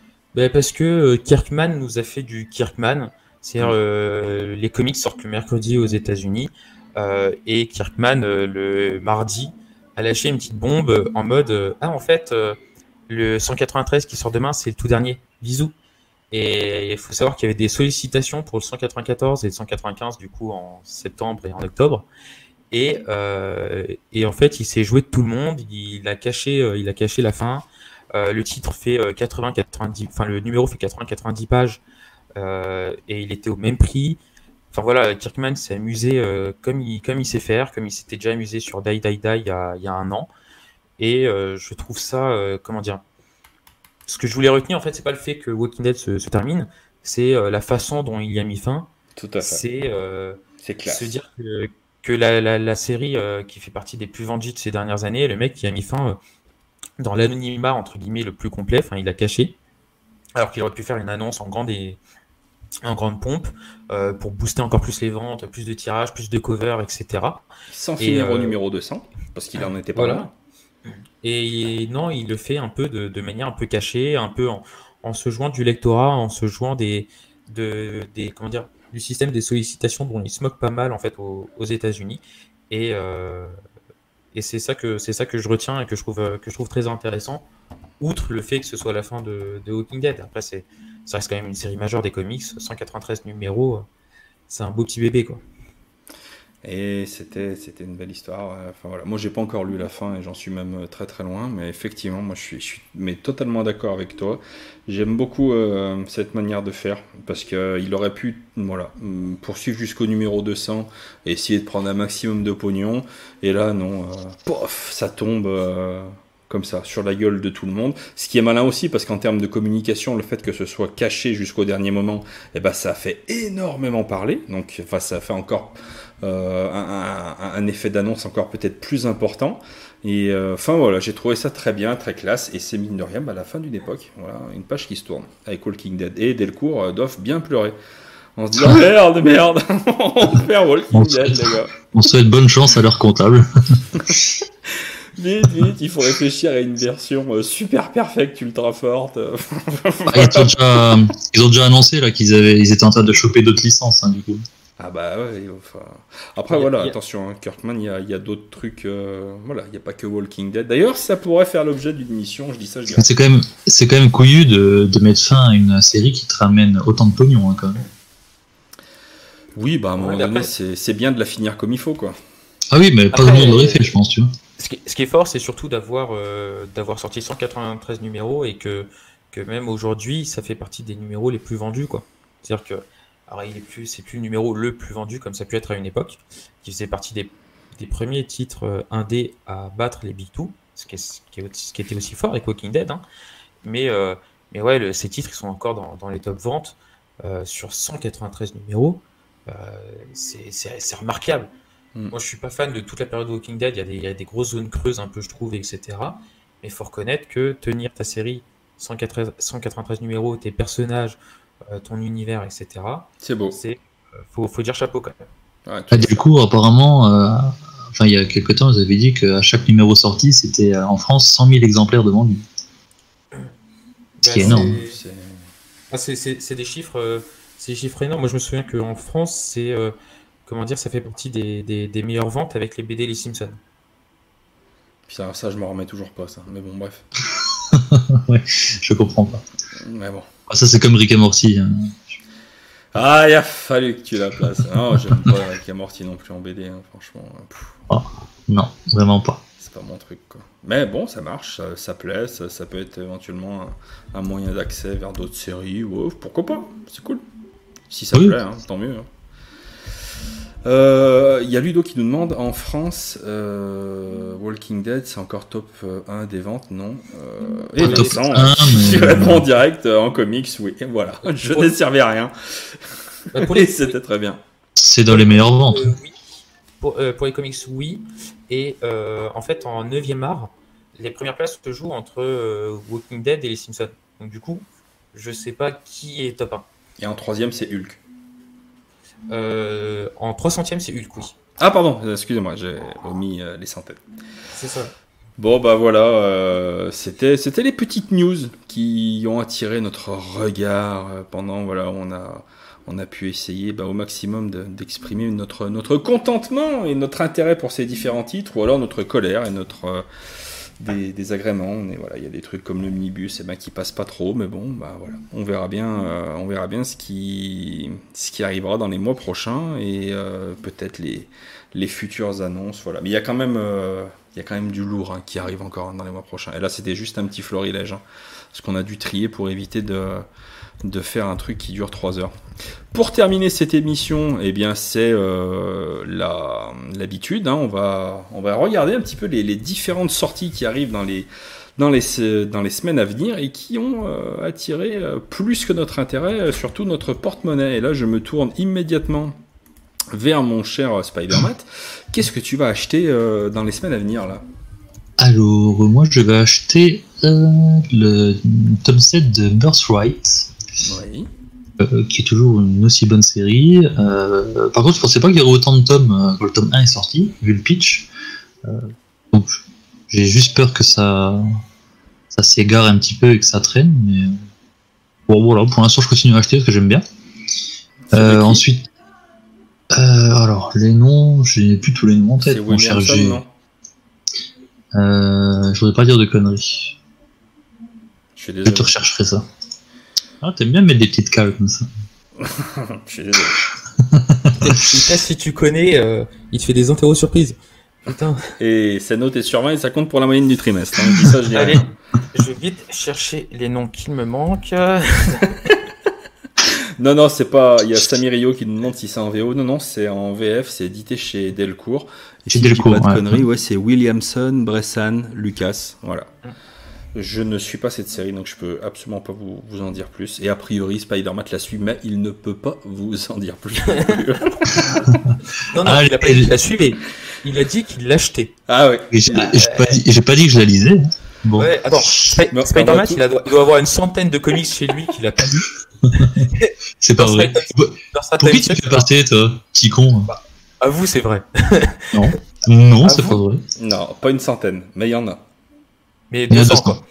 Kirkman nous a fait du Kirkman, c'est-à-dire les comics sortent le mercredi aux États-Unis et Kirkman le mardi a lâché une petite bombe en mode en fait le 193 qui sort demain c'est le tout dernier, bisous. Et il faut savoir qu'il y avait des sollicitations pour le 194 et le 195 du coup en septembre et en octobre. Et en fait, il s'est joué de tout le monde. Il a caché la fin. Le titre fait 80-90, enfin le numéro fait 80-90 pages et il était au même prix. Enfin voilà, Kirkman s'est amusé comme il sait faire, comme il s'était déjà amusé sur Die Die Die il y a un an. Et je trouve ça, comment dire, ce que je voulais retenir en fait, c'est pas le fait que Walking Dead se termine, c'est la façon dont il y a mis fin. Tout à fait. C'est classe. Se dire que la série qui fait partie des plus vendues de ces dernières années, le mec qui a mis fin dans l'anonymat entre guillemets le plus complet, enfin il a caché, alors qu'il aurait pu faire une annonce en grande pompe pour booster encore plus les ventes, plus de tirages, plus de covers, etc. Sans finir au numéro 200, parce qu'il en était pas là. Et non, il le fait un peu de manière un peu cachée, un peu en se jouant du lectorat, en se jouant des comment dire, du système des sollicitations dont il se moque pas mal en fait aux États-Unis. Et c'est ça que je retiens et que je trouve très intéressant. Outre le fait que ce soit la fin de Walking Dead. Après, ça reste quand même une série majeure des comics, 193 numéros, c'est un beau petit bébé quoi. Et c'était une belle histoire. Enfin voilà, moi j'ai pas encore lu la fin et j'en suis même très très loin, mais effectivement, moi je suis mais totalement d'accord avec toi. J'aime beaucoup cette manière de faire parce qu'il aurait pu poursuivre jusqu'au numéro 200 et essayer de prendre un maximum de pognon. Et là non, pof, ça tombe. Comme ça, sur la gueule de tout le monde. Ce qui est malin aussi, parce qu'en termes de communication, le fait que ce soit caché jusqu'au dernier moment, ça a fait énormément parler. Donc, ça fait encore un effet d'annonce encore peut-être plus important. Et voilà, j'ai trouvé ça très bien, très classe. Et c'est mine de rien, la fin d'une époque. Voilà, une page qui se tourne avec Walking Dead. Et Delcourt doivent bien pleurer. On se dit, merde, on perd Walking Dead, les gars. On souhaite bonne chance à leur comptable. Vite, il faut réfléchir à une version super perfecte, ultra forte. Ils ont déjà annoncé là qu'ils étaient en train de choper d'autres licences, du coup. Ah bah ouais, après attention, Kirkman, il y a d'autres trucs, il n'y a pas que Walking Dead. D'ailleurs, ça pourrait faire l'objet d'une émission, je dis ça, je dis c'est quand même couillu de mettre fin à une série qui te ramène autant de pognon, quand même. Oui, à un moment donné, c'est bien de la finir comme il faut, quoi. Ah oui, mais pas tout le monde l'aurait fait, je pense, tu vois. Ce qui est fort, c'est surtout d'avoir sorti 193 numéros et que même aujourd'hui, ça fait partie des numéros les plus vendus, quoi. C'est-à-dire que, alors c'est plus le numéro le plus vendu comme ça a pu être à une époque, qui faisait partie des premiers titres indés à battre les Big Two, ce qui était aussi fort avec Walking Dead, hein. Mais ouais, ces titres ils sont encore dans les top ventes sur 193 numéros. C'est remarquable. Moi, je suis pas fan de toute la période de Walking Dead. Il y a des grosses zones creuses, un peu, je trouve, etc. Mais il faut reconnaître que tenir ta série 193 numéros, tes personnages, ton univers, etc. C'est beau. Faut dire chapeau quand même. Ouais, du coup, apparemment, il y a quelques temps, vous avez dit qu'à chaque numéro sorti, c'était en France 100 000 exemplaires de vendus. Ce qui est énorme. C'est des chiffres, énormes. Moi, je me souviens qu'en France, c'est ça fait partie des meilleures ventes avec les BD Les Simpsons. Ça, je me remets toujours pas, ça. Mais bon, bref. Ouais, je comprends pas. Mais bon. Ça, c'est comme Rick et Morty. Hein. Ah, il a fallu que tu la places. Non, j'aime pas Rick et Morty non plus en BD, hein, franchement. Oh, non, vraiment pas. C'est pas mon truc, quoi. Mais bon, ça marche, ça plaît, ça peut être éventuellement un moyen d'accès vers d'autres séries. Ou pourquoi pas, c'est cool. Si ça plaît, hein, tant mieux. Hein. Y a Ludo qui nous demande, en France, Walking Dead, c'est encore top 1 des ventes, non et top 1, je réponds en direct, en comics, oui, voilà, je n'ai servi à rien. Et c'était très bien. C'est dans les meilleures ventes. Oui. Pour les comics, oui. Et en fait, en 9e art, les premières places se jouent entre Walking Dead et les Simpsons. Donc du coup, je sais pas qui est top 1. Et en 3e, c'est Hulk. En 300e, c'est Hulk, oui. Ah pardon, excusez-moi, j'ai omis les centaines. C'est ça. Bon bah voilà, c'était les petites news qui ont attiré notre regard pendant on a pu essayer au maximum d'exprimer notre contentement et notre intérêt pour ces différents titres, ou alors notre colère et notre désagrément. Voilà, il y a des trucs comme le minibus qui passent pas trop, mais bon voilà, on verra bien ce qui arrivera dans les mois prochains et peut-être les futures annonces. Voilà, mais il y a quand même du lourd qui arrive encore dans les mois prochains. Et là, c'était juste un petit florilège, parce qu'on a dû trier pour éviter de faire un truc qui dure 3 heures. Pour terminer cette émission, eh bien, c'est l'habitude. On va regarder un petit peu les différentes sorties qui arrivent dans les semaines à venir et qui ont attiré plus que notre intérêt, surtout notre porte-monnaie. Et là, je me tourne immédiatement vers mon cher Spider-Man. Qu'est-ce que tu vas acheter dans les semaines à venir là? Alors, moi je vais acheter le tome 7 de Birthright, Oui. qui est toujours une aussi bonne série. Par contre, je pensais pas qu'il y aurait autant de tomes quand le tome 1 est sorti, vu le pitch. Donc, j'ai juste peur que ça s'égare un petit peu et que ça traîne. Mais bon, voilà, pour l'instant, je continue à acheter parce que j'aime bien. Ensuite. Alors, les noms, j'ai plus tous les noms en tête. C'est Williamson, non? Je voudrais pas dire de conneries. Je suis désolé. Je te rechercherai ça. Ah, t'aimes bien mettre des petites cales comme ça. Je suis désolé. Si tu connais, il te fait des interros surprises. Putain. Et c'est noté sur 20 et ça compte pour la moyenne du trimestre. Je dis ça, je dis Allez, rien. je vais vite chercher les noms qui me manquent. Non, c'est pas. Il y a Samir Rio qui nous demande si c'est en VO. Non, c'est en VF, c'est édité chez Delcourt. Et Chez si je dis Delcourt, pas de ouais. conneries, c'est Williamson, Bressan, Lucas. Voilà. Je ne suis pas cette série, donc je peux absolument pas vous en dire plus. Et a priori, Spider-Man la suit, mais il ne peut pas vous en dire plus. Non, Ah, il a pas dit qu'il la suivait. Il a dit qu'il l'achetait. Ah ouais. Et j'ai pas dit que je la lisais. Hein. Bon. Ouais, attends, Non, Spider-Man, tout- il doit avoir une centaine de comics chez lui qu'il a pas lu. C'est pas vrai. Dans sa Pour qui time tu fais passer, toi? Petit con. à vous, c'est vrai. Non. Non, Ah, c'est vous- pas vrai. Non, pas une centaine, mais il y en a. Mais Il y en a 200, 200. quoi.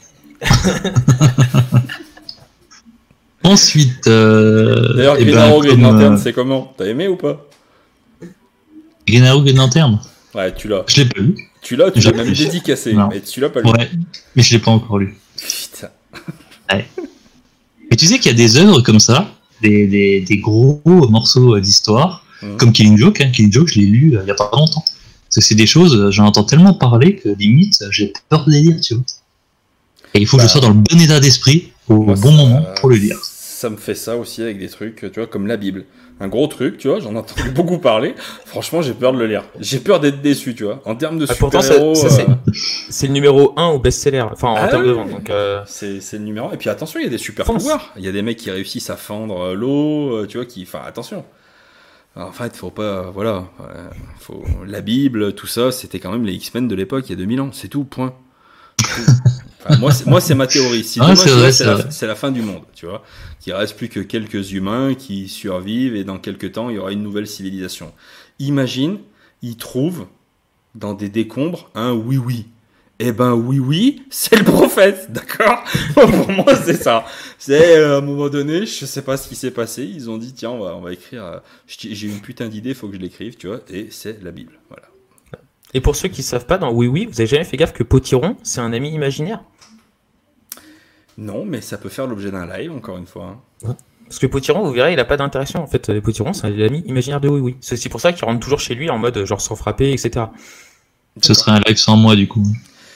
Ensuite, D'ailleurs, eh Green ben, Arrow, Green comme, Lantern, c'est comment? T'as aimé ou pas? Green Arrow, Green Lantern. Ouais, tu l'as. Je l'ai pas lu. Tu l'as, tu J'ai l'as même pas lu. dédicacé. Non. Mais tu l'as pas lu. Ouais, mais je l'ai pas encore lu. Putain. Mais tu sais qu'il y a des œuvres comme ça, des gros morceaux d'histoire, comme Killing Joke. Hein. Killing Joke, je l'ai lu il y a pas longtemps. Parce que c'est des choses, j'en entends tellement parler que limite, j'ai peur de les lire, tu vois. Et il faut que je sois dans le bon état d'esprit au Moi, bon ça- moment pour le lire. Ça me fait ça aussi avec des trucs, tu vois, comme la Bible. Un gros truc, tu vois, j'en ai entendu beaucoup parler. Franchement, j'ai peur de le lire. J'ai peur d'être déçu, tu vois. En termes de Pourtant, super-héros, c'est le numéro 1 au best-seller. Enfin, en termes de ouais. vente. Donc, c'est le numéro 1. Et puis attention, il y a des super Fonce. pouvoirs. Il y a des mecs qui réussissent à fendre l'eau, tu vois, enfin, attention. En fait, faut pas, voilà. La Bible, tout ça, c'était quand même les X-Men de l'époque, il y a 2000 ans. C'est tout, point. Enfin, moi, c'est ma théorie. Si demain, c'est tu vrai, vois, c'est vrai. c'est la fin du monde, tu vois. Qu'il reste plus que quelques humains qui survivent et dans quelques temps, il y aura une nouvelle civilisation. Imagine, ils trouvent dans des décombres un oui-oui. Eh ben oui, c'est le prophète, d'accord? Pour moi, c'est ça. C'est à un moment donné, je sais pas ce qui s'est passé. Ils ont dit tiens, on va écrire. J'ai une putain d'idée, faut que je l'écrive, tu vois. Et c'est la Bible, voilà. Et pour ceux qui savent pas, dans Oui, vous avez jamais fait gaffe que Potiron, c'est un ami imaginaire? Non, mais ça peut faire l'objet d'un live, encore une fois. Hein. Parce que Potiron, vous verrez, il a pas d'interaction. En fait, Potiron, c'est un ami imaginaire de Oui. C'est aussi pour ça qu'il rentre toujours chez lui en mode genre sans frapper, etc. Ce serait un live sans moi, du coup.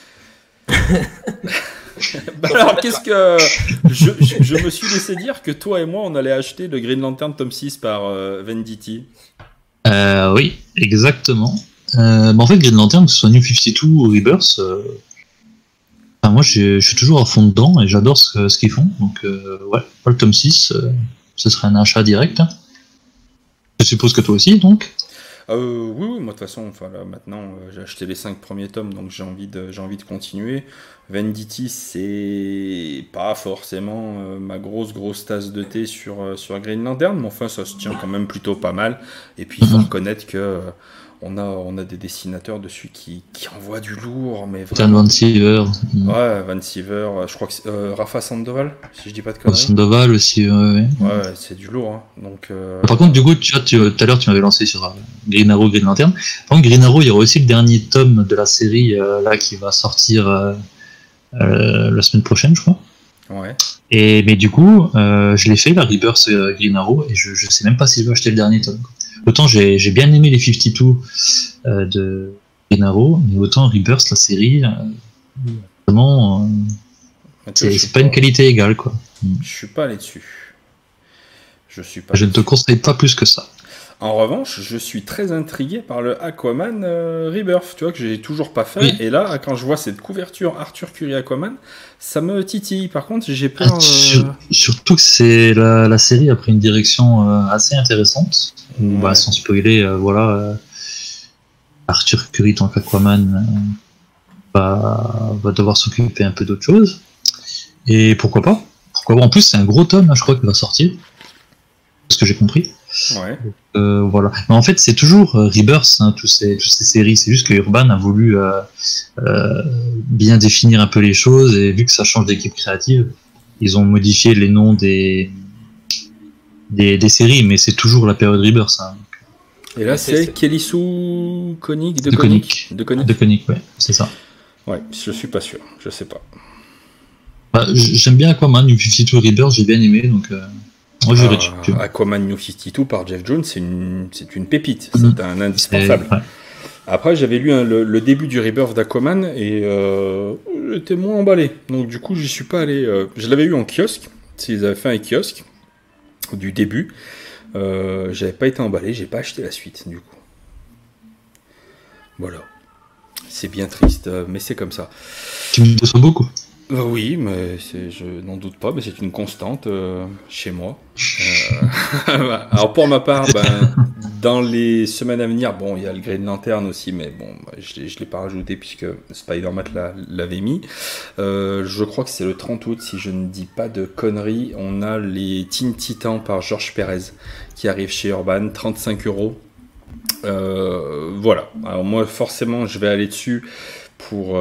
Bah alors, qu'est-ce que. Je me suis laissé dire que toi et moi, on allait acheter le Green Lantern tome 6 par Venditti. Oui, exactement. En fait, Green Lantern, que ce soit New 52 ou Rebirth, moi je suis toujours à fond dedans et j'adore ce qu'ils font. Donc, ouais, le tome 6, ce serait un achat direct. Hein. Je suppose que toi aussi, donc. Oui, moi de toute façon, enfin, là, maintenant j'ai acheté les 5 premiers tomes, donc j'ai envie de continuer. Venditti, c'est pas forcément ma grosse tasse de thé sur Green Lantern, mais enfin ça se tient quand même plutôt pas mal. Et puis il faut reconnaître que on a des dessinateurs dessus qui envoient du lourd, mais Dan vraiment. Van Siever, Ouais, Van Siever, je crois que c'est Rafa Sandoval, si je dis pas de conneries. Sandoval aussi. Ouais. Ouais, c'est du lourd, hein. Donc, Par contre, du coup, tu vois, tout à l'heure, tu m'avais lancé sur Green Arrow, Green Lantern. Par contre, Green Arrow, il y aura aussi le dernier tome de la série là qui va sortir la semaine prochaine, je crois. ouais. Mais du coup, je l'ai fait, la Rebirth Green Arrow, et je sais même pas si je vais acheter le dernier tome. Autant j'ai bien aimé les 52 de Green Arrow, mais autant Rebirth, la série, vraiment, c'est pas une qualité égale, quoi. Je suis pas allé dessus. Je Je ne te conseille pas plus que ça. En revanche, je suis très intrigué par le Aquaman Rebirth, tu vois, que j'ai toujours pas fait. Oui. Et là, quand je vois cette couverture Arthur Curry Aquaman, ça me titille. Par contre, j'ai peur. Surtout que c'est la série a pris une direction assez intéressante. Où, Ouais. sans spoiler, Arthur Curry tant qu'Aquaman va devoir s'occuper un peu d'autre chose. Et pourquoi pas? En plus, c'est un gros tome, je crois, qui va sortir. C'est ce que j'ai compris. Ouais. Voilà. Mais en fait, c'est toujours Rebirth, toutes ces séries. C'est juste que Urban a voulu bien définir un peu les choses, et vu que ça change d'équipe créative, ils ont modifié les noms des séries, mais c'est toujours la période Rebirth. Et là, c'est Kelly-Sue Koenig De Koenig. De Koenig. De Koenig, ouais, c'est ça. Ouais, je suis pas sûr, je sais pas. J'aime bien Aquaman, New 52 Rebirth, j'ai bien aimé, donc moi j'irai dessus. Aquaman New 52 par Jeff Jones, c'est une pépite, c'est un indispensable. Ouais. Après, j'avais lu le début du Rebirth d'Aquaman et j'étais moins emballé. Donc du coup, j'y suis pas allé. Je l'avais eu en kiosque, ils avaient fait un kiosque du début. J'avais pas été emballé, j'ai pas acheté la suite du coup. Voilà. C'est bien triste, mais c'est comme ça. Tu me déçois beaucoup. Oui, mais je n'en doute pas, mais c'est une constante chez moi. Alors pour ma part, dans les semaines à venir, bon, il y a le Green Lantern aussi, mais bon, je l'ai pas rajouté puisque Spider-Man l'avait mis. Je crois que c'est le 30 août, si je ne dis pas de conneries. On a les Teen Titans par Georges Pérez qui arrivent chez Urban, 35 €. Voilà. Alors moi, forcément, je vais aller dessus. Pour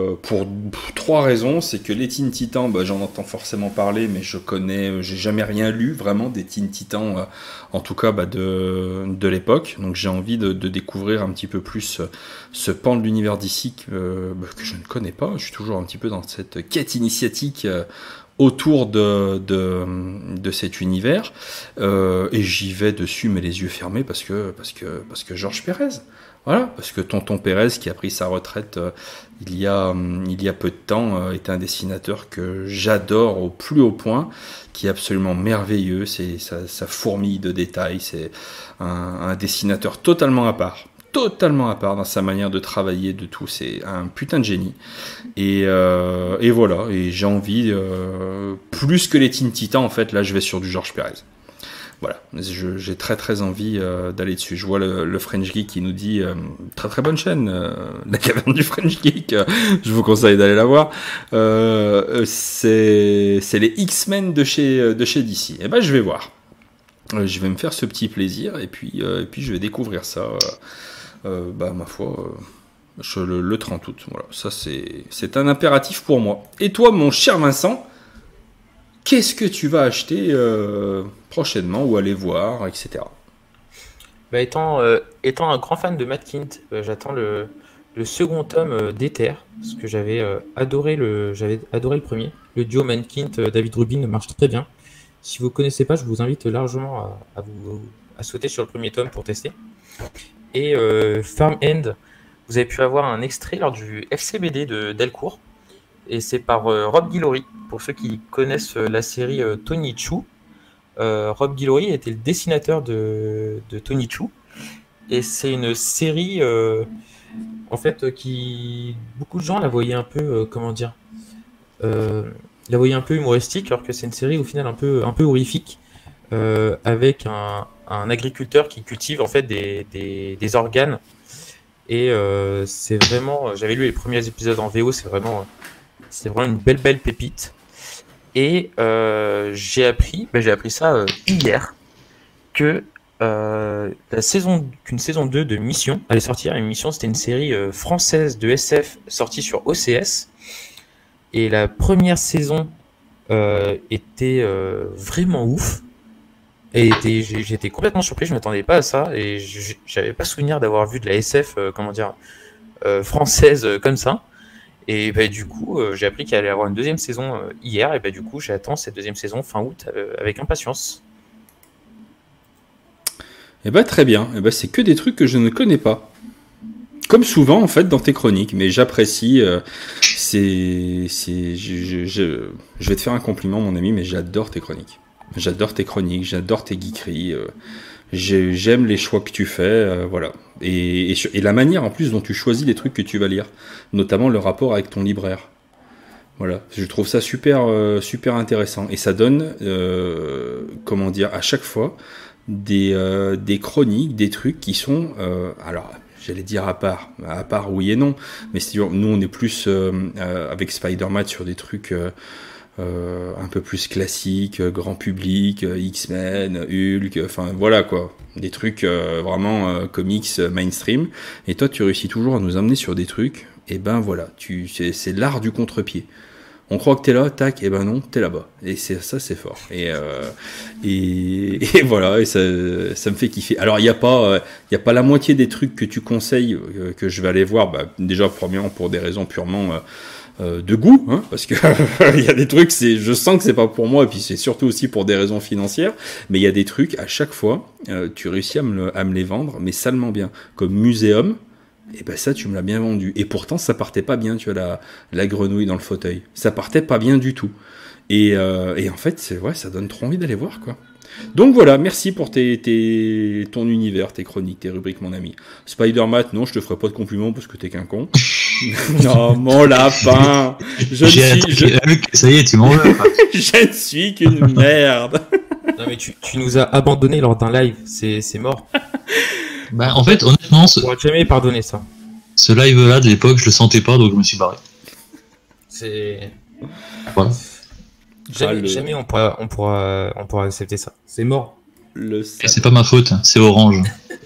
3 raisons. C'est que les Teen Titans, j'en entends forcément parler, mais j'ai jamais rien lu vraiment des Teen Titans, en tout cas de l'époque. Donc j'ai envie de découvrir un petit peu plus ce pan de l'univers d'ici que je ne connais pas. Je suis toujours un petit peu dans cette quête initiatique autour de cet univers, et j'y vais dessus mais les yeux fermés parce que Georges Pérez. Voilà, parce que Tonton Pérez, qui a pris sa retraite il y a peu de temps, est un dessinateur que j'adore au plus haut point, qui est absolument merveilleux, ça fourmille de détails, c'est un dessinateur totalement à part dans sa manière de travailler, de tout, c'est un putain de génie. Et voilà, et j'ai envie, plus que les Teen Titans, en fait, là je vais sur du Georges Pérez. Voilà, j'ai très envie d'aller dessus. Je vois le French Geek qui nous dit très bonne chaîne, la caverne du French Geek. Je vous conseille d'aller la voir. C'est les X-Men de chez DC. Et je vais voir. Je vais me faire ce petit plaisir et puis je vais découvrir ça. Ma foi, le 30 août. Voilà, ça c'est un impératif pour moi. Et toi, mon cher Vincent, qu'est-ce que tu vas acheter prochainement ou aller voir, etc. Étant un grand fan de Matt Kindt, j'attends le second tome d'Ether, parce que j'avais adoré le premier. Le duo Matt Kindt, David Rubin marche très bien. Si vous ne connaissez pas, je vous invite largement à sauter sur le premier tome pour tester. Et Farm End, vous avez pu avoir un extrait lors du FCBD de Delcourt. Et c'est par Rob Guillory. Pour ceux qui connaissent la série Tony Chu, Rob Guillory était le dessinateur de Tony Chu. Et c'est une série, en fait, qui beaucoup de gens la voyaient un peu, la voyaient un peu humoristique, alors que c'est une série au final un peu horrifique. avec un agriculteur qui cultive en fait des organes. Et c'est vraiment, j'avais lu les premiers épisodes en VO, c'est vraiment une belle pépite. Et j'ai appris ça hier que qu'une saison 2 de Mission allait sortir. Une Mission, c'était une série française de SF sortie sur OCS. Et la première saison était vraiment ouf. Et j'étais complètement surpris, je m'attendais pas à ça. Et j'avais pas souvenir d'avoir vu de la SF, française comme ça. Et bah, du coup, j'ai appris qu'il allait y avoir une deuxième saison hier. Et bah, du coup, j'attends cette deuxième saison fin août avec impatience. Eh ben très bien, eh ben, c'est que des trucs que je ne connais pas. Comme souvent en fait dans tes chroniques, mais j'apprécie. Je vais te faire un compliment mon ami, mais j'adore tes chroniques. J'adore tes chroniques, j'adore tes geekeries. J'aime les choix que tu fais, voilà. Et la manière en plus dont tu choisis les trucs que tu vas lire, notamment le rapport avec ton libraire. Voilà, je trouve ça super intéressant. Et ça donne, comment dire, à chaque fois des chroniques, des trucs qui sont, alors j'allais dire à part oui et non, mais nous on est plus avec Spider-Man sur des trucs un peu plus classiques, grand public, X-Men, Hulk, enfin voilà quoi, des trucs vraiment comics mainstream. Et toi tu réussis toujours à nous amener sur des trucs, et ben voilà, c'est l'art du contre-pied. On croit que t'es là, tac, et ben non, t'es là-bas. Et ça, c'est fort. Et voilà, et ça me fait kiffer. Alors, il y a pas la moitié des trucs que tu conseilles que je vais aller voir. Bah, déjà, premièrement, pour des raisons purement de goût, hein, parce que il y a des trucs, je sens que c'est pas pour moi, et puis c'est surtout aussi pour des raisons financières. Mais il y a des trucs, à chaque fois, tu réussis à me les vendre, mais salement bien. Comme Muséum. Et ben ça, tu me l'as bien vendu. Et pourtant, ça partait pas bien, tu vois, la grenouille dans le fauteuil. Ça partait pas bien du tout. Et en fait, ça donne trop envie d'aller voir, quoi. Donc voilà, merci pour ton univers, tes chroniques, tes rubriques, mon ami. Spider-Man, non, je te ferai pas de compliments parce que t'es qu'un con. Non, mon lapin. Ça y est, tu m'en veux. Je ne suis qu'une merde. Non mais tu nous as abandonnés lors d'un live, c'est mort. Bah, en fait, honnêtement, On pourra jamais pardonner ça. ce live-là de l'époque, je le sentais pas, donc je me suis barré. C'est Voilà. jamais on pourra accepter ça. C'est mort. Et c'est pas ma faute, c'est Orange.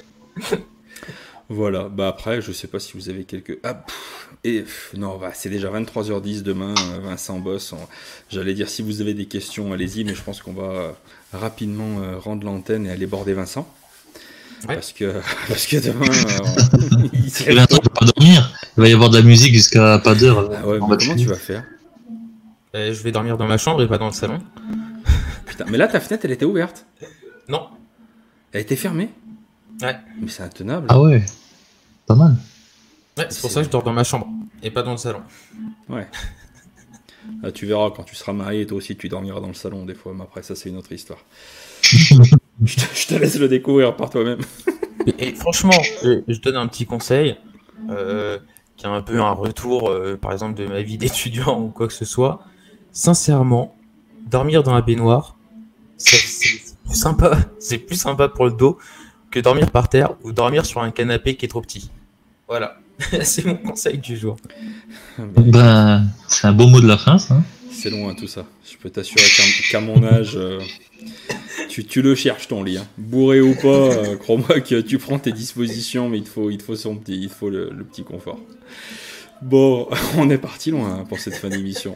Voilà, bah après, je sais pas si vous avez quelques... non, c'est déjà 23h10 demain, Vincent bosse. J'allais dire, si vous avez des questions, allez-y, mais je pense qu'on va rapidement rendre l'antenne et aller border Vincent. Ouais. Parce que demain... Vincent ne peut pas dormir, il va y avoir de la musique jusqu'à pas d'heure. Ah ouais, mais comment tu vas faire? Je vais dormir dans ma chambre et pas dans le salon. Putain, mais là, ta fenêtre, elle était ouverte? Non. Elle était fermée? Ouais. Mais c'est intenable. Ah ouais, pas mal. Ouais, c'est pour ça que je dors dans ma chambre et pas dans le salon. Ouais. Là, tu verras, quand tu seras marié, toi aussi, tu dormiras dans le salon des fois, mais après, ça, c'est une autre histoire. Je te laisse le découvrir par toi-même. Et franchement, je donne un petit conseil qui est un peu un retour, par exemple, de ma vie d'étudiant ou quoi que ce soit. Sincèrement, dormir dans la baignoire, c'est plus sympa pour le dos que dormir par terre ou dormir sur un canapé qui est trop petit. Voilà, c'est mon conseil du jour. Ben, c'est un beau mot de la fin, ça. C'est loin tout ça. Je peux t'assurer qu'à mon âge, tu le cherches ton lit. Hein. Bourré ou pas, crois-moi que tu prends tes dispositions, mais il faut le petit confort. Bon, on est parti loin pour cette fin d'émission.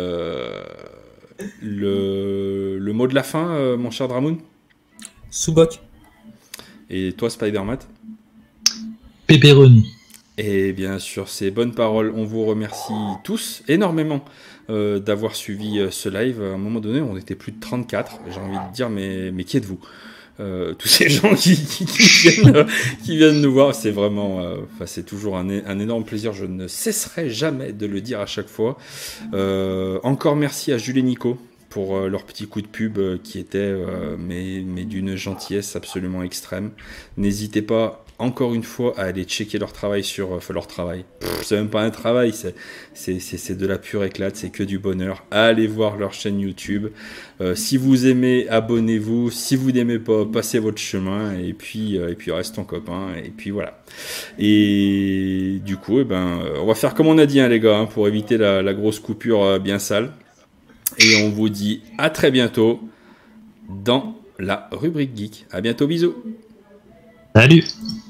Le mot de la fin, mon cher Dramoun? Subok. Et toi, Spider-Man? Pepperoni. Et bien sûr, ces bonnes paroles, on vous remercie tous énormément d'avoir suivi ce live. À un moment donné, on était plus de 34. J'ai envie de dire, mais qui êtes-vous? Tous ces gens qui viennent nous voir, c'est vraiment, c'est toujours un énorme plaisir. Je ne cesserai jamais de le dire à chaque fois. Encore merci à Jules et Nico pour leur petit coup de pub qui était mais d'une gentillesse absolument extrême. N'hésitez pas encore une fois à aller checker leur travail sur leur travail. C'est même pas un travail, c'est de la pure éclate, c'est que du bonheur. Allez voir leur chaîne YouTube. Si vous aimez, abonnez-vous. Si vous n'aimez pas, passez votre chemin et puis restons copains. Et puis voilà. Et du coup, on va faire comme on a dit, les gars, pour éviter la grosse coupure bien sale. Et on vous dit à très bientôt dans la rubrique geek. À bientôt, bisous. Salut.